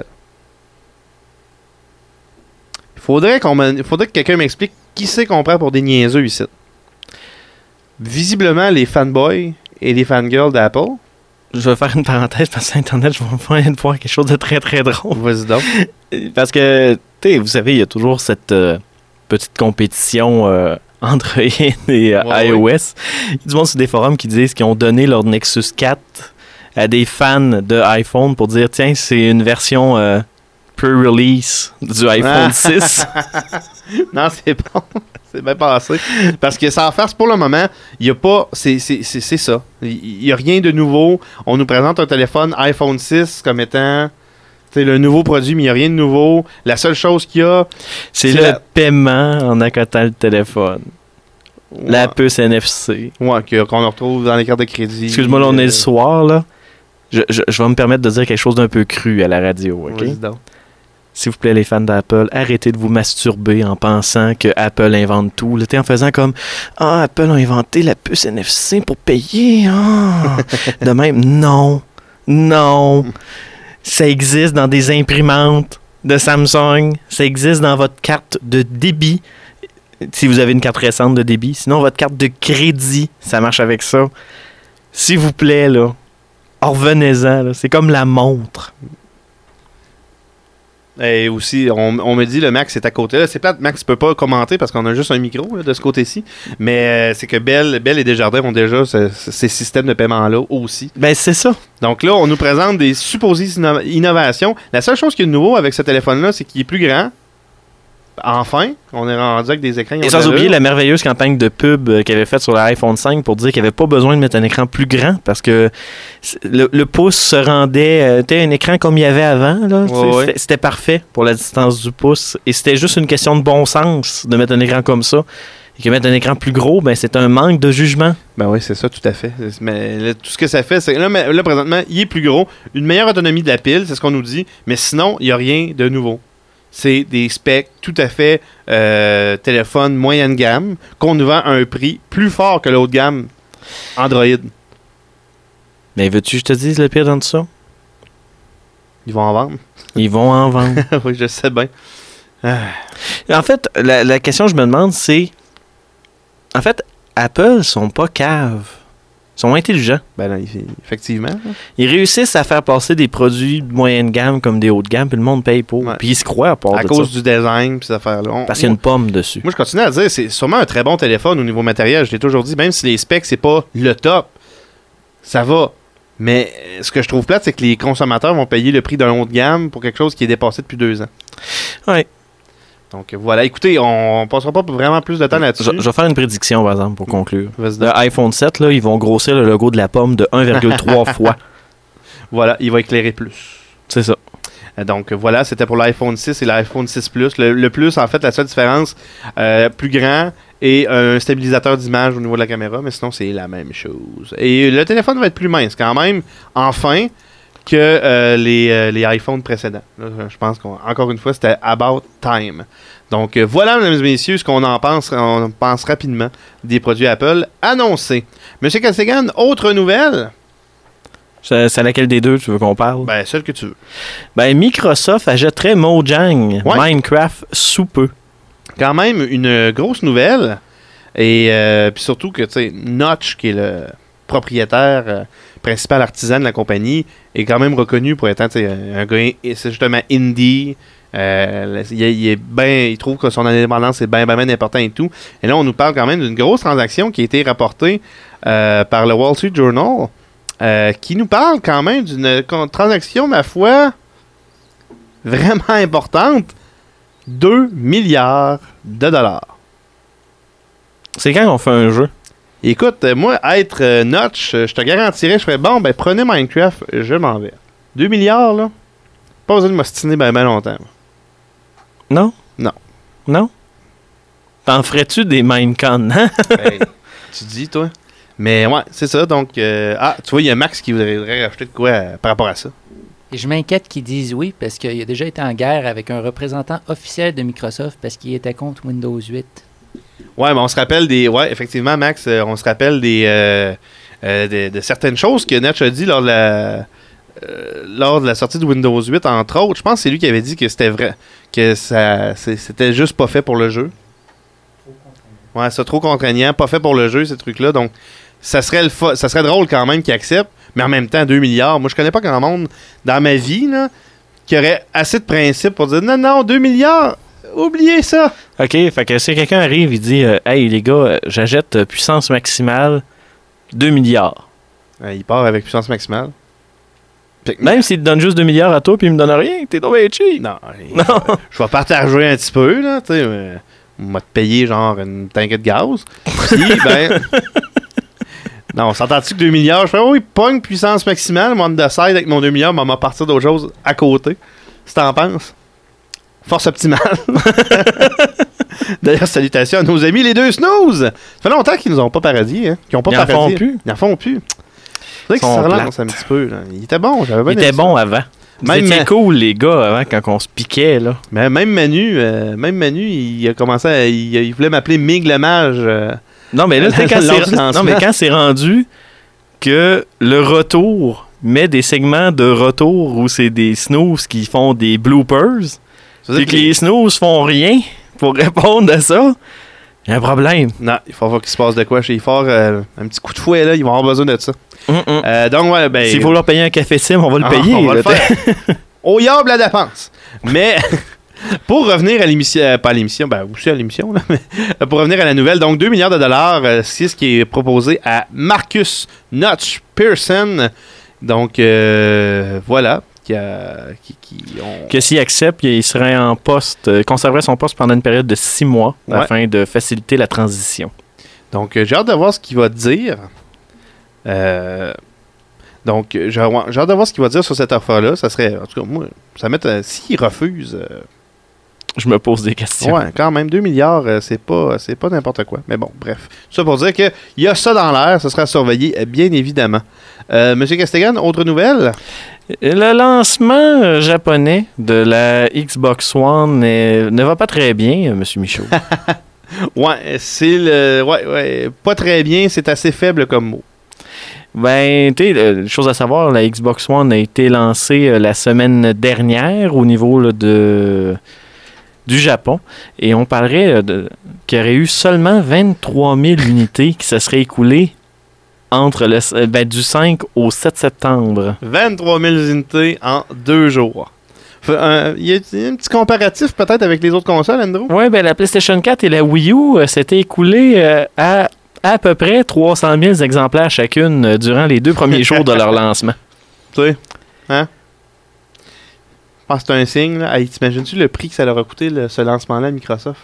Il faudrait, qu'on me, faudrait que quelqu'un m'explique qui c'est qu'on prend pour des niaiseux ici. Visiblement, les fanboys et les fangirls d'Apple. Je vais faire une parenthèse parce que sur Internet, je vais voir quelque chose de très très drôle. Vas-y donc. Parce que, tu sais, vous savez, il y a toujours cette euh, petite compétition euh, Android et euh, ouais, iOS. ouais. Il y a du monde sur des forums qui disent qu'ils ont donné leur Nexus quatre à des fans de iPhone pour dire, tiens, c'est une version euh, pre-release du iPhone six. Non, c'est bon. C'est bien passé. Parce que sans farce, pour le moment, il n'y a pas... C'est, c'est, c'est, c'est ça. Il n'y a rien de nouveau. On nous présente un téléphone iPhone six comme étant... C'est le nouveau produit, mais il n'y a rien de nouveau. La seule chose qu'il y a... C'est, c'est le la... paiement en accotant le téléphone. Ouais. La puce N F C. Ouais, que, qu'on retrouve dans les cartes de crédit. Excuse-moi, là, on est le soir, là. Je, je, je vais me permettre de dire quelque chose d'un peu cru à la radio, OK? Oui, donc. S'il vous plaît, les fans d'Apple, arrêtez de vous masturber en pensant que Apple invente tout. Là, t'es en faisant comme « Ah, Apple a inventé la puce N F C pour payer. Ah. » De même, non. Non. Ça existe dans des imprimantes de Samsung. Ça existe dans votre carte de débit. Si vous avez une carte récente de débit. Sinon, votre carte de crédit, ça marche avec ça. S'il vous plaît, là, revenez-en. Là. C'est comme la montre. Et aussi, on, on me dit le Max est à côté. Là, c'est plate, Max peut pas commenter parce qu'on a juste un micro là, de ce côté-ci. Mais euh, c'est que Bell, Bell et Desjardins ont déjà ce, ce, ces systèmes de paiement-là aussi. Ben, c'est ça. Donc là, on nous présente des supposées inno- innovations. La seule chose qui est de nouveau avec ce téléphone-là, c'est qu'il est plus grand. Enfin, on est rendu avec des écrans. Et sans oublier la merveilleuse campagne de pub euh, qu'il avait faite sur l'iPhone cinq pour dire qu'il n'y avait pas besoin de mettre un écran plus grand parce que le, le pouce se rendait. C'était euh, un écran comme il y avait avant. Là, ouais, ouais. C'était, c'était parfait pour la distance du pouce. Et c'était juste une question de bon sens de mettre un écran comme ça. Et que mettre un écran plus gros, ben, c'est un manque de jugement. Ben oui, c'est ça, tout à fait. Mais là, tout ce que ça fait, c'est là, là, présentement, il est plus gros. Une meilleure autonomie de la pile, c'est ce qu'on nous dit. Mais sinon, il n'y a rien de nouveau. C'est des specs tout à fait euh, téléphone moyenne gamme qu'on nous vend à un prix plus fort que l'autre gamme Android. Mais veux-tu que je te dise le pire dans tout ça? Ils vont en vendre. Ils vont en vendre. Oui, je sais bien. Ah. En fait, la, la question que je me demande, c'est... En fait, Apple sont pas caves. Ils sont intelligents. Ben là, effectivement. Ils réussissent à faire passer des produits de moyenne gamme comme des hautes gammes, puis le monde paye pour. Ouais. Puis ils se croient à part à de cause ça. du design, puis ces affaires-là. On, Parce qu'il y a une pomme dessus. Moi, je continue à dire, c'est sûrement un très bon téléphone au niveau matériel. Je l'ai toujours dit, même si les specs, c'est pas le top, ça va. Mais ce que je trouve plate, c'est que les consommateurs vont payer le prix d'un haut de gamme pour quelque chose qui est dépassé depuis deux ans. Oui. Donc voilà, écoutez, on ne passera pas vraiment plus de temps là-dessus. Je, je vais faire une prédiction, par exemple, pour conclure. Le iPhone sept, là, ils vont grossir le logo de la pomme de un virgule trois fois. Voilà, il va éclairer plus. C'est ça. Euh, donc voilà, c'était pour l'iPhone six et l'iPhone six Plus. Le, le Plus, en fait, la seule différence, euh, plus grand et un stabilisateur d'image au niveau de la caméra, mais sinon, c'est la même chose. Et le téléphone va être plus mince quand même, enfin, que euh, les, euh, les iPhones précédents. Là, je pense qu'encore une fois, c'était about time. Donc euh, voilà, mesdames et messieurs, ce qu'on en pense, on pense rapidement des produits Apple annoncés. Monsieur Castigan, autre nouvelle? C'est, c'est laquelle des deux tu veux qu'on parle? Ben, celle que tu veux. Ben, Microsoft achèterait Mojang, ouais. Minecraft sous peu. Quand même une grosse nouvelle. Et euh, puis surtout que, tu sais, Notch, qui est le propriétaire euh, principal artisan de la compagnie, est quand même reconnu pour être un gars, c'est justement indie. Euh, il, il, est ben, il trouve que son indépendance est bien ben, ben important et tout. Et là, on nous parle quand même d'une grosse transaction qui a été rapportée euh, par le Wall Street Journal, euh, qui nous parle quand même d'une transaction, ma foi, vraiment importante. deux milliards de dollars. C'est quand on fait un jeu? Écoute, euh, moi, être euh, Notch, euh, je te garantirais, je ferais bon, ben prenez Minecraft, je m'en vais. deux milliards, là, pas besoin de m'ostiner ben, ben longtemps. Non? Non. Non? T'en ferais-tu des Minecon, hein? Hey, tu dis, toi? Mais ouais, c'est ça, donc... Euh, ah, tu vois, il y a Max qui voudrait rajouter de quoi euh, par rapport à ça. Et je m'inquiète qu'ils disent oui, parce qu'il a déjà été en guerre avec un représentant officiel de Microsoft parce qu'il était contre Windows huit. Ouais, mais on se rappelle des... Ouais, effectivement, Max, euh, on se rappelle des, euh, euh, de, de certaines choses que Notch a dit lors de la... Euh, lors de la sortie de Windows huit, entre autres. Je pense que c'est lui qui avait dit que c'était vrai, que ça c'est, c'était juste pas fait pour le jeu. Ouais, c'est trop contraignant, pas fait pour le jeu, ces trucs-là. Donc, ça serait le fa- ça serait drôle quand même qu'il accepte, mais en même temps, deux milliards. Moi, je connais pas grand monde dans ma vie là, qui aurait assez de principe pour dire non, non, deux milliards, oubliez ça. OK, fait que si quelqu'un arrive et dit euh, hey les gars, j'achète euh, puissance maximale deux milliards. Ouais, il part avec puissance maximale. Même s'il te donne juste deux milliards à toi puis il me donne rien, t'es tombé cheap. Non, non. Je vais partager un petit peu, là, tu sais. Euh, on va te payer genre une tanguette de gaz. Puis, ben. Non, on s'entend-tu que deux milliards? Je fais, oui, pogne puissance maximale, moi, on décide avec mon deux milliards, mais on va partir d'autre chose à côté. Si t'en penses. Force optimale. D'ailleurs, salutations à nos amis, les deux snooze. Ça fait longtemps qu'ils nous ont pas parodié, hein. Qu'ils ont pas Ils parodié. en font plus. Ils en font plus. C'est vrai que ça relance un petit peu. Là. Il était bon, j'avais bien Il était ça. bon avant. Même C'était Ma- cool, les gars, avant, quand on se piquait, là. Mais même Manu, euh, même Manu, il a commencé à, il, il voulait m'appeler Mig le Mage. Euh, non, mais là, quand, quand c'est, non, mais quand c'est rendu que le retour met des segments de retour où c'est des snooze qui font des bloopers, et que les snooze font rien pour répondre à ça, il y a un problème. Non, il faut voir qu'il se passe de quoi chez Fort. Euh, un petit coup de fouet, là, ils vont avoir besoin de ça. Euh, donc, ouais, ben. S'il faut leur payer un café sim, on va le ah, payer. On va là, le faire. Au yable la dépense. Mais. Pour revenir à l'émission, euh, pas à l'émission, ben aussi à l'émission, là, mais euh, pour revenir à la nouvelle, donc deux milliards de dollars, euh, c'est ce qui est proposé à Marcus Notch Pearson. Donc, euh, voilà. Qui a, qui, qui ont... Que s'il accepte, il serait en poste, euh, conserverait son poste pendant une période de six mois Ouais. afin de faciliter la transition. Donc, euh, j'ai hâte de voir ce qu'il va dire. Euh, donc, j'ai, j'ai hâte de voir ce qu'il va dire sur cette offre-là. Ça serait, en tout cas, moi, ça met, euh, s'il refuse... Euh, Je me pose des questions. Ouais, quand même, deux milliards, euh, c'est pas, c'est pas n'importe quoi. Mais bon, bref. Tout ça pour dire qu'il y a ça dans l'air, ça sera à surveiller, euh, bien évidemment. Euh, Monsieur Castigan, autre nouvelle? Le lancement euh, japonais de la Xbox One est- ne va pas très bien, euh, Monsieur Michaud. Ouais, c'est le. Ouais, ouais. Pas très bien, c'est assez faible comme mot. Ben, tu sais, euh, chose à savoir, la Xbox One a été lancée euh, la semaine dernière au niveau là, de du Japon. Et on parlerait euh, de, qu'il y aurait eu seulement vingt-trois mille unités qui se seraient écoulées entre le, euh, ben, du cinq au sept septembre. vingt-trois mille unités en deux jours. Il euh, y a un petit comparatif peut-être avec les autres consoles, Andrew? Oui, ben, la PlayStation quatre et la Wii U euh, s'étaient écoulées euh, à à peu près trois cent mille exemplaires chacune euh, durant les deux premiers jours de leur lancement. Tu sais, hein? Je pense que c'est un signe. Là. Hey, t'imagines-tu le prix que ça leur a coûté, le- ce lancement-là à Microsoft?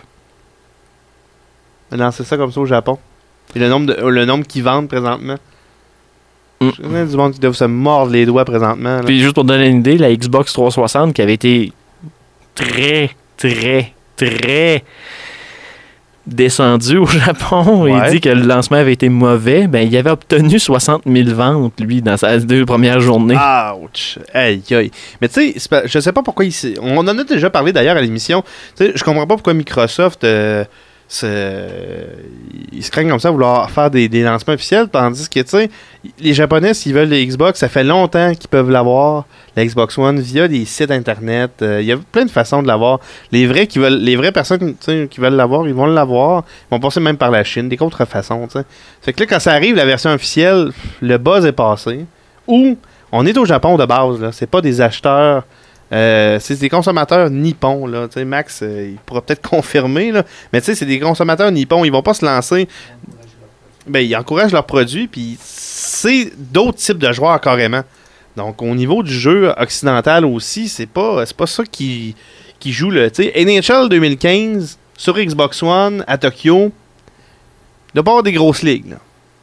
De lancer ça comme ça au Japon. Et le nombre, de, le nombre qu'ils vendent présentement. Mm. Je connais du monde qui doivent se mordre les doigts présentement. Là. Puis juste pour donner une idée, la Xbox trois cent soixante qui avait été très, très, très descendu au Japon, Ouais. il dit que le lancement avait été mauvais, ben il avait obtenu soixante mille ventes, lui, dans ses deux premières journées. Ouch! Aïe, aïe. Mais tu sais, c'est pas- je sais pas pourquoi il s'est- on en a déjà parlé d'ailleurs à l'émission. Tu sais, je comprends pas pourquoi Microsoft euh, se... ils se craignent comme ça à vouloir faire des, des lancements officiels, tandis que, tu sais, les Japonais, s'ils veulent les Xbox, ça fait longtemps qu'ils peuvent l'avoir, la Xbox One, via des sites Internet. Euh, Il y a plein de façons de l'avoir. Les vrais qui veulent, les vraies personnes tu sais, qui veulent l'avoir, ils vont l'avoir. Ils vont passer même par la Chine, des contrefaçons, tu sais. Fait que là, quand ça arrive, la version officielle, le buzz est passé. Ou, on est au Japon de base, là. C'est pas des acheteurs... Euh, c'est des consommateurs nippons, là. Tu sais, Max, euh, il pourra peut-être confirmer, là. Mais tu sais, c'est des consommateurs nippons. Ils vont pas se lancer. Ben, ils encouragent leurs produits, puis c'est d'autres types de joueurs carrément. Donc, au niveau du jeu occidental aussi, c'est pas, c'est pas ça qui, qui joue le. Tu sais, N H L deux mille quinze sur Xbox One à Tokyo, il doit pas avoir des grosses ligues, là.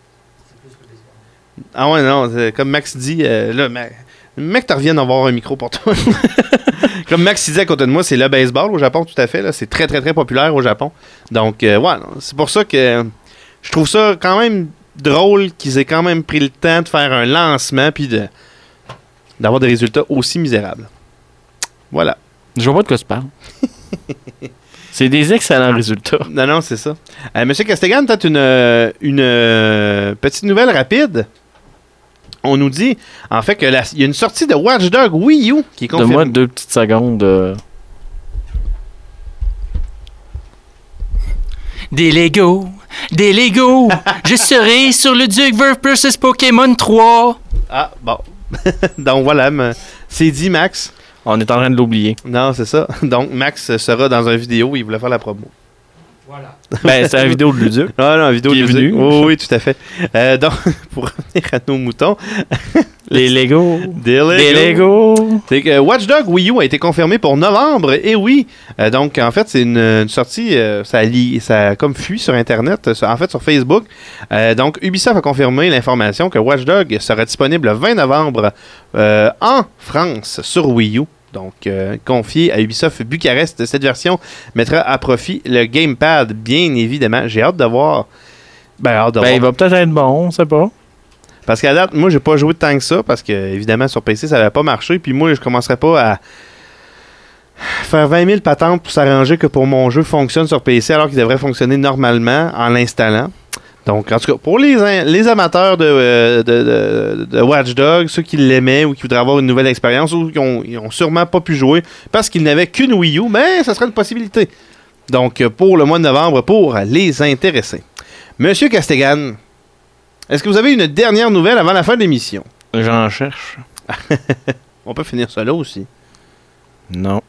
Ah ouais, non, c'est comme Max dit, euh, là, mais. Mec, tu reviens d'avoir un micro pour toi. Comme Max disait à côté de moi, c'est le baseball au Japon, tout à fait. Là. C'est très, très, très populaire au Japon. Donc, euh, ouais, non, c'est pour ça que euh, je trouve ça quand même drôle qu'ils aient quand même pris le temps de faire un lancement puis de, d'avoir des résultats aussi misérables. Voilà. Je vois pas de quoi tu parles. C'est des excellents résultats. Non, non, c'est ça. Euh, Monsieur Castegan, peut-être une, euh, une euh, petite nouvelle rapide. On nous dit, en fait, qu'il y a une sortie de Watch Dogs Wii U qui est confirmée. Donne-moi deux petites secondes. Euh... Des Lego, des Lego. Je serai sur le Duke versus Pokémon trois. Ah, bon. Donc voilà, mais c'est dit, Max. On est en train de l'oublier. Non, c'est ça. Donc, Max sera dans une vidéo, il voulait faire la promo. Voilà. Ben, c'est une vidéo de Luduc. Ah non, une vidéo Qui de est Luduc. venue. Oh, oui, tout à fait. Euh, donc, pour revenir à nos moutons. Les Lego. Des Lego. Des Lego. C'est que Watch Dogs Wii U a été confirmé pour novembre. Et oui. Euh, donc, en fait, c'est une, une sortie. Euh, ça, lit, ça a comme fui sur Internet. En fait, sur Facebook. Euh, donc, Ubisoft a confirmé l'information que Watch Dogs sera disponible le vingt novembre euh, en France sur Wii U. Donc, euh, confié à Ubisoft Bucarest, cette version mettra à profit le gamepad, bien évidemment. J'ai hâte de voir. Ben, hâte de Ben, voir. il va peut-être être bon, on sait pas. Parce qu'à date, moi, j'ai pas joué tant que ça, parce que, évidemment, sur P C, ça n'avait pas marché. Puis moi, je commencerai pas à faire vingt mille patentes pour s'arranger que pour mon jeu fonctionne sur P C, alors qu'il devrait fonctionner normalement en l'installant. Donc, en tout cas, pour les, les amateurs de, euh, de, de, de Watch Dogs, ceux qui l'aimaient ou qui voudraient avoir une nouvelle expérience ou qui ont, ils ont sûrement pas pu jouer parce qu'ils n'avaient qu'une Wii U, mais ça serait une possibilité. Donc, pour le mois de novembre, pour les intéressés. Monsieur Castegan, est-ce que vous avez une dernière nouvelle avant la fin de l'émission? J'en cherche. On peut finir ça là aussi. Non.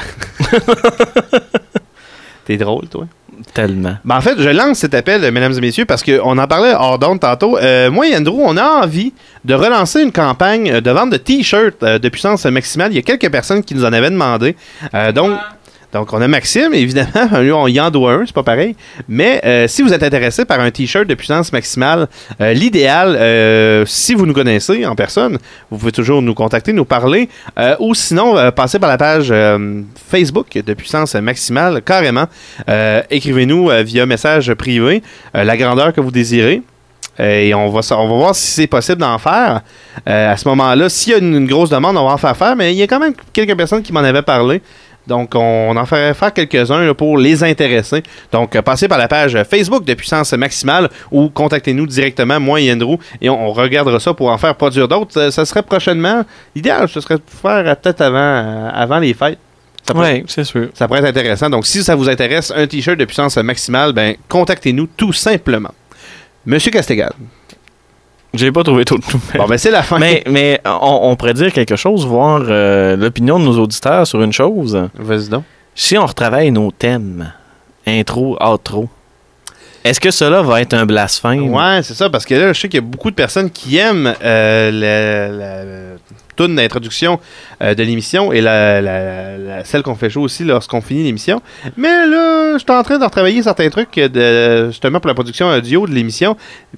T'es drôle, toi. Tellement. Ben en fait, je lance cet appel, mesdames et messieurs, parce qu'on en parlait hors d'onde tantôt. Euh, moi et Andrew, on a envie de relancer une campagne de vente de t-shirts euh, de puissance maximale. Il y a quelques personnes qui nous en avaient demandé. Euh, donc, donc, on a Maxime, évidemment. Lui, on y en doit un, c'est pas pareil. Mais euh, si vous êtes intéressé par un t-shirt de puissance maximale, euh, l'idéal, euh, si vous nous connaissez en personne, vous pouvez toujours nous contacter, nous parler. Euh, ou sinon, euh, passez par la page euh, Facebook de puissance maximale, carrément. Euh, écrivez-nous euh, via message privé euh, la grandeur que vous désirez. Euh, et on va, on va voir si c'est possible d'en faire. Euh, à ce moment-là, s'il y a une, une grosse demande, on va en faire faire. Mais il y a quand même quelques personnes qui m'en avaient parlé. Donc, on en ferait faire quelques-uns là, pour les intéresser. Donc, euh, passez par la page Facebook de Puissance Maximale ou contactez-nous directement, moi et Andrew, et on, on regardera ça pour en faire produire d'autres. Ça, ça serait prochainement, l'idéal, ce serait de faire euh, peut-être avant, euh, avant les fêtes. Oui, c'est sûr. Ça pourrait être intéressant. Donc, si ça vous intéresse, un t-shirt de Puissance Maximale, ben, contactez-nous tout simplement. Monsieur Castegan. J'ai pas trouvé tout de nouvelles. Bon, ben c'est la fin. Mais, mais on, on pourrait dire quelque chose, voir euh, l'opinion de nos auditeurs sur une chose. Vas-y donc. Si on retravaille nos thèmes, intro, outro, est-ce que cela va être un blasphème? Ouais, c'est ça, parce que là, je sais qu'il y a beaucoup de personnes qui aiment euh, la, la, la toune d'introduction euh, de l'émission et la, la, la, celle qu'on fait jouer aussi lorsqu'on finit l'émission. Mais là, je suis en train de retravailler certains trucs de, justement pour la production audio de l'émission.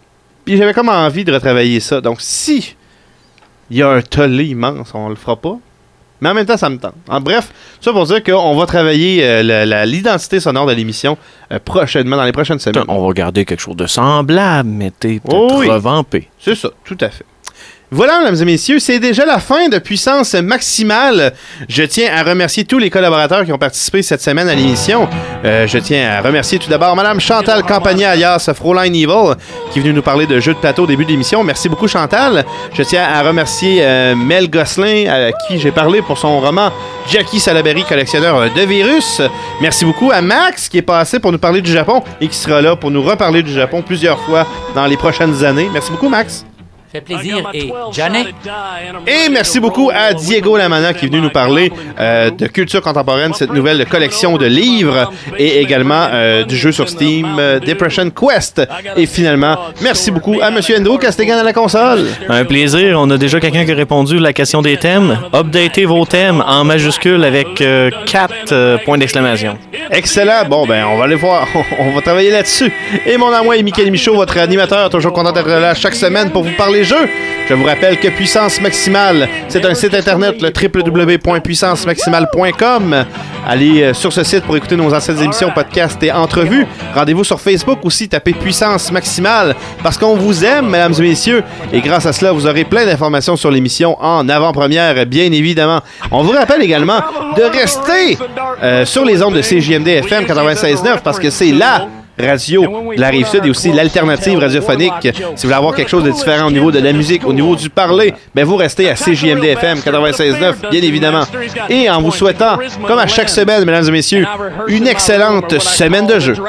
Puis j'avais comme envie de retravailler ça. Donc si il y a un tollé immense, on le fera pas. Mais en même temps, ça me tente. En bref, ça pour dire qu'on va travailler euh, la, la, l'identité sonore de l'émission euh, prochainement, dans les prochaines semaines. On va garder quelque chose de semblable, mais t'es peut-être oh oui. revampé. C'est ça, tout à fait. Voilà, mesdames et messieurs, c'est déjà la fin de Puissance Maximale. Je tiens à remercier tous les collaborateurs qui ont participé cette semaine à l'émission. Euh, je tiens à remercier tout d'abord Madame Chantal Campagna, alias Fräulein Evil, qui est venue nous parler de jeux de plateau au début de l'émission. Merci beaucoup, Chantal. Je tiens à remercier euh, Mel Gosselin, à qui j'ai parlé pour son roman Jackie Salaberry, collectionneur de virus. Merci beaucoup à Max, qui est passé pour nous parler du Japon et qui sera là pour nous reparler du Japon plusieurs fois dans les prochaines années. Merci beaucoup, Max. Fait plaisir. Et Janet. Et merci beaucoup à Diego Lamana qui est venu nous parler euh, de culture contemporaine, cette nouvelle collection de livres et également euh, du jeu sur Steam, euh, Depression Quest. Et finalement, merci beaucoup à Monsieur Andrew Castigan à la console. Un plaisir. On a déjà quelqu'un qui a répondu à la question des thèmes. Updatez vos thèmes en majuscule avec euh, quatre euh, points d'exclamation. Excellent. Bon, ben, on va aller voir. On va travailler là-dessus. Et mon ami est Michael Michaud, votre animateur, toujours content d'être là chaque semaine pour vous parler jeux. Je vous rappelle que Puissance Maximale, c'est un site internet, le w w w point puissance maximale point com. Allez euh, sur ce site pour écouter nos anciennes émissions, podcasts et entrevues. Rendez-vous sur Facebook aussi, tapez Puissance Maximale, parce qu'on vous aime, mesdames et messieurs. Et grâce à cela, vous aurez plein d'informations sur l'émission en avant-première, bien évidemment. On vous rappelle également de rester euh, sur les ondes de C J M D F M quatre-vingt-seize neuf, parce que c'est là radio de la Rive-Sud et aussi l'alternative radiophonique. Si vous voulez avoir quelque chose de différent au niveau de la musique, au niveau du parler, ben vous restez à C J M D F M quatre-vingt-seize neuf, bien évidemment. Et en vous souhaitant, comme à chaque semaine, mesdames et messieurs, une excellente semaine de jeu.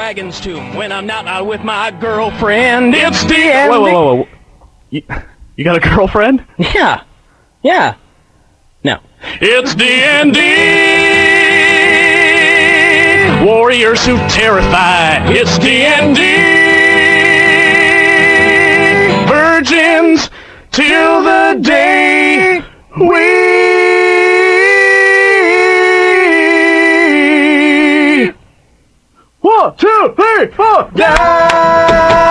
Whoa, whoa, whoa, whoa. You, you got a girlfriend? Yeah. Yeah. No. It's D and D! Warriors who terrify. It's D and D. Virgins till the day we. One, two, three, four. Die!